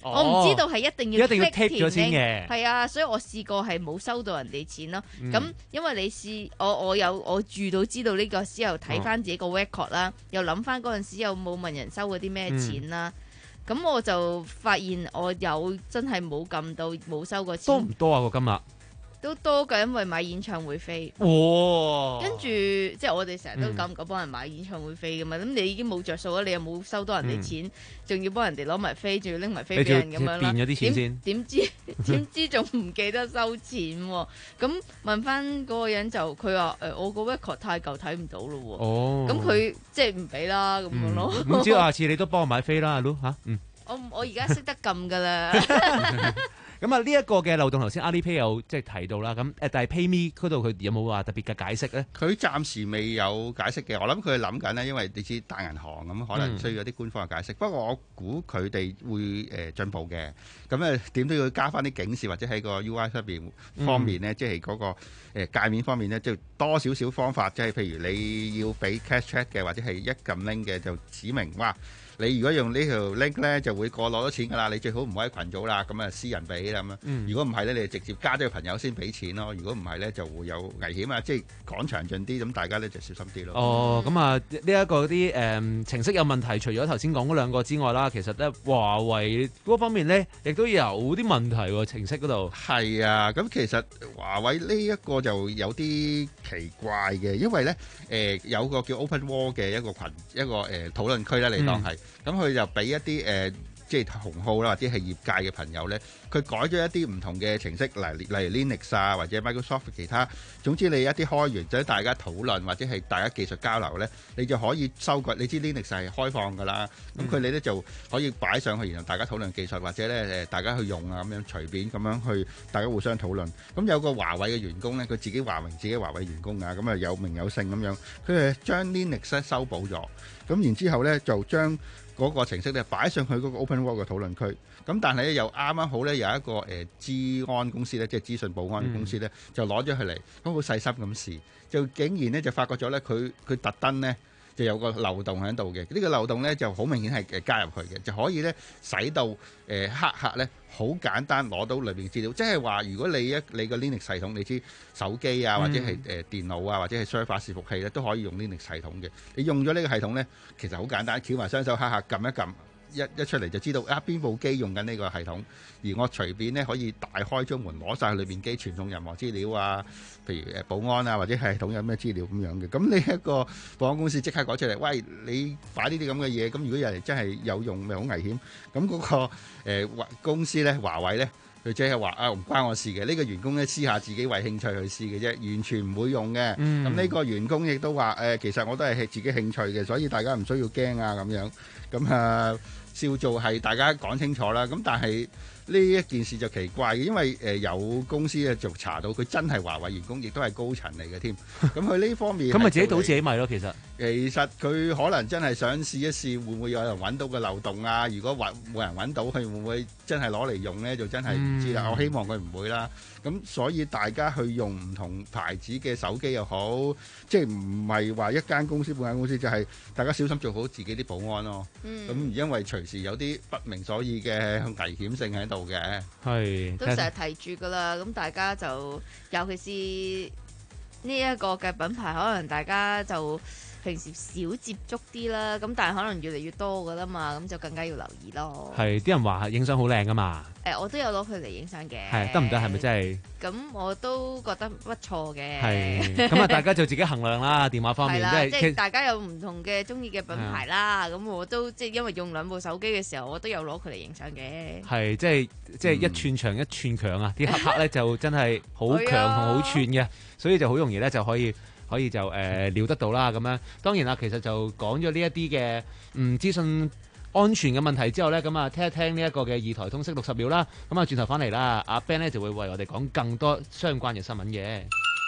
我唔知道係一定要一定要 tap 咗先嘅。 係啊，所以我試過係冇收到人哋錢咯。咁、 嗯、 因為你試我我有我住到知道呢個之後，睇翻自己個 record 啦，又諗翻嗰陣時有冇問人收過啲咩錢啦。咁、嗯、我就發現我有真係冇撳到冇收過錢。 多唔多啊個金額？ 都多㗎，因為買演唱會飛。 哇！ 跟住即係我哋成日都夠唔夠幫人買演唱會飛㗎嘛？咁、嗯、你已經冇着數啦，你又冇收多人哋錢，仲、嗯、要幫人哋攞埋飛，仲要拎埋飛俾人咁樣啦。 變咗啲錢先。 點知點知仲唔記得收錢喎？咁問翻嗰個人就佢話誒，我個 record 太舊睇唔到咯喎。哦。咁佢即係唔俾啦咁樣咯。 唔知下次你都幫我買飛啦，阿 Lu 嚇。嗯。 我我而家識得撳㗎啦。 咁啊，呢一個嘅漏洞頭先 Alipay 有即係提到啦，咁誒但係 PayMe 嗰度佢有冇話特別嘅解釋咧？ 佢暫時未有解釋嘅，我諗佢係諗緊咧，因為你知大銀行咁，可能需要一啲官方嘅解釋。嗯、不過我估佢哋會誒進步嘅，咁誒點都要加翻啲警示，或者喺個 U I 方面方面咧，嗯、即係嗰個誒界面方面咧，即係多少少方法，即係譬如你要俾 cash check 嘅，或者係一撳 link 嘅，就指明哇。你如果用呢條 link 咧，就會過攞到錢㗎啦。你最好唔好喺群組啦，咁啊私人俾啦咁樣。嗯、如果唔係咧，你就直接加咗個朋友先俾錢咯。如果唔係咧，就會有危險啊！即係講詳盡啲，咁大家咧就小心啲咯。 哦，咁啊呢一個啲誒程式有問題，除咗頭先講嗰兩個之外啦，其實咧華為嗰方面咧，亦都有啲問題喎。程式嗰度係啊，咁其實華為呢一個就有啲奇怪嘅，因為咧誒、呃、有個叫 Open Wall 嘅一個群一個誒、呃、討論區咧，你當係。嗯咁佢就俾一啲誒、呃，即係同好啦，或者係業界嘅朋友咧，佢改咗一啲唔同嘅程式，例例如 Linux 啊，或者 Microsoft 其他，總之你一啲開源，就大家討論或者係大家技術交流咧，你就可以修改。你知 Linux 係開放㗎啦，咁佢哋咧就可以擺上去，然後大家討論技術，或者咧誒大家去用啊咁樣隨便咁樣去，大家互相討論。咁有個華為嘅員工咧，佢自己話明自己華為員工啊，咁啊有名有姓咁樣，佢係將 Linux 咧修補咗，咁然之後咧就將嗰個程式咧擺上去嗰個 Open World 嘅討論區，咁但係咧又啱啱好咧有一個誒資、呃、安公司咧，即係資訊保安嘅公司咧，嗯、就攞咗佢嚟，咁好細心咁試，就竟然咧就發覺咗咧，佢佢特登咧就有個漏洞喺度嘅，呢、呢個漏洞咧就好明顯係誒加入去嘅，就可以咧使到誒、呃、黑客咧好簡單攞到裏邊嘅資料，即係話如果你一你個 Linux 系統，你知手機啊或者係誒、呃、電腦啊或者係 server 伺服器咧都可以用 Linux 系統嘅，你用咗呢個系統咧，其實好簡單，翹埋雙手黑客撳一撳。一一出嚟就知道啊邊部機用緊呢個系統，而我隨便咧可以大開中門攞晒裏邊機傳送任何資料啊，譬如誒保安啊或者系統有咩資料咁樣嘅。咁呢一個保安公司即刻講出嚟，喂，你擺呢啲咁嘅嘢，咁如果有人真係有用，咪好危險。咁嗰、那個誒、呃、公司咧，華為咧，佢即係話啊唔關我事嘅，呢、這個員工咧私下自己為興趣去試嘅啫，完全唔會用嘅。咁呢、嗯、個員工亦都話誒、呃，其實我都係自己興趣嘅，所以大家唔需要驚啊咁樣。咁啊。照做係大家講清楚啦，咁但係呢一件事就奇怪嘅，因為誒、呃、有公司咧就查到佢真係華為員工，亦都係高層嚟嘅添。咁佢呢方面咁咪自己倒自己咪咯，其實其實佢可能真係想試一試，會唔會有人揾到個漏洞啊？如果揾冇人揾到，佢會唔會真係攞嚟用咧？就真係唔知啦。嗯、我希望佢唔會啦。咁所以大家去用唔同牌子嘅手機又好，即係唔係話一間公司半間公司，就係、是、大家小心做好自己啲保安咯。咁、嗯、因為隨時有啲不明所以嘅危險性喺度嘅，係都成日提住㗎啦。咁大家就尤其是呢一個嘅品牌，可能大家就平時少接觸啲啦。咁但係可能越嚟越多㗎啦嘛，咁就更加要留意咯。 係啲人話影相好靚㗎嘛。 誒、欸，我都有攞佢嚟影相嘅。 係得唔得？係咪真係？ 咁我都覺得不錯嘅。 係咁啊！大家就自己衡量啦。電話方面， 即係即係大家有唔同嘅中意嘅品牌啦。咁我都即係因為用兩部手機嘅時候，我都有攞佢嚟影相嘅。係即係即係一寸長一寸強啊！啲黑客咧就真係好強同好串嘅，所以就好容易咧就可以可以就誒、呃、料得到啦。咁樣當然啦，其實就講咗呢一啲嘅嗯資訊安全嘅問題之後呢，咁啊聽一聽呢一個嘅二台通識六十秒啦，咁啊轉頭翻嚟啦，阿 Ben 呢就會為我哋講更多相關嘅新聞嘅。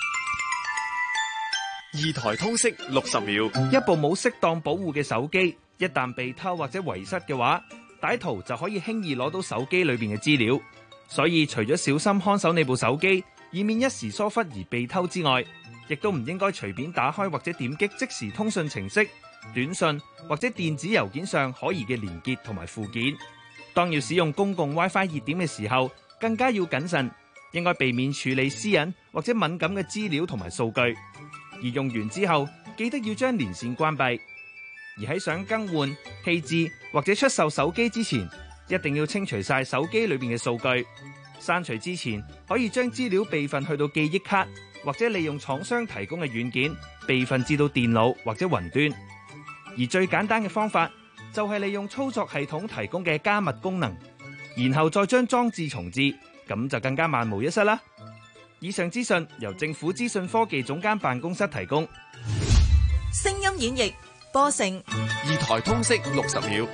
二台通識六十秒，一部冇適當保護嘅手機，一旦被偷或者遺失嘅話，歹徒就可以輕易攞到手機裏邊嘅資料。所以除咗小心看守你部手機，以免一時疏忽而被偷之外，亦都唔應該隨便打開或者點擊即時通訊程式、短信或者電子郵件上可疑嘅連結同埋附件。 當要使用公共 WiFi 熱點嘅時候，更加要謹慎，應該避免處理私隱或者敏感嘅資料同埋數據。而用完之後，記得要將連線關閉。而喺想更換、棄置或者出售手機之前，一定要清除晒手機裏邊嘅數據。刪除之前，可以將資料備份去到記憶卡，或者利用廠商提供嘅軟件備份至到電腦或者雲端。而最簡單嘅方法就係利用操作系統提供嘅加密功能，然後再將裝置重置，咁就更加萬無一失啦。以上資訊由政府資訊科技總監辦公室提供。 聲音演繹播成二台通識六十秒，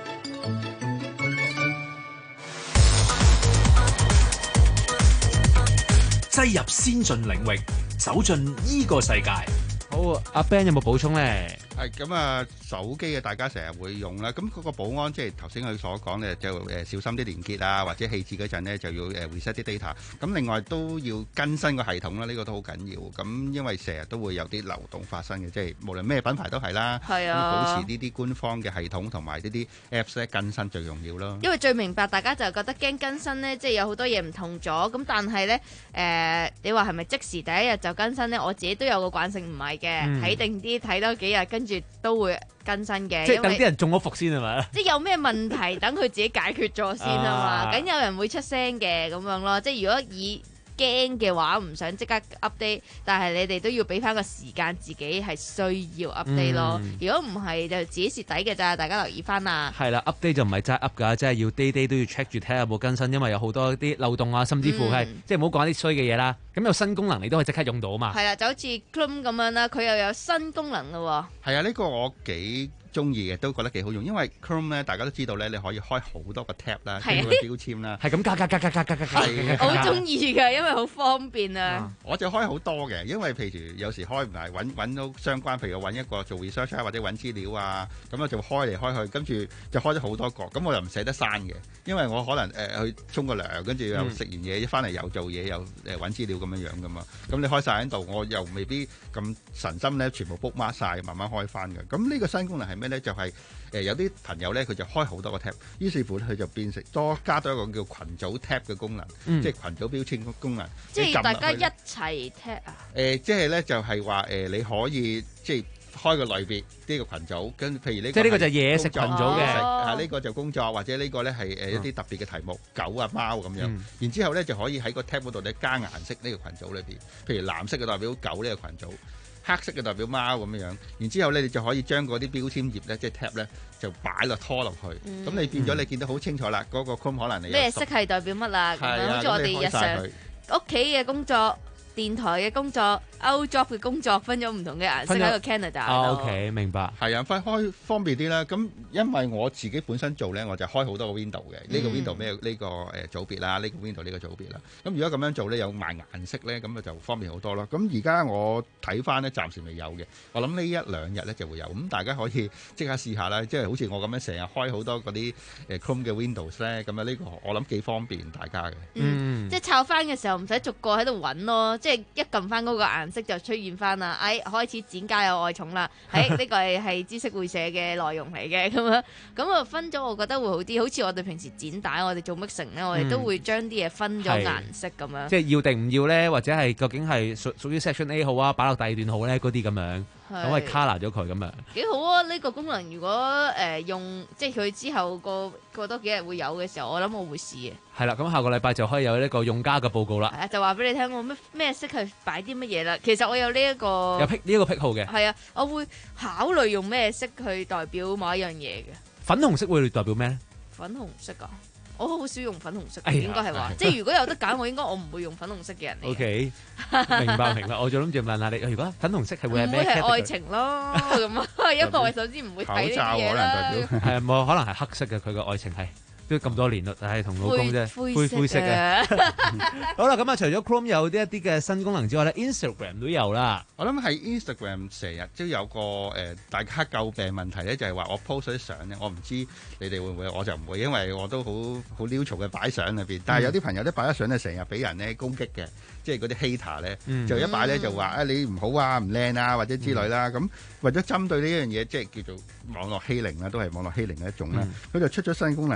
擠入先進領域，走進呢個世界。 好，阿 Ben 有冇補充咧？ 係咁啊，手機嘅大家成日會用啦，咁嗰個保安即係頭先佢所講嘅，就誒小心啲連結啊，或者棄置嗰陣呢，就要誒 reset 啲 data。咁另外都要更新個系統啦，呢個都好緊要。咁因為成日都會有啲流動發生嘅，即係無論咩品牌都係啦。 係啊， 保持呢啲官方嘅系統同埋呢啲 apps 咧更新最重要咯。 因為最明白大家就覺得驚更新呢，即係有好多嘢唔同咗。咁但係呢，誒你話係咪即時第一日就更新呢？我自己都有個慣性，唔係嘅，睇定啲，睇多幾日，跟住都會更新嘅。 即係等啲人中咗伏先係咪？ 即係有咩問題，等佢自己解決咗先啊嘛。梗有人會出聲嘅咁樣咯。即係如果以驚嘅話，唔想即刻 update，但係你哋都要俾翻個時間自己係需要 update 咯。嗯、如果唔係就自己蝕底嘅咋，大家留意翻啊。 係啦 ，update 就唔係齋 up 㗎，即係要 day day 都要 check 住睇下有冇更新，因為有好多啲漏洞啊，甚至乎係、嗯、即係唔好講啲衰嘅嘢啦。咁有新功能你都可以即刻用到啊嘛。 係啦，就好似 Chrome 咁樣啦，佢又有新功能咯。 係啊，呢、呢個我幾中意嘅，都覺得幾好用，因為 Chrome 咧，大家都知道咧，你可以開好多個 tab 啦，跟住個標籤啦， 係咁加加加加加加加加， 好中意㗎，因為好方便啊！ 我就開好多嘅，因為譬如有時開唔係揾揾到相關，譬如揾一個做 research 啊，或者揾資料啊，咁我就開嚟開去，跟住就開咗好多個，咁我又唔捨得刪嘅，因為我可能誒、呃、去沖個涼，跟住又食完嘢翻嚟又做嘢，又誒揾資料咁樣樣噶嘛，咁你開晒喺度，我又未必咁神心咧，全部 bookmark 晒，慢慢開翻嘅。咁呢個新功能係咩咧？就係、是、誒、呃、有啲朋友咧，佢就開好多個 tab， 於是乎佢就變成多加多一個叫群組 tab 嘅功能，嗯、即係群組標籤功能。 即係大家一齊 tab 啊？誒、 呃，即係咧就係話誒，你可以即係開個類別呢個群組，跟譬如呢， 即係呢個就係嘢食群組嘅， 啊呢個就工作，或者呢個咧係誒一啲特別嘅題目，狗啊貓咁樣。嗯、然之後咧就可以喺個 tab 嗰度咧加顏色呢個群組裏邊，譬如藍色嘅代表狗呢個群組。黑色嘅代表貓咁樣樣，然之後咧你就可以將嗰啲標籤頁咧，即係 tab 咧，就擺落拖落去。咁、嗯、你變咗你見到好清楚啦，嗰、嗯、個 Chrome 可能你咩色係代表乜啦？咁樣好似我哋日常屋企嘅工作、電台嘅工作、Outjob 嘅工作，分咗唔同嘅顏色喺個 Canada。 哦、OK， 明白。 係啊，分開方便啲啦。咁因為我自己本身做咧，我就開好多個 window 嘅。呢、嗯、個 window 咩？呢、這個誒、呃、組別啦，呢、這個 window 呢個組別啦。咁如果咁樣做咧，有埋顏色咧，咁啊就方便好多咯。咁而家我睇翻咧，暫時未有嘅。我諗呢一兩日咧就會有。咁大家可以即刻試下啦。即係好似我咁樣成日開好多嗰啲誒 Chrome 嘅 Windows 咧，咁啊呢個我諗幾方便大家嘅。 嗯，嗯即係抄翻嘅時候唔使逐個喺度揾咯，即係一撳翻嗰個顏色就出現翻啦。哎，開始剪家有愛寵啦。哎，呢、這個係係知識會社嘅內容嚟嘅，咁樣咁啊分咗，我覺得會好啲。好似我哋平時剪帶，我哋做 mixing 咧，我哋都會將啲嘢分咗顏色咁樣。 即係要定唔要咧，或者係究竟係屬屬於 section A 好啊，擺落第二段好咧，嗰啲咁樣。咁係 color 咗佢咁樣， 幾好啊！呢、這個功能如果誒、呃、用，即係佢之後過過多幾日會有嘅時候，我諗我會試嘅。 係啦，咁下個禮拜就可以有呢個用家嘅報告啦。 係啊，就話俾你聽，我咩咩色去擺啲乜嘢啦。其實我有呢、這、一個有癖呢一個癖好嘅。 係啊，我會考慮用咩色去代表某一樣嘢嘅。 粉紅色會代表咩咧？ 粉紅色啊！我好少用粉紅色，哎、應該係話，即係如果有得揀，我應該我唔會用粉紅色嘅人嚟。 O、okay, K， 明白明白，我就諗住問下你，如果粉紅色係會係咩？ 唔會係愛情咯，咁啊，因為我首先唔會睇呢啲嘢啦。 係啊，冇可能係黑色嘅，佢嘅愛情係。都咁多年咯，但係同老公啫，灰灰色嘅。好啦，咁啊，除咗 Chrome 有啲一啲嘅新功能之外咧 ，Instagram 都有啦。 我諗係 Instagram 成日都有個誒、呃、大家詬病問題咧，就係、是、話我 post 啲相咧，我唔知你哋會唔會，我就唔會，因為我都好好潦嘈嘅擺相裏邊。但係有啲朋友咧擺咗相咧，成日俾人咧攻擊嘅，即係嗰啲 hater 咧，嗯、就一擺咧就話啊你唔好啊，唔靚啊或者之類啦。咁、嗯、為咗針對呢一樣嘢，即係叫做網絡欺凌啦，都係網絡欺凌嘅一種啦。佢、嗯、就出咗新功能，就係話。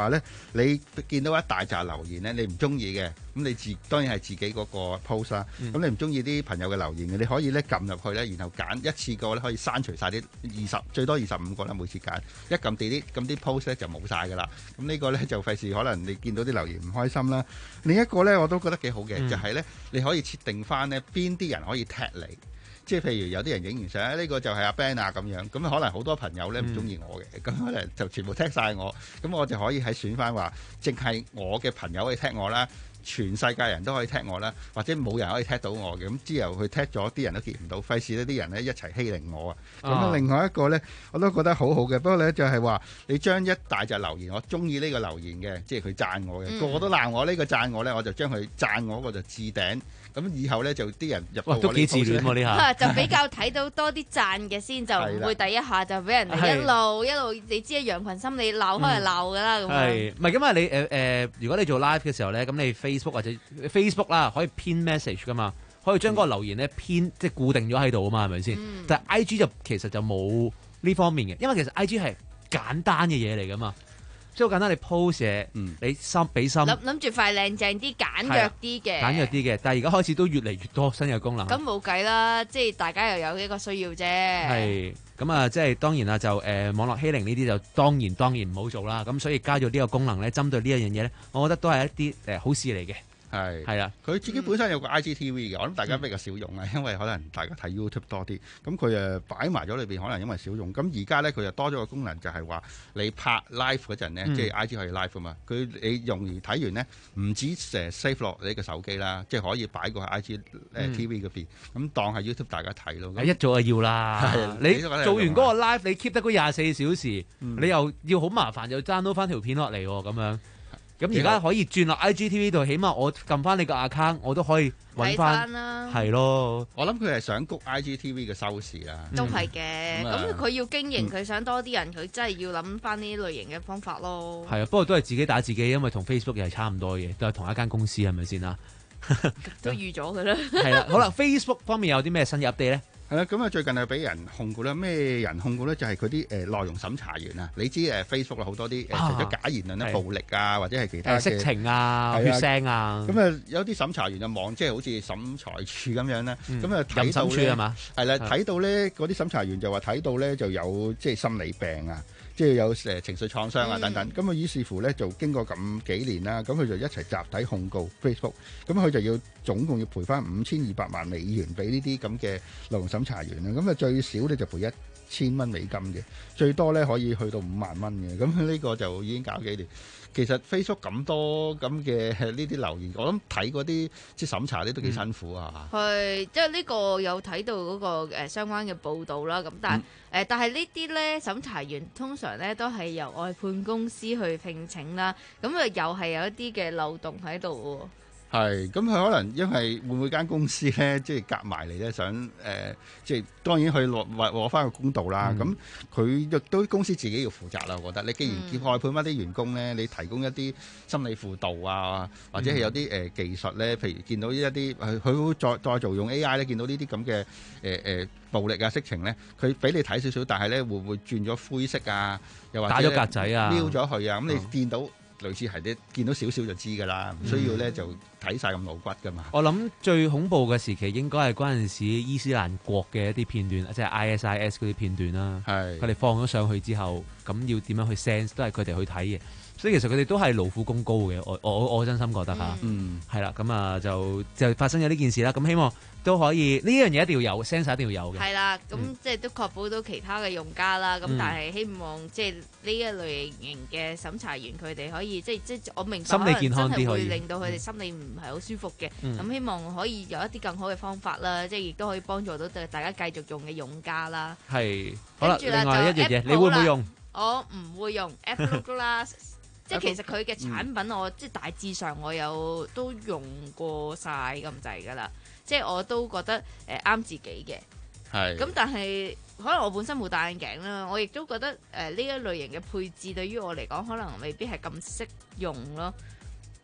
話咧，你見到一大紮留言咧，你唔中意嘅，咁你自當然係自己嗰個 post 啦。咁、嗯、你唔中意啲朋友嘅留言嘅，你可以咧撳入去咧，然後揀一次過咧可以刪除晒啲二十最多二十五個啦，每次揀一撳 delete，咁啲 post 咧就冇晒㗎啦。咁呢個咧就費事可能你見到啲留言唔開心啦。另一個咧我都覺得幾好嘅，嗯、就係咧你可以設定翻咧邊啲人可以踢你。即係譬如有啲人影完相，呢、呢個就係阿 Ben 啊咁樣，咁可能好多朋友咧唔中意我嘅，咁、嗯、可能就全部踢晒我，咁我就可以喺選翻話，淨係我嘅朋友可以踢我啦，全世界人都可以踢我啦，或者冇人可以踢到我嘅，咁之後佢踢咗啲人都見唔到，費事呢啲人咧一齊欺凌我啊！咁、哦、另外一個咧，我都覺得好好嘅，不過咧就係話你將一大隻留言，我中意呢個留言嘅，即係佢讚我嘅，嗯、個個都鬧我，呢個讚我咧，我就將佢讚我嗰個就置頂。咁以後咧就啲人入到我呢，都幾自戀喎呢下， 就比較睇到多啲讚嘅先，就唔會第一下就俾人哋一路一路，你知啊羊群心理鬧開就鬧噶啦咁。 係，唔係咁啊？你誒誒、呃，如果你做 live 嘅時候咧，咁你 Facebook 或者 Facebook 啦，可以編 message 噶嘛，可以將嗰個留言咧編即係固定咗喺度啊嘛，係咪先？嗯、但係 I G 就其實就冇呢方面嘅，因為其實 I G 係簡單嘅嘢嚟噶嘛。即係好簡單，你 post 嘢，嗯、你心俾心， 諗諗住快靚正啲、簡約啲嘅， 簡約啲嘅。但係而家開始都越嚟越多新嘅功能。 咁冇計啦，即係大家又有一個需要啫。 係咁啊，即係當然啦，就誒、呃、網絡欺凌呢啲就當然當然唔好做啦。咁所以加咗呢個功能咧，針對呢一樣嘢咧，我覺得都係一啲誒、呃、好事嚟嘅。係係啦，佢自己本身有個 I G T V 嘅，我諗大家比較少用啊，嗯、因為可能大家睇 YouTube 多啲，咁佢誒擺埋咗裏邊，可能因為少用。咁而家咧佢又多咗個功能，就係話你拍 live 嗰陣咧，嗯、即係 I G 可以 live 啊嘛。佢你用完睇完咧，唔止誒 save 落你個手機啦，即係可以擺個 I G 誒 T V 嗰邊，咁、嗯、當係 YouTube 大家睇咯。 一早就要啦，你做完嗰個 live，你 keep 得嗰廿四小時，嗯、你又要好麻煩，又 download 翻條片落嚟喎，咁樣。咁而家可以轉落 I G T V 度，起碼我撳翻你個 account，我都可以揾翻啦。係咯， 我諗佢係想谷 I G T V 嘅收視啦。 都係嘅，咁佢、嗯、要經營，佢、嗯、想多啲人，佢真係要諗翻呢類型嘅方法咯。 係啊，不過都係自己打自己，因為同 Facebook 又係差唔多嘅，都係同一間公司，係咪先啦？ 都預咗㗎啦。 係啦，好啦，Facebook 方面有啲咩新嘅 update 咧？ 係啦，咁啊最近係俾人控告啦，咩人控告咧？就係佢啲誒內容審查員啊！你知誒 Facebook 好多啲誒除咗假言論咧、暴力啊，或者係其他嘅色情啊、血腥啊， 咁啊有啲審查員就望，即係好似審裁處咁樣咧，咁啊睇到咧，係啦，睇到咧嗰啲審查員就話睇到咧就有即係心理病啊。即係有誒情緒創傷啊等等，咁啊、嗯、於是乎咧就經過咁幾年啦，咁佢就一齊集體控告 Facebook，咁佢就要總共要賠翻五千二百萬美元俾呢啲咁嘅內容審查員啦，咁啊最少咧就賠一千蚊美金嘅，最多咧可以去到五萬蚊嘅，咁呢個就已經搞幾年。其實 Facebook 咁多咁嘅呢啲留言，我諗睇嗰啲即係審查啲都幾辛苦啊。 係、嗯，即係呢個有睇到嗰、嗰個、呃、相關嘅報導啦。咁但係誒、嗯呃，但係呢啲咧審查員通常咧都係由外判公司去聘請啦。咁啊又係有一啲嘅漏洞喺度喎。 係，咁佢可能因為會唔會間公司咧，即係夾埋嚟咧，想誒、呃，即係當然去攞攞翻個公道啦。咁佢亦都公司自己要負責啦。我覺得你既然叫外判翻啲員工咧，你提供一啲心理輔導啊，或者係有啲誒、呃、技術咧，譬如見到呢一啲佢佢會再再做用 A I 咧，見到呢啲咁嘅誒誒暴力啊、色情咧，佢俾你睇少少，但係咧會唔會轉咗灰色啊？又或者打咗格仔啊？瞄咗佢啊？咁你見到？類似係啲見到少少就知㗎啦，唔需要咧就睇晒咁露骨㗎嘛。 我諗最恐怖嘅時期應該係嗰陣時伊斯蘭國嘅一啲片段，即係 I S I S 嗰啲片段啦。係佢哋放咗上去之後，咁要點樣去 sense 都係佢哋去睇嘅。所以其實佢哋都係勞苦功高嘅，我我我真心覺得嚇。嗯，係啦，咁啊就就發生咗呢件事啦。咁希望都可以呢樣嘢一定要有 sensor 一定要有嘅。 係啦，咁即係都確保到其他嘅用家啦。咁、嗯、但係希望即係呢一類型嘅審查員佢哋可以即係即係我明白心理健康啲，可能真係會令到佢哋心理唔係好舒服嘅。咁、嗯、希望可以有一啲更好嘅方法啦，即係亦都可以幫助到大家繼續用嘅用家啦。 係，好啦，另外一樣嘢，你會唔會用？ 我唔會用 Apple Glass。即係其實佢嘅產品我，我、嗯、即係大致上我有都用過晒咁滯㗎啦。即係我都覺得誒啱、呃、自己嘅。係。咁但係可能我本身冇戴眼鏡啦，我亦都覺得誒呢、呃、一類型嘅配置對於我嚟講，可能未必係咁適用咯。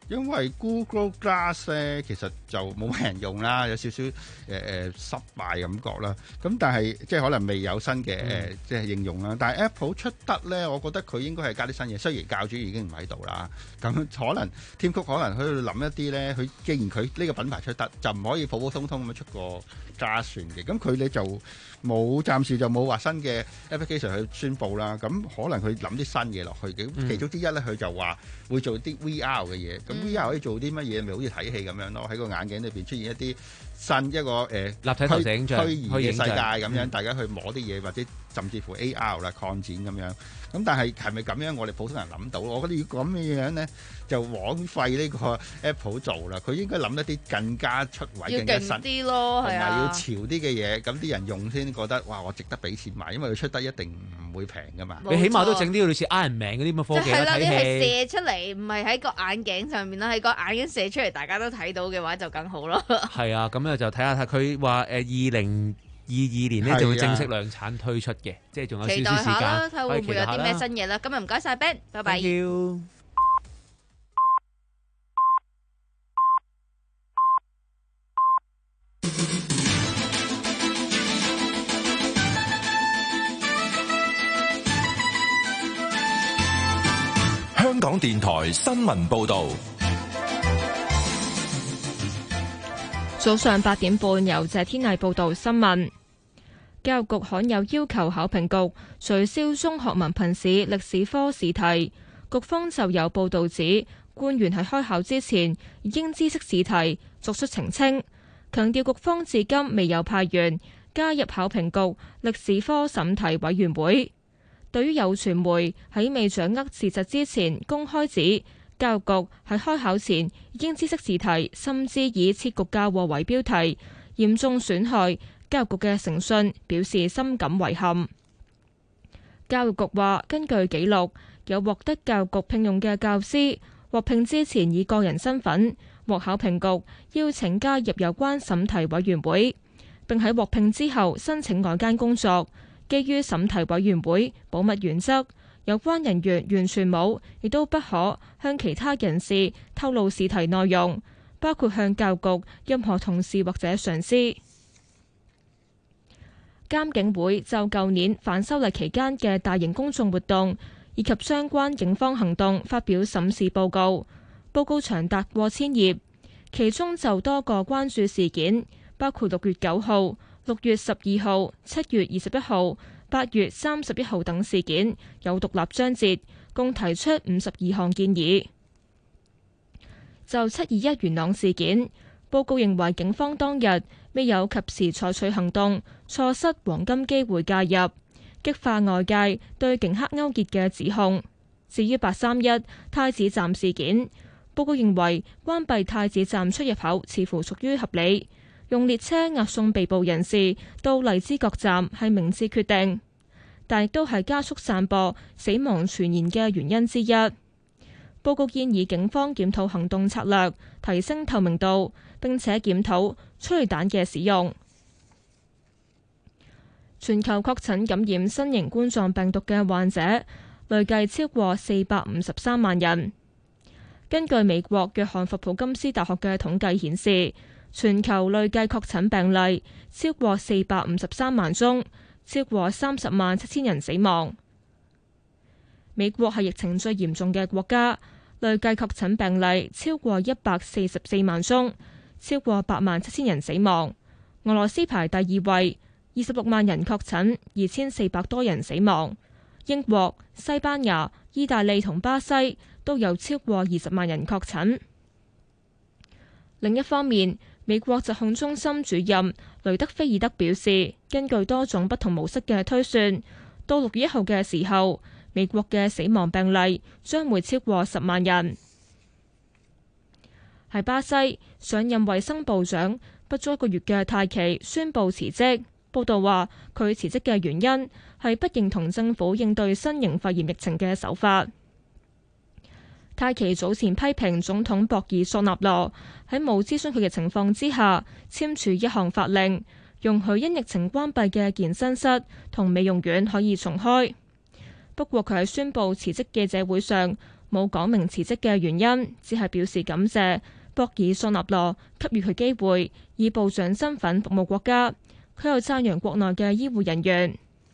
因為 Google Glass 咧，其實就冇乜人用啦，有少少誒誒失敗感覺啦。咁但係即係可能未有新嘅誒、嗯呃、即係應用啦。但係 Apple 出得咧，我覺得佢應該係加啲新嘢。雖然教主已經唔喺度啦，咁可能 Tim Cook 可能喺度諗一啲咧。佢既然佢呢個品牌出得，就唔可以普普通通咁樣出個 Glass 算嘅。咁佢咧就冇暫時就冇話新嘅 application 去宣佈啦。咁可能佢諗啲新嘢落去嘅。嗯、其中之一咧，佢就話會做啲 V R 嘅嘢。咁 V R 可以做啲乜嘢？咪好似睇戲咁樣咯，喺個眼鏡裏邊出現一啲新一個誒、呃、 立體投射影像、 虛擬嘅世界咁樣， 嗯、 大家去摸啲嘢，或者甚至乎 A R 啦擴展咁樣。咁但係係咪咁樣？我哋普通人諗到，我覺得如果咁嘅樣咧，就枉費呢個 Apple 做啦。佢應該諗一啲更加出位、更加新啲咯， 同埋要潮啲嘅嘢，咁啲人用先覺得哇，我值得俾錢買，因為佢出得一定唔會平噶嘛。 你起碼都整啲類似 Iron Man 嗰啲咁嘅科技啦，睇戲。 你係射出嚟，唔係喺個眼鏡上面啦，喺個眼鏡射出嚟，大家都睇到嘅話就更好咯。 係啊，咁咧就睇下睇佢話誒二零二二年咧就會正式量產推出嘅，即係仲有少少時間。期待下啦， 睇會唔會有啲咩新嘢啦。今日唔該晒 Ben， 拜拜。 Thank you。 香港電台新聞報導。 早上八點半，由謝天麗報道新聞。教育局罕有要求考評局取消中學文憑試歷史科試題，局方就有報導指官員喺開考之前已經知悉試題，作出澄清，強調局方至今未有派員加入考評局歷史科審題委員會。對於有傳媒喺未掌握事實之前公開指教育局喺開考前已經知悉試題，甚至以設局嫁禍為標題，嚴重損害教育局嘅誠信，表示深感遺憾。教育局話，根據記錄，有獲得教育局聘用嘅教師獲聘之前以個人身份獲考評局邀請加入有關審題委員會，並喺獲聘之後申請外間工作。基於審題委員會保密原則，有關人員完全冇，亦都不可向其他人士透露試題內容，包括向教育局任何同事或者上司。監警會就舊年反修例期間嘅大型公眾活動以及相關警方行動發表審視報告，報告長達過千頁，其中就多個關注事件，包括六月九號、六月十二號、七月二十一號、八月三十一號等事件有獨立章節，共提出五十二項建議。就七二一元朗事件，報告認為警方當日未有及時採取行動，錯失黃金機會介入，激化外界對警黑勾結嘅指控。至於八三一太子站事件，報告認為關閉太子站出入口似乎屬於合理。用列車押送被捕人士到荔枝角站係明智決定，但亦都係加速散播死亡傳言嘅原因之一。報告建議警方檢討行動策略，提升透明度，並且檢討催淚彈嘅使用。全球確診感染新型冠狀病毒嘅患者累計超過四百五十三萬人。根據美國約翰霍普金斯大學嘅統計顯示，全球累計確診病例超過四百五十三萬宗，超過三十萬七千人死亡。美國係疫情最嚴重嘅國家，累計確診病例超過一百四十四萬宗，超過八萬七千人死亡。俄羅斯排第二位，二十六萬人確診，二千四百多人死亡。英國、西班牙、意大利同巴西都有超過二十萬人確診。另一方面，美國疾控中心主任雷德菲爾德表示，根據多種不同模式嘅推算，到六月一號嘅時候，美國嘅死亡病例將會超過十萬人。喺巴西，上任衛生部長不足一個月嘅泰奇宣布辭職。報道話，佢辭職嘅原因係不認同政府應對新型肺炎疫情嘅手法。泰奇早前批評總統博爾索納羅喺冇諮詢佢嘅情況之下簽署一項法令，容許因疫情關閉嘅健身室同美容院可以重開。不過佢喺宣布辭職記者會上冇講明辭職嘅原因，只係表示感謝博爾索納羅給予佢機會以部長身份服務國家。佢又讚揚國內嘅醫護人員。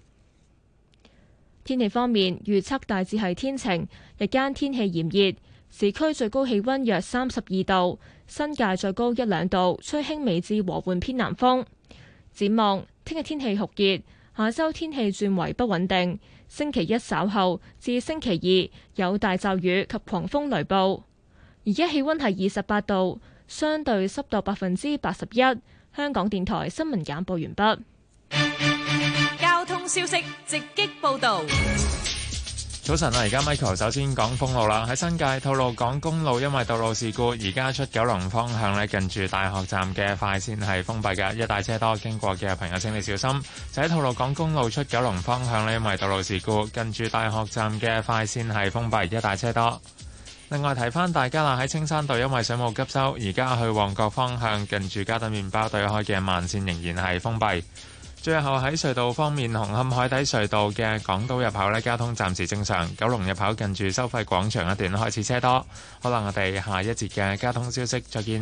天氣方面，預測大致係天晴，日間天氣炎熱，市區最高氣溫約三十二度，新界最高一兩度，吹輕微至和緩偏南風。展望聽日天氣酷熱，下周天氣轉為不穩定，星期一稍後至星期二有大驟雨及狂風雷暴。而家氣溫係二十八度，相對濕度百分之八十一。香港電台新聞簡報完畢。 交通消息直擊報道。 早晨啊，而家 Michael 首先講封路啦。喺新界吐露港公路，因為道路事故，而家出九龍方向呢，近住大學站嘅快線係封閉嘅，一帶車多，經過嘅朋友請你小心。就喺吐露港公路出九龍方向呢，因為道路事故，近住大學站嘅快線係封閉，一帶車多。另外提翻大家啦，喺青山道因為水務急修，而家去旺角方向近住嘉頓麵包對開嘅慢線仍然係封閉。最後喺隧道方面，紅磡海底隧道嘅港島入口呢，交通暫時正常。九龍入口近住收費廣場一段開始車多。可能我哋下一節嘅交通消息再見。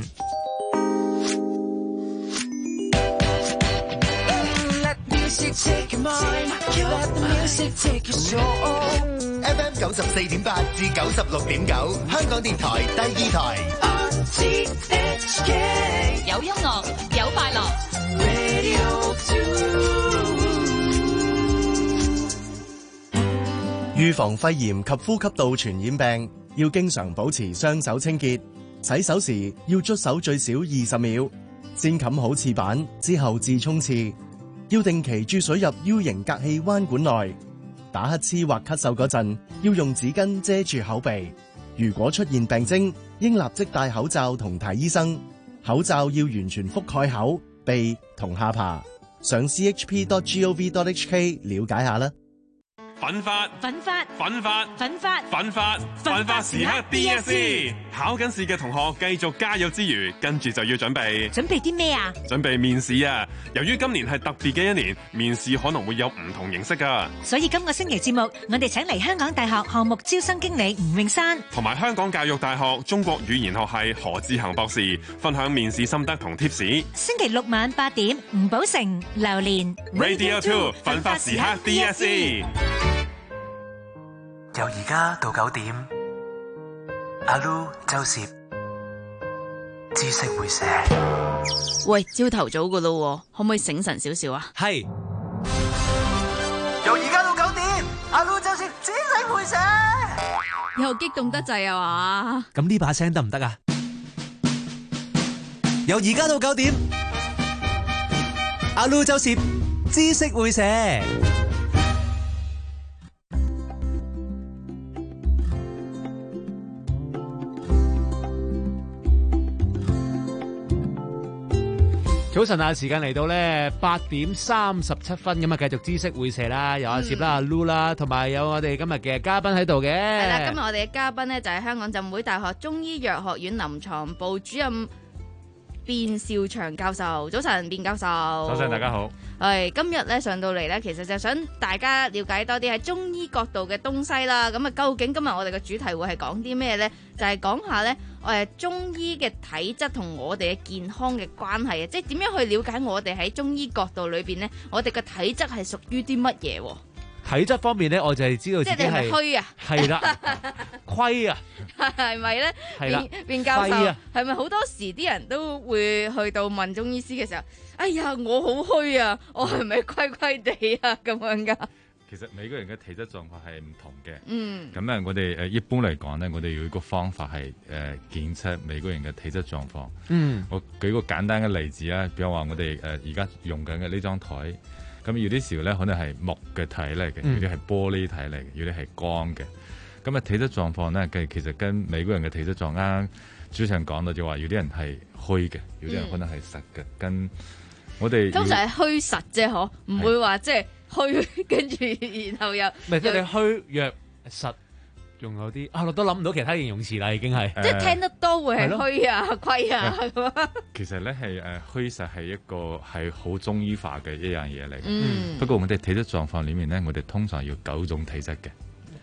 F M 九十四點八至九十六點九，香港電台第二台。 有音樂，有快樂。 預防肺炎及呼吸道傳染病，要經常保持雙手清潔。洗手時要捽手最少二十秒，先冚好廁板之後至沖廁。要定期注水入 U 型隔氣彎管內。打乞嗤或咳嗽嗰陣，要用紙巾遮住口鼻。如果出現病徵，應立即戴口罩同睇醫生。口罩要完全覆蓋口、鼻同下巴。上 c h p dot gov dot h k 了解下啦。 奮發奮發奮發奮發奮發奮發時刻 D S E 考緊試嘅同學繼續加油之餘，跟住就要準備準備啲咩啊？ 準備面試啊！由於今年係特別嘅一年，面試可能會有唔同形式噶。 所以今個星期節目，我哋請嚟香港大學項目招生經理吳永山， 同埋香港教育大學中國語言學系何志恒博士分享面試心得同貼士。 星期六晚八點，吳寶成、榴蓮 Radio Two 奮發時刻 D S E。 由而家到九點，阿 Lu 周攝知識會寫。 喂，朝頭早噶咯，可唔可以醒神少少啊？ 係。 由而家到九點，阿 Lu 周攝知識會寫。 又激動得滯啊嘛？ 咁呢把聲得唔得啊？由而家到九點，阿 Lu 周攝知識會寫。早晨啊，時間嚟到咧八點三十七分，咁啊繼續知識會社啦，有阿攝啦、阿 Lu 啦，同埋有我哋今日嘅嘉賓喺度嘅。 係啦，今日我哋嘅嘉賓咧就係香港浸會大學中醫藥學院臨床部主任卞兆祥教授。早晨，卞教授。 早晨，大家好。 係今日咧上到嚟咧，其實就想大家了解多啲喺中醫角度嘅東西啦。咁啊，究竟今日我哋嘅主題會係講啲咩咧？就係講下咧。誒中醫嘅體質同我哋嘅健康嘅關係啊，即係點樣去了解我哋喺中醫角度裏邊咧，我哋嘅體質係屬於啲乜嘢？ 體質方面咧，我就係知道自己係即係你係咪虛啊？ 係啦，虧啊， 係咪咧？ 係啦， 卞教授啊， 係咪好多時啲人都會去到問中醫師嘅時候，哎呀，我好虛啊，我係咪虧虧地啊咁樣噶？ 其實每個人嘅體質狀況係唔同嘅， 嗯， 咁啊，我哋誒一般嚟講咧，我哋有一個方法係誒檢測每個人嘅體質狀況。嗯，我舉個簡單嘅例子啊，比如話我哋誒而家用緊嘅呢張台，咁有啲時候咧可能係木嘅體嚟嘅，有啲係玻璃體嚟嘅，有啲係鋼嘅。咁啊體質狀況咧，其實跟每個人嘅體質狀啱主持人講到就話，有啲人係虛嘅，有啲人可能係實嘅，跟我哋通常係虛實啫，嗬，唔會話即係。虛跟住，然後又唔係即係你虛弱實，仲有啲啊，我都諗唔到其他形容詞啦，已經係即係聽得多會係虛啊、虧啊咁。 其實咧係誒虛實係一個係好中醫化嘅一樣嘢嚟嘅。 嗯， 不過我哋體質狀況裡面咧，我哋通常要九種體質嘅。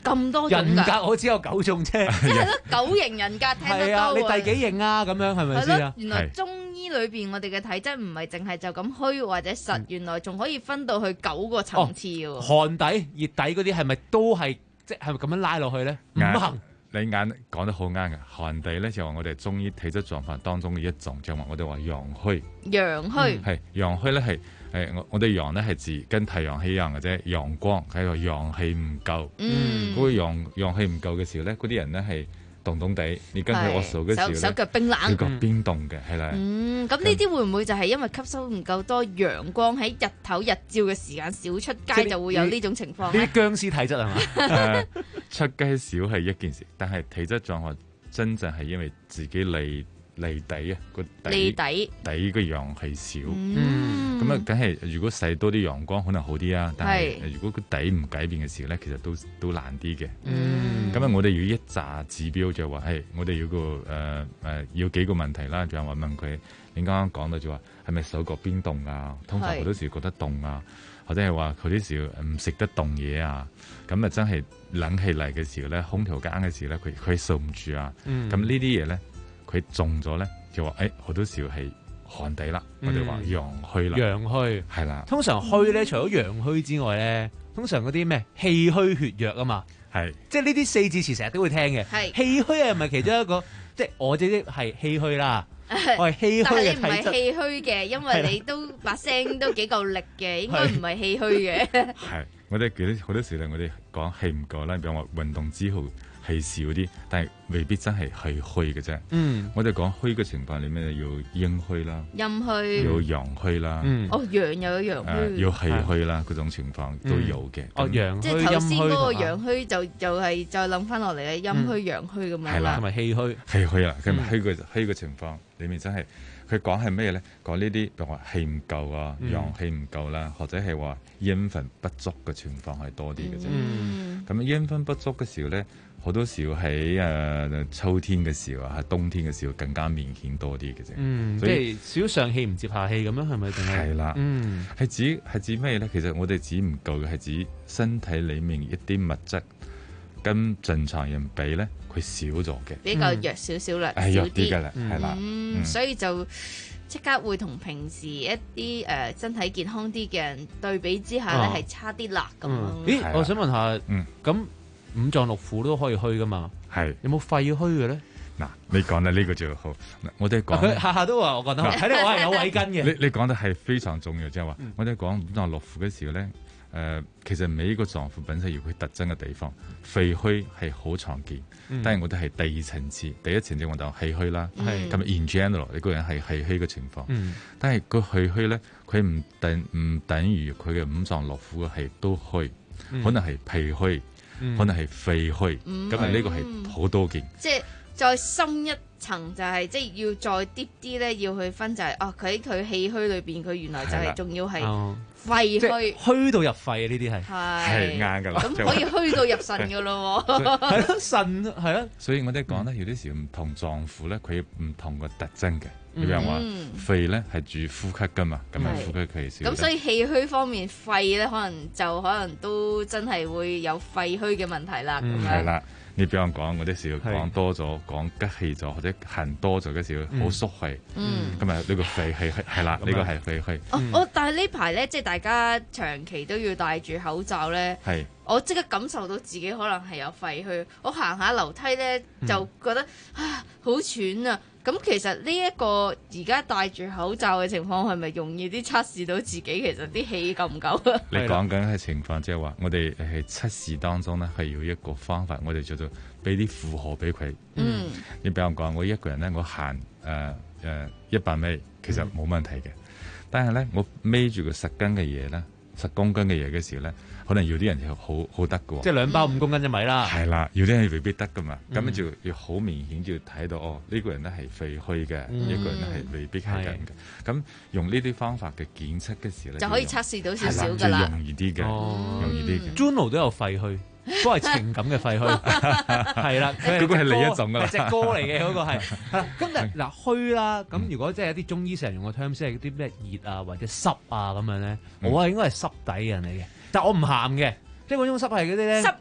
咁多種㗎。 人格我只有九種啫， 即係咯，九型人格聽得多啊，你第幾型啊？咁樣係咪先啊？ 原來中醫裏邊我哋嘅體質唔係淨係就咁虛或者實，嗯、原來仲可以分到去九個層次嘅喎。 哦、寒底、熱底嗰啲係咪都係即係咪咁樣拉落去咧？五行。 你眼講得好啱嘅，寒地咧就話我哋中醫體質狀況當中嘅一種，就話我哋話陽虛。 陽虛係陽虛咧係誒我我哋陽咧係指跟太陽氣一樣嘅啫，陽光係個陽氣唔夠。嗯，嗰個陽陽氣唔夠嘅時候咧，嗰啲人咧係凍凍地，你跟佢我數嘅時候咧， 手手腳冰冷， 手腳冰凍嘅係啦。 嗯，咁呢啲會唔會就係因為吸收唔夠多陽光，喺日頭日照嘅時間少出街，就會有呢種情況？ 呢啲僵屍體質係嘛？ 誒，出街少係一件事，但係體質狀況真正係因為自己離離底啊個離底底個陽氣少。嗯，咁啊，梗係如果曬多啲陽光可能好啲啊，但係如果個底唔改變嘅時候咧，其實都都難啲嘅。嗯，咁啊，我哋要一紮指標就話係我哋要個誒誒、呃呃、要幾個問題啦，就係話問佢，你啱啱講到就話係咪手腳邊凍啊？通常好多時覺得凍啊，或者係話佢啲時唔食得凍嘢啊，咁啊真係冷氣嚟嘅時候咧，空調間嘅時候咧，佢佢受唔住啊。咁、嗯、呢啲嘢咧，佢中咗咧就話誒好多時係寒底啦，嗯、我哋話陽虛啦。 陽虛係啦。 通常虛咧，除咗陽虛之外咧，通常嗰啲咩氣虛血弱啊嘛， 係即係呢啲四字詞成日都會聽嘅。係氣虛係咪其中一個？即係我自己係氣虛啦。我係氣虛嘅體質， 但係你唔係氣虛嘅，因為你都把聲都幾夠力嘅，應該唔係氣虛嘅。 係，我哋幾多好多時咧，我哋講氣唔夠啦，比如話運動之後氣少啲，但係未必真係氣虛嘅啫。嗯，我哋講虛嘅情況裏面要陰虛啦， 陰虛， 要陽虛啦。 嗯，哦，陽又有陽虛， 要氣虛啦，嗰種情況都有嘅。 哦，陽虛、 即係頭先嗰個陽虛就就係再諗翻落嚟咧，陰虛、陽虛咁樣。 係啦， 同埋氣虛， 氣虛啦，咁虛嘅虛嘅情況。裏面真係佢講係咩咧？講呢啲，譬如話氣唔夠啊，陽氣唔夠啦，或者係話陰分不足嘅情況係多啲嘅啫。咁陰、嗯、分不足嘅時候咧，好多時候喺誒、呃、秋天嘅時候啊，喺冬天嘅時候更加明顯多啲嘅啫。嗯，所以即係少上氣唔接下氣咁樣，係咪定係？ 係啦， 嗯， 係指係指咩咧？其實我哋指唔夠嘅係指身體裡面一啲物質跟正常人比咧。佢少咗嘅， 比較弱少少啦， 嗯、少啲嘅啦，係啦， 嗯，嗯所以就即刻會同平時一啲誒、呃、身體健康啲嘅人對比之下咧，係、哦、差啲啦咁。 嗯、咦，我想問下，嗯，咁五臟六腑都可以虛噶嘛？係，有冇肺虛嘅咧？ 嗱，你講得呢個就好，我哋講佢下下都話我覺得，睇嚟我係有慧根嘅。 你你講得係非常重要，即係話我哋講五臟六腑嘅時候咧。誒、呃，其實每一個臟腑本身有佢特徵嘅地方，肺虛係好常見，嗯、但係我哋係第二層次，第一層次我就氣虛啦，咁、嗯、in general 你個人係氣虛嘅情況，嗯、但係個氣虛咧，佢唔等唔等於佢嘅五臟六腑係都虛，嗯、可能係脾虛，嗯、可能係肺虛，咁啊呢個係好多見。 即係再深一層就係、是，即係要再啲啲咧，要去分就係、是，哦，佢喺佢氣虛裏邊，佢原來就係仲要係。肺虛， 虛到入肺啊！呢啲係係啱㗎啦， 咁可以虛到入腎㗎咯喎， 係咯腎係咯。 所以我哋講咧，有啲時唔同臟腑咧，佢唔同個特徵嘅。比如話肺咧係主呼吸㗎嘛，咁啊呼吸佢少。 咁所以氣虛方面，肺咧可能就可能都真係會有肺虛嘅問題啦。咁樣係啦。你比方講，我啲時候講多咗，講急氣咗，或者痕多咗嘅時候，好縮氣。嗯，咁啊呢個肺氣係啦，呢個係肺氣。 哦，我但係呢排咧，即係大家長期都要戴住口罩咧。係。我即刻感受到自己可能係有肺虛。我行下樓梯咧，就覺得啊好喘啊。咁其實呢一個而家戴住口罩嘅情況係咪容易啲測試到自己其實啲氣夠唔夠啊？ 你講緊嘅情況即係話，我哋喺測試當中咧係要一個方法，我哋叫做俾啲負荷俾佢。嗯，你比方講，我一個人咧，我行誒誒一百米，其實冇問題嘅。嗯、但係咧，我孭住個十斤嘅嘢咧，十公斤嘅嘢嘅時候咧。可能有啲人就好好得嘅喎， 即係兩包五公斤一米啦。 係啦，有啲人未必得噶嘛，咁、嗯、就要好明顯就睇到哦，呢、呢個人咧係肺虛嘅，嗯、一個人咧係未必係咁嘅。咁用呢啲方法嘅檢測嘅時候咧， 就可以測試到少少㗎啦， 容易啲嘅， 哦、 容易啲嘅。 Juno 都有肺虛。都係情感嘅肺虛，係啦， 嗰個係另一種噶啦， 係隻歌嚟嘅嗰個係。咁嗱虛啦，咁如果即係有啲中醫成日用個 term，即係啲咩熱啊或者濕啊咁樣咧，我係應該係濕底嘅人嚟嘅，但我唔鹹嘅，即係嗰種濕係嗰啲咧。 濕熱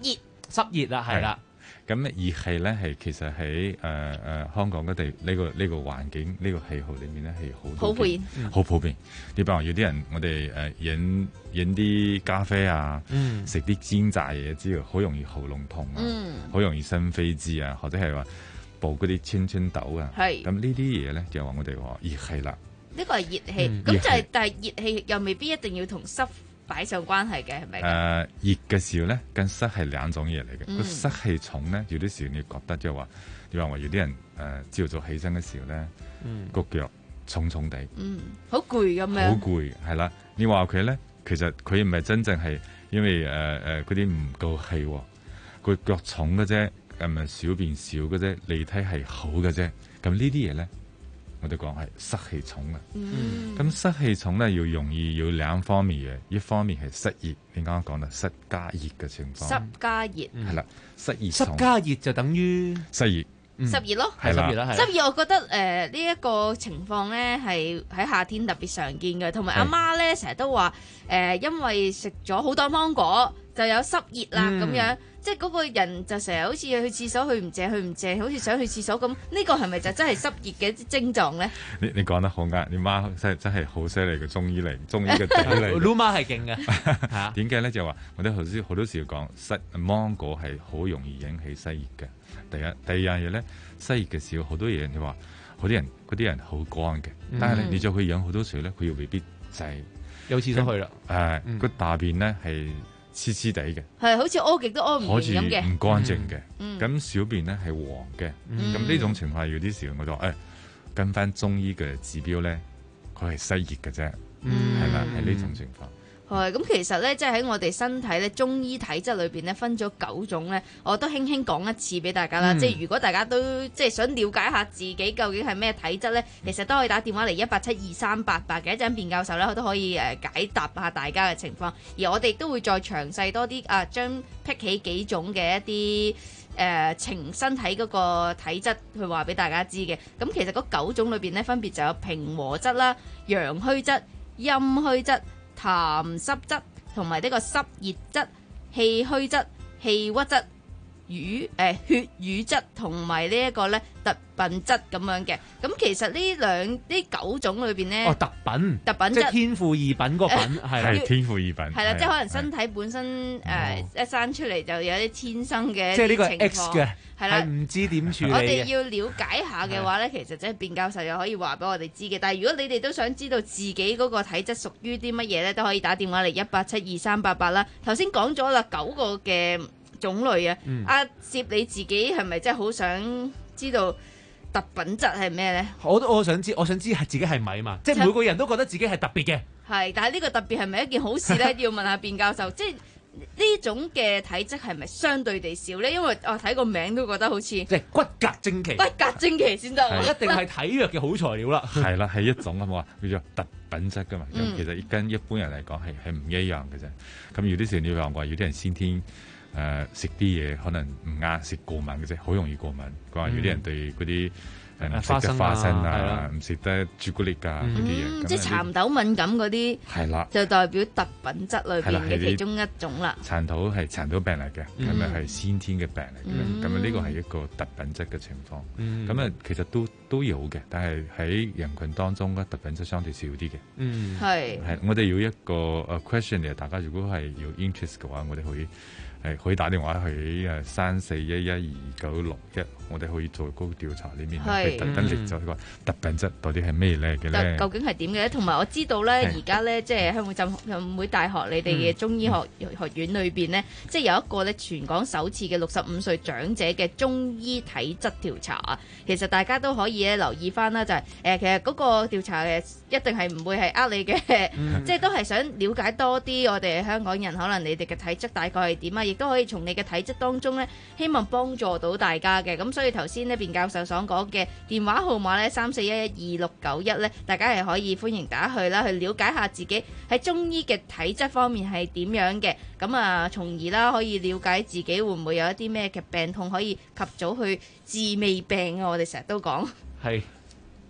濕熱啦，係啦。 咁熱氣咧係其實喺誒誒香港嘅地呢、呢個呢、呢個環境呢、呢個氣候裏面咧係好好普遍，好普遍。你比如話有啲人我哋誒飲飲啲咖啡啊，食啲、嗯、煎炸嘢之後，好容易喉嚨痛啊，好、嗯、容易生痱滋啊，或者係話補嗰啲青春痘啊。係咁呢啲嘢咧就話我哋話熱氣啦。呢個係熱氣，咁、嗯、就係、是、但係熱氣又未必一定要同濕擺上關係嘅，係咪？誒、呃、熱嘅時候咧，跟濕係兩種嘢嚟嘅。個、嗯、濕氣重咧，有啲時候你覺得即係話，你話話有啲人誒朝早起身嘅時候咧，個、嗯、腳重重地，嗯，好攰咁樣，好攰係啦。你話佢咧，其實佢唔係真正係因為誒誒嗰啲唔夠氣，佢、呃、腳重嘅啫，咁咪小便少嘅啫，離體係好嘅啫。咁呢啲嘢咧，我哋講係濕氣重啊，咁、嗯、濕氣重咧要容易有兩方面嘅，一方面係濕熱，你啱啱講啦，濕加熱嘅情況，濕加熱係啦，濕熱濕加熱就等於濕熱。 濕熱咯，係濕熱啦，濕熱我覺得誒呢一個情況咧係喺夏天特別常見嘅，同埋阿媽咧成日都話誒、呃，因為食咗好多芒果就有濕熱啦咁、嗯、樣，即係嗰個人就成日好似去廁所去唔借去唔借，好似想去廁所咁，呢、呢個係咪就真係濕熱嘅症狀咧？你你講得好啱，你媽真真係好犀利嘅中醫嚟，中醫嘅底嚟。 Lu 媽係勁嘅， 點解咧？就話我哋頭先好多時講濕芒果係好容易引起濕熱嘅。第一、第二樣嘢咧，濕熱嘅時候好多嘢，你話好啲人嗰啲人好乾嘅，嗯、但係咧你再去飲好多水咧，佢又未必就係有廁所去啦。誒，個、呃嗯、大便咧係黐黐地嘅，係好似屙極都屙唔完咁嘅，唔乾淨嘅。咁、嗯、小便咧係黃嘅，咁、嗯、呢種情況有啲時候我就誒、哎、跟翻中醫嘅指標咧，佢係濕熱嘅啫，係啦，係呢種情況。 係咁，其實咧，即係喺我哋身體咧，中醫體質裏邊咧，分咗九種咧，我都輕輕講一次俾大家啦。嗯、即係如果大家都即係想了解下自己究竟係咩體質咧，其實都可以打電話嚟一八七二三八八嘅，一陣卞教授咧，佢都可以誒解答下大家嘅情況。而我哋都會再詳細多啲啊，將辟起幾種嘅一啲誒情身體嗰個體質去話俾大家知嘅。咁其實嗰九種裏邊咧，分別就有平和質啦、陽虛質、陰虛質、痰濕質同埋呢個濕熱質、氣虛質、氣鬱質、瘀誒血瘀質同埋呢一個咧特品質咁樣嘅。咁其實呢兩呢九種裏邊咧， 哦特品， 特品質即係天賦異稟個品，係係天賦異稟， 係啦，即係可能身體本身誒一生出嚟就有啲天生嘅即係呢個 X 嘅。 係啦， 唔知點處理。 我哋要了解下嘅話咧，其實即係卞教授又可以話俾我哋知嘅。但係如果你哋都想知道自己嗰個體質屬於啲乜嘢咧，都可以打電話嚟一八七二三八八啦。頭先講咗啦，九個嘅種類啊。 嗯、 阿攝你自己係咪真係好想知道特品質係咩咧？ 我都我想知，我想知係自己係咪嘛？即係每個人都覺得自己係特別嘅。 係，但係呢個特別係咪一件好事咧？要問下卞教授，即係。呢種嘅體質係咪相對地少咧？因為我睇個名都覺得好似即係骨骼精奇， 骨骼精奇先得， 一定係體弱嘅好材料啦。 係啦，係一種啊嘛，叫做特品質噶嘛。咁、嗯、其實跟一般人嚟講係係唔一樣嘅啫。咁有啲時你話話有啲人先天誒食啲嘢可能唔啱，食過敏嘅啫，好容易過敏。佢話有啲人對嗰啲。唔食得花生啊，唔食得朱古力啊嗰啲嘢， 即係蠶豆敏感嗰啲，係啦，就代表特品質裏邊嘅其中一種啦。 蠶豆係蠶豆病嚟嘅，咁咪係先天嘅病嚟嘅，咁啊呢個係一個特品質嘅情況。咁、嗯、啊其實都都有嘅，但係喺人群當中咧，特品質相對少啲嘅。嗯，係係我哋要一個誒 question 嚟，大家如果係要 interest 嘅話，我哋可以。係可以打電話去誒三四一一二九六一，我哋可以做嗰個調查裏面，去特登列咗個特品質到底係咩嚟嘅咧？ 究竟係點嘅咧？同埋我知道咧，而家咧即係香港浸會大學你哋嘅中醫學學院裏邊咧，即係有一個咧全港首次嘅六十五歲長者嘅中醫體質調查啊！其實大家都可以咧留意翻啦，就係、是、誒、呃、其實嗰個調查嘅一定係唔會係呃你嘅，嗯、即係都係想了解多啲我哋香港人可能你哋嘅體質大概係點啊！亦都可以從你嘅體質當中咧，希望幫助到大家嘅。咁所以頭先呢，卞教授所講嘅電話號碼咧，三四一一二六九一咧，大家係可以歡迎打去啦，去了解下自己喺中醫嘅體質方面係點樣嘅。咁啊，從而啦可以了解自己會唔會有一啲咩嘅病痛，可以及早去治未病啊！我哋成日都講。 係。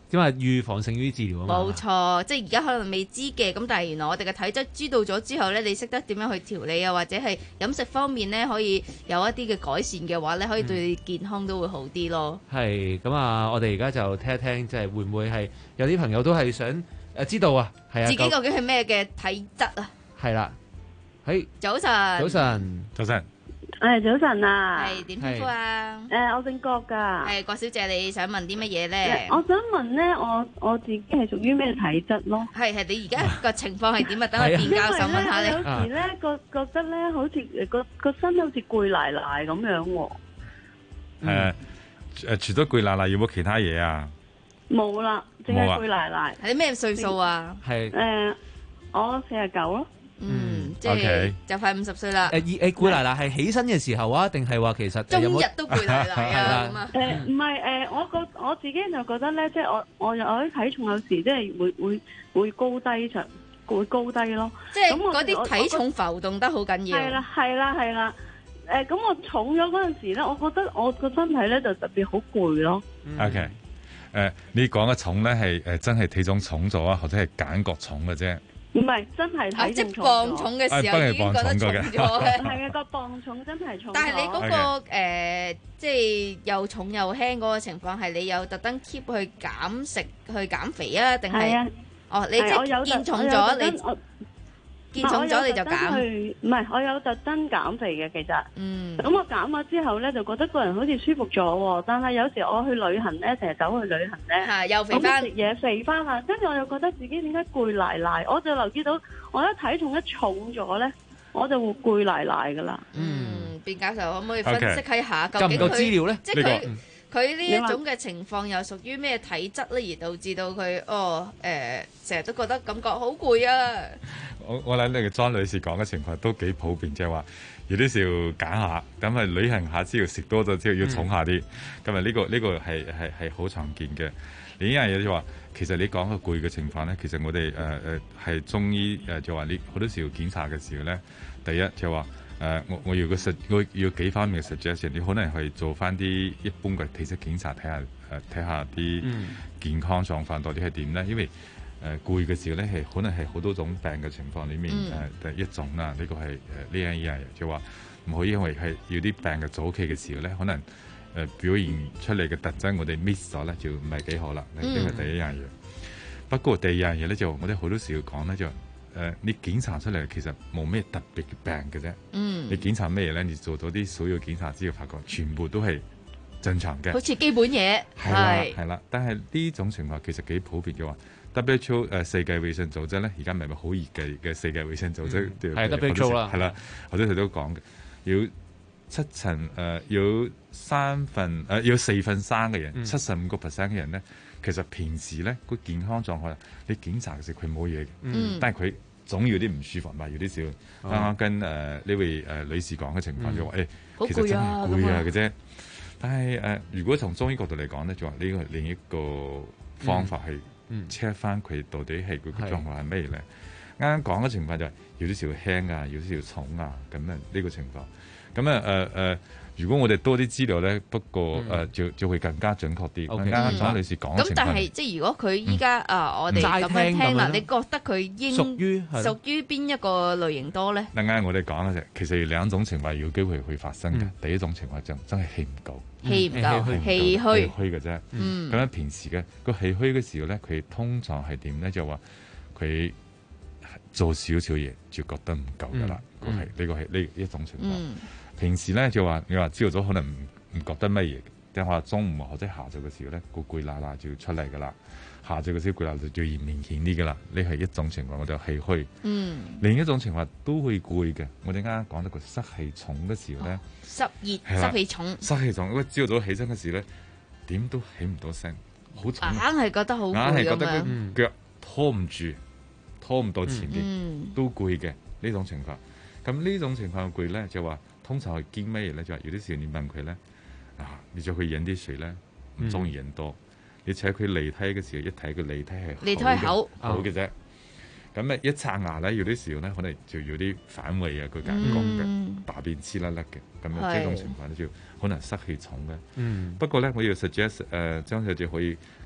因為預防勝於治療啊嘛。 冇錯，即係而家可能未知嘅，咁但係原來我哋嘅體質知道咗之後咧，你識得點樣去調理啊，或者係飲食方面咧可以有一啲嘅改善嘅話咧，可以對你健康都會好啲咯。 係咁啊！我哋而家就聽一聽，即係會唔會係有啲朋友都係想誒知道啊？係啊， 自己究竟係咩嘅體質啊？ 係啦，喺早晨， 早晨， 早晨。 誒，早晨啊！ 係點稱呼啊？ 誒，我姓郭噶。 係郭小姐，你想問啲乜嘢咧？ 我想問咧，我我自己係屬於咩體質咯？ 係係，你而家個情況係點啊？等我卞教授問下你。 有時咧，覺覺得咧，好似個個身好似攰賴賴咁樣喎。 誒誒，除咗攰賴賴，有冇其他嘢啊？ 冇啦，淨係攰賴賴。 係咩歲數啊？ 係誒，我四十九咯。 嗯，即係就快五十歲啦。 誒誒攰賴賴係起身嘅時候啊，定係話其實終日都攰賴賴啊咁啊？ 誒唔係誒，我覺我自己就覺得咧，即係我我有啲體重有時即係會會會高低長，會高低咯。 即係嗰啲體重浮動得好緊要。 係啦係啦係啦。誒咁我重咗嗰陣時咧，我覺得我個身體咧就特別好攰咯。 OK，誒你講嘅重咧係誒真係體重重咗啊，或者係感覺重嘅啫？ 唔係真係體重重咗。 即係磅重嘅時候已經覺得重咗嘅。 係啊，個磅重真係重咗。 但係你嗰個誒，即係又重又輕嗰個情況，係你有特登 keep 去減食去減肥啊？定係？哦，你即係見重咗你。見重咗你就減， 唔係我有特登減肥嘅其實，嗯，咁我減咗之後咧就覺得個人好似舒服咗，但係有時我去旅行咧，成日走去旅行咧， 係又肥翻， 食嘢肥翻啦，跟住我又覺得自己點解攰賴賴，我就留意到我一體重一重咗咧，我就會攰賴賴噶啦。 嗯，卞教授可唔可以分析一下究竟夠唔夠資料咧？ 即係佢佢呢一種嘅情況又屬於咩體質咧，而導致到佢哦誒成日都覺得感覺好攰啊！ 我我諗你嘅莊女士講嘅情況都幾普遍，即係話有啲時要揀下，咁啊旅行下之後食多咗之後要重下啲，咁啊呢個呢、呢個係係係好常見嘅。另一樣嘢就話，其實你講嘅攰嘅情況咧，其實我哋誒誒係中醫誒就話你好多時候檢查嘅時候咧，第一就話誒、呃、我我要個實我要幾方面嘅 suggestion， 你可能係做翻啲一般嘅體質檢查睇下誒睇下啲健康狀況到底係點咧，因為誒攰嘅時候咧，係可能係好多種病嘅情況裡面誒、嗯呃、第一種啦。呢、這個係誒呢樣嘢，就話唔可以因為係要啲病嘅早期嘅時候咧，可能誒、呃、表現出嚟嘅特徵我哋 miss 咗咧，就唔係幾好啦。呢個係第一樣嘢。不過第二樣嘢咧，就我哋好多時要講咧，就誒、呃、你檢查出嚟其實冇咩特別嘅病嘅啫。嗯。你檢查咩嘢咧？你做咗啲所有檢查之後，發覺全部都係正常嘅。 好似基本嘢。 係啦，係啦。但係呢種情況其實幾普遍嘅話。W H O 誒世界衛生組織咧，而家咪咪好熱嘅嘅世界衛生組織， 係 W H O 啦， 係啦，好多時都講嘅，要七成誒、呃，要三分誒、呃，要四分三嘅人，七十五個 percent 嘅人咧，其實平時咧個健康狀況，你檢查嘅時佢冇嘢嘅，嗯、但係佢總要啲唔舒服，咪有啲少。啱啱、哦、跟誒呢、呃、位誒、呃、女士講嘅情況就話誒， 嗯、 其實真係攰啊嘅啫。 嗯、 但係誒、呃，如果從中醫角度嚟講咧，就話呢個係另一個方法係。嗯，check 翻佢到底係佢嘅狀況係咩咧？啱啱講嘅情況就係有啲時輕啊，有啲時重啊，咁啊呢個情況。咁啊誒誒，如果我哋多啲資料咧，不過誒、嗯呃、就就會更加準確啲。啱啱莊女士講嘅情況。咁但係即係如果佢依家啊，我哋咁樣聽啦，你覺得佢應屬於屬於邊一個類型多咧？ 啱啱我哋講嘅就其實兩種情況有機會會發生嘅。嗯、第一種情況就真係氣唔夠。 氣唔夠，氣虛， 氣虛嘅啫。咁、嗯、樣平時嘅個氣虛嘅時候咧，佢通常係點咧？就話佢做少少嘢就覺得唔夠噶啦。個係呢個係呢一種情況。嗯、平時咧就話你話朝早可能唔唔覺得乜嘢，但係話中午或者下晝嘅時候咧，個攰啦啦就要出嚟噶啦。下晝嘅時候攰啦就最明顯啲噶啦。呢係一種情況，我就氣虛。嗯。另一種情況都會攰嘅。我哋啱啱講到個濕氣重嘅時候咧。哦濕熱濕氣重，濕氣重。咁朝早起身嘅時咧，點都起唔到身，好重。 硬係覺得好攰咁樣。硬係覺得佢腳拖唔住，拖唔到前邊，嗯、都攰嘅呢種情況。咁呢種情況攰咧，就話通常係見咩嘢咧？就話有啲時候你問佢咧，啊，你再去飲啲水咧，唔中意飲多。嗯、你請佢離體嘅時候，一睇佢離體係離體係口好嘅啫。咁咧一刷牙咧，有啲時候咧，可能就要啲反胃啊，佢眼光嘅大便黐甩甩嘅，咁樣呢種情況咧，就可能濕氣重嘅。嗯、不過咧，我要 suggest 誒、呃，張小姐可以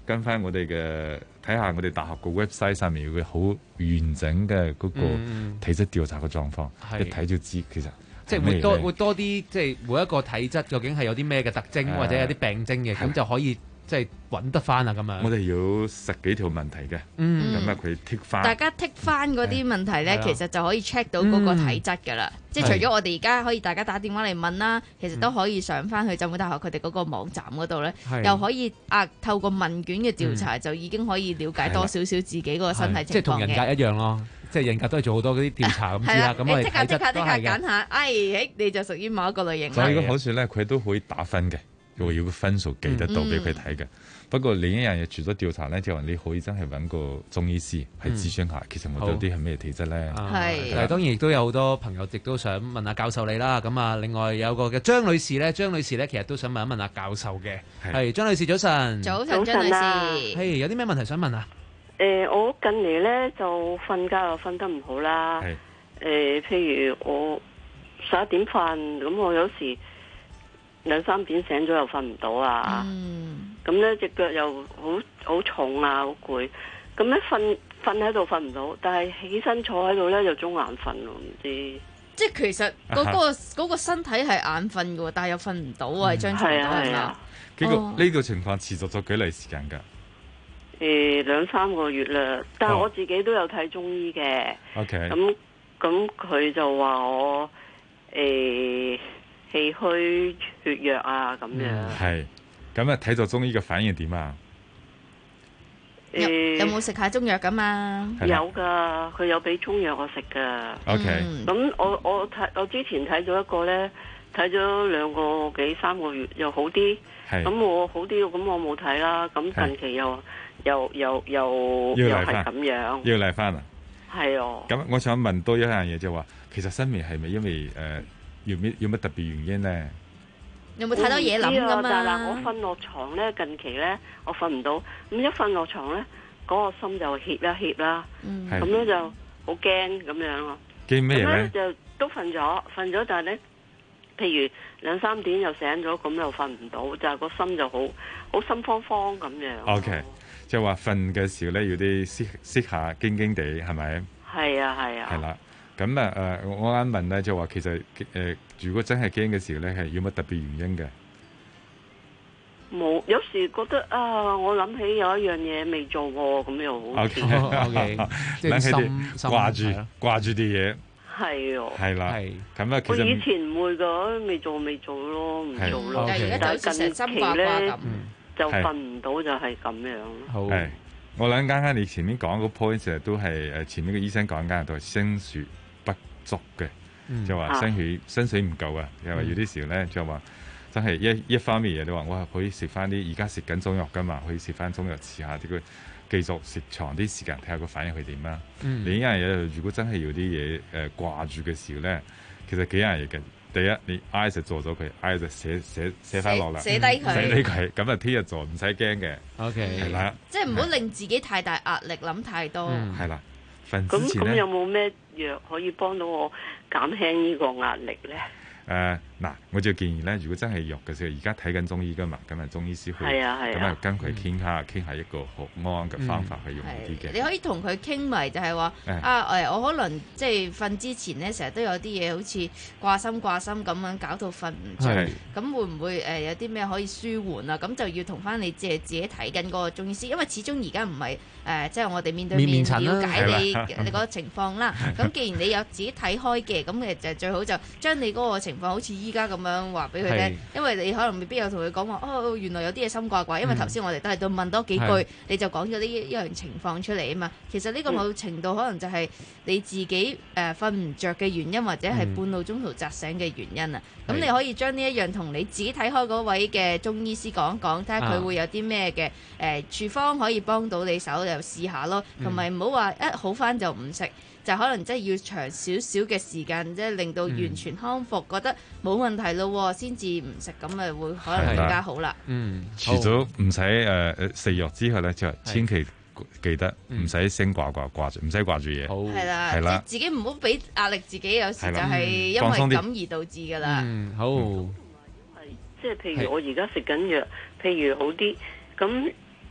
跟翻我哋嘅睇下我哋大學個 website 上面有個好完整嘅嗰個體質調查嘅狀況， 嗯、 一睇就知其實即係會多會多啲，即係每一個體質究竟係有啲咩嘅特徵， 啊、 或者有啲病徵嘅，咁就可以。即係揾得翻啊咁樣。 我哋有十幾條問題嘅，咁啊佢剔翻。 大家剔翻嗰啲問題咧，其實就可以 check 到嗰個體質㗎啦。嗯、即係除咗我哋而家可以大家打電話嚟問啦，其實都可以上翻去浸會大學佢哋嗰個網站嗰度咧，又可以啊透過問卷嘅調查、嗯、就已經可以了解多少少自己嗰個身體情況嘅。即係同人格一樣咯。即係人格都係做好多嗰啲調查咁知啦，咁我哋體質都係嘅。揀下，哎，你就屬於某一個類型。 所以個好處咧，佢都可以打分嘅，又要個分數記得到俾佢睇嘅。嗯、不過另一樣嘢，除咗調查咧，就話你可以真係揾個中醫師去諮詢下，嗯、其實我有啲係咩體質咧？ 係。但係當然亦都有好多朋友亦都想問下教授你啦。咁啊，另外有個嘅張女士咧，張女士咧其實都想問一問下教授嘅。係張女士早晨。 早晨，張女士。 係有啲咩問題想問啊？ 誒、呃，我近嚟咧就瞓覺又瞓得唔好啦。誒、呃，譬如我十一點瞓，咁我有時兩三點醒咗又瞓唔到啊。咁咧隻腳又好好重啊，好攰。咁咧瞓瞓喺度瞓唔到，但係起身坐喺度咧又中眼瞓咯，唔知。 即係其實嗰、那個嗰個身體係眼瞓嘅，但係又瞓唔到啊，喺張床度係嘛？ 呢個呢個情況持續咗幾耐時間㗎？ 誒，兩三個月啦，但係我自己都有睇中醫嘅。 OK， 咁咁佢就話我誒氣虛血弱啊咁樣。 係，咁啊睇咗中醫嘅反應點啊？ 誒， 有冇食下中藥噶嘛？ 有噶，佢有俾中藥我食噶。 OK， 咁我我睇我之前睇咗一個咧，睇咗兩個幾三個月又好啲。咁我好啲，咁我冇睇啦。咁近期又。又又又又係咁樣， 要嚟翻啊！ 係哦。 咁我想問多一樣嘢，就話其實失眠係咪因為誒要咩有乜特別原因咧？ 有冇太多嘢諗㗎嘛？ 但係我瞓落床咧，近期咧我瞓唔到，咁一瞓落床咧，嗰、那個心就怯啦怯啦，咁咧、嗯、就好驚咁樣咯。 驚咩咧？ 就都瞓咗，瞓咗，但係咧，譬如兩三點又醒咗，咁又瞓唔到，就係、是、個心就好好心慌慌咁樣。 OK。即係話瞓嘅時候咧，要啲息息下驚驚地，係咪？ 係啊，係啊。 係啦，咁啊誒，我啱問咧，就話其實誒、呃，如果真係驚嘅時候咧，係有乜特別原因嘅？ 冇，有時覺得啊，我諗起有一樣嘢未做過，咁又好。O K，O K，即係心掛住掛住啲嘢。 係哦。 係啦。係。咁啊，其實我以前唔會噶，未做未做咯，唔做咯。 但係而家就好似成心掛掛咁。 就瞓唔到就係咁樣。 好，我諗啱啱你前面講個 point 其實都係誒前面嘅醫生講緊，都係心血不足嘅，嗯、就話心血心水唔夠啊。又話有啲時候咧，就話真係一一方面嘢，你話我可以食翻啲而家食緊中藥㗎嘛，可以食翻中藥試下啲佢繼續食長啲時間，睇下個反應係點啦。嗯、另一樣嘢，如果真係有啲嘢誒掛住嘅時候咧，其實幾樣嘢嘅。第一，你 I 就做咗佢 ，I 就寫寫寫翻落嚟， 寫低佢， 寫低佢，咁啊聽日做唔使驚嘅。 OK， 係啦， 即係唔好令自己太大壓力，諗太多。 係啦，瞓之前咧， 咁咁有冇咩藥可以幫到我減輕呢個壓力咧？ 誒嗱、呃，我就建議咧，如果真係藥嘅時候，而家睇緊中醫噶嘛，咁啊中醫師去，咁啊跟佢傾下傾下一個好安嘅方法去用啲嘅。 你可以同佢傾埋，就係話啊誒，我可能即係瞓之前咧，成日都有啲嘢好似掛心掛心咁樣，搞到瞓唔着。咁會唔會誒、呃、有啲咩可以舒緩啊？咁就要同翻你即係自己睇緊嗰個中醫師，因為始終而家唔係誒即係我哋面對面了解你你嗰個情況啦。咁既然你有自己睇開嘅，咁誒就最好就將你嗰個情況好似依家咁樣話俾佢聽，因為你可能未必有同佢講話哦，原來有啲嘢心掛掛，因為頭先我哋都係度問多幾句，嗯、你就講咗呢一樣情況出嚟啊嘛。其實呢個某程度可能就係你自己誒瞓唔着嘅原因，或者係半路中途扎醒嘅原因啊。咁、嗯、你可以將呢一樣同你自己睇開嗰位嘅中醫師講一講，睇下佢會有啲咩嘅誒處方可以幫到你手，就試下咯。同埋唔好話一好返就唔食。就可能真係要長少少嘅時間，即係令到完全康復，嗯、覺得冇問題咯，先至唔食，咁咪會可能更加好啦。 嗯，除咗唔使誒食藥之後咧，就千祈記得唔使升掛掛掛住，唔使掛住嘢。 係啦，係啦，即係自己唔好俾壓力自己，有時就係因為咁而導致㗎啦。 嗯，好。 係即係譬如我而家食緊藥，譬如好啲咁。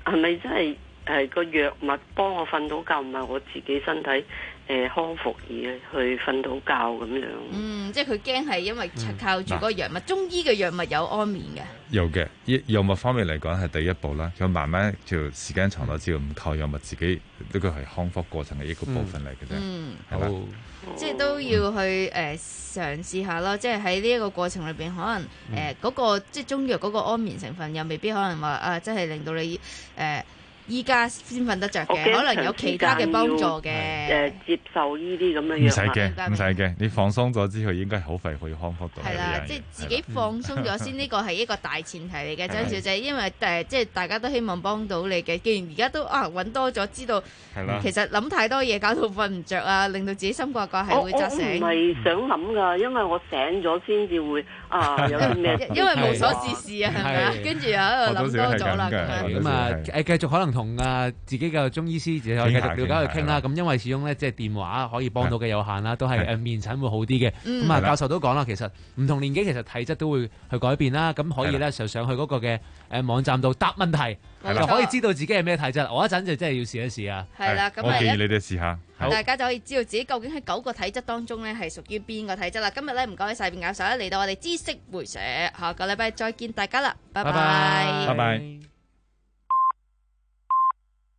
係咪真係誒個藥物幫我瞓到覺，唔係我自己身體誒、呃、康復而去瞓到覺咁樣？ 嗯，即係佢驚係因為靠住嗰個藥物，嗯、中醫嘅藥物有安眠嘅。 有嘅，藥物方面嚟講係第一步啦。佢慢慢條時間長咗之後，唔靠藥物自己，呢個係康復過程嘅一個部分嚟嘅啫。 嗯， 係啦。 即係都要去誒、呃、嘗試下咯，即係喺呢一個過程裏邊，可能誒嗰、呃那個即係中藥嗰個安眠成分又未必可能話啊，即係令到你誒。呃依家先瞓得着嘅，可能有其他嘅幫助嘅。 誒，接受呢啲咁嘅藥。 唔使驚，唔使驚，你放鬆咗之後，應該好快可以康復到。 係啦，即係自己放鬆咗先，呢個係一個大前提嚟嘅，張小姐。因為誒，即係大家都希望幫到你嘅。既然而家都啊揾多咗，知道其實諗太多嘢，搞到瞓唔着啊，令到自己心掛掛，係會扎醒。 我唔係想諗㗎，因為我醒咗先至會啊有啲咩。 因為無所事事啊，係咪啊？跟住又喺度諗多咗啦。 咁啊誒，繼續可能。同啊自己嘅中醫師就繼續了解去傾啦，咁因為始終咧即係電話可以幫到嘅有限啦，都係誒面診會好啲嘅。咁啊教授都講啦，其實唔同年紀其實體質都會去改變啦，咁可以咧就上去嗰個嘅誒網站度答問題，就可以知道自己係咩體質。我一陣就真係要試一試啊！ 係啦，咁我建議你哋試下， 大家就可以知道自己究竟喺九個體質當中咧係屬於邊個體質啦。今日咧唔該晒卞教授咧嚟到我哋知識會社，下個禮拜再見大家啦，拜拜， 拜拜。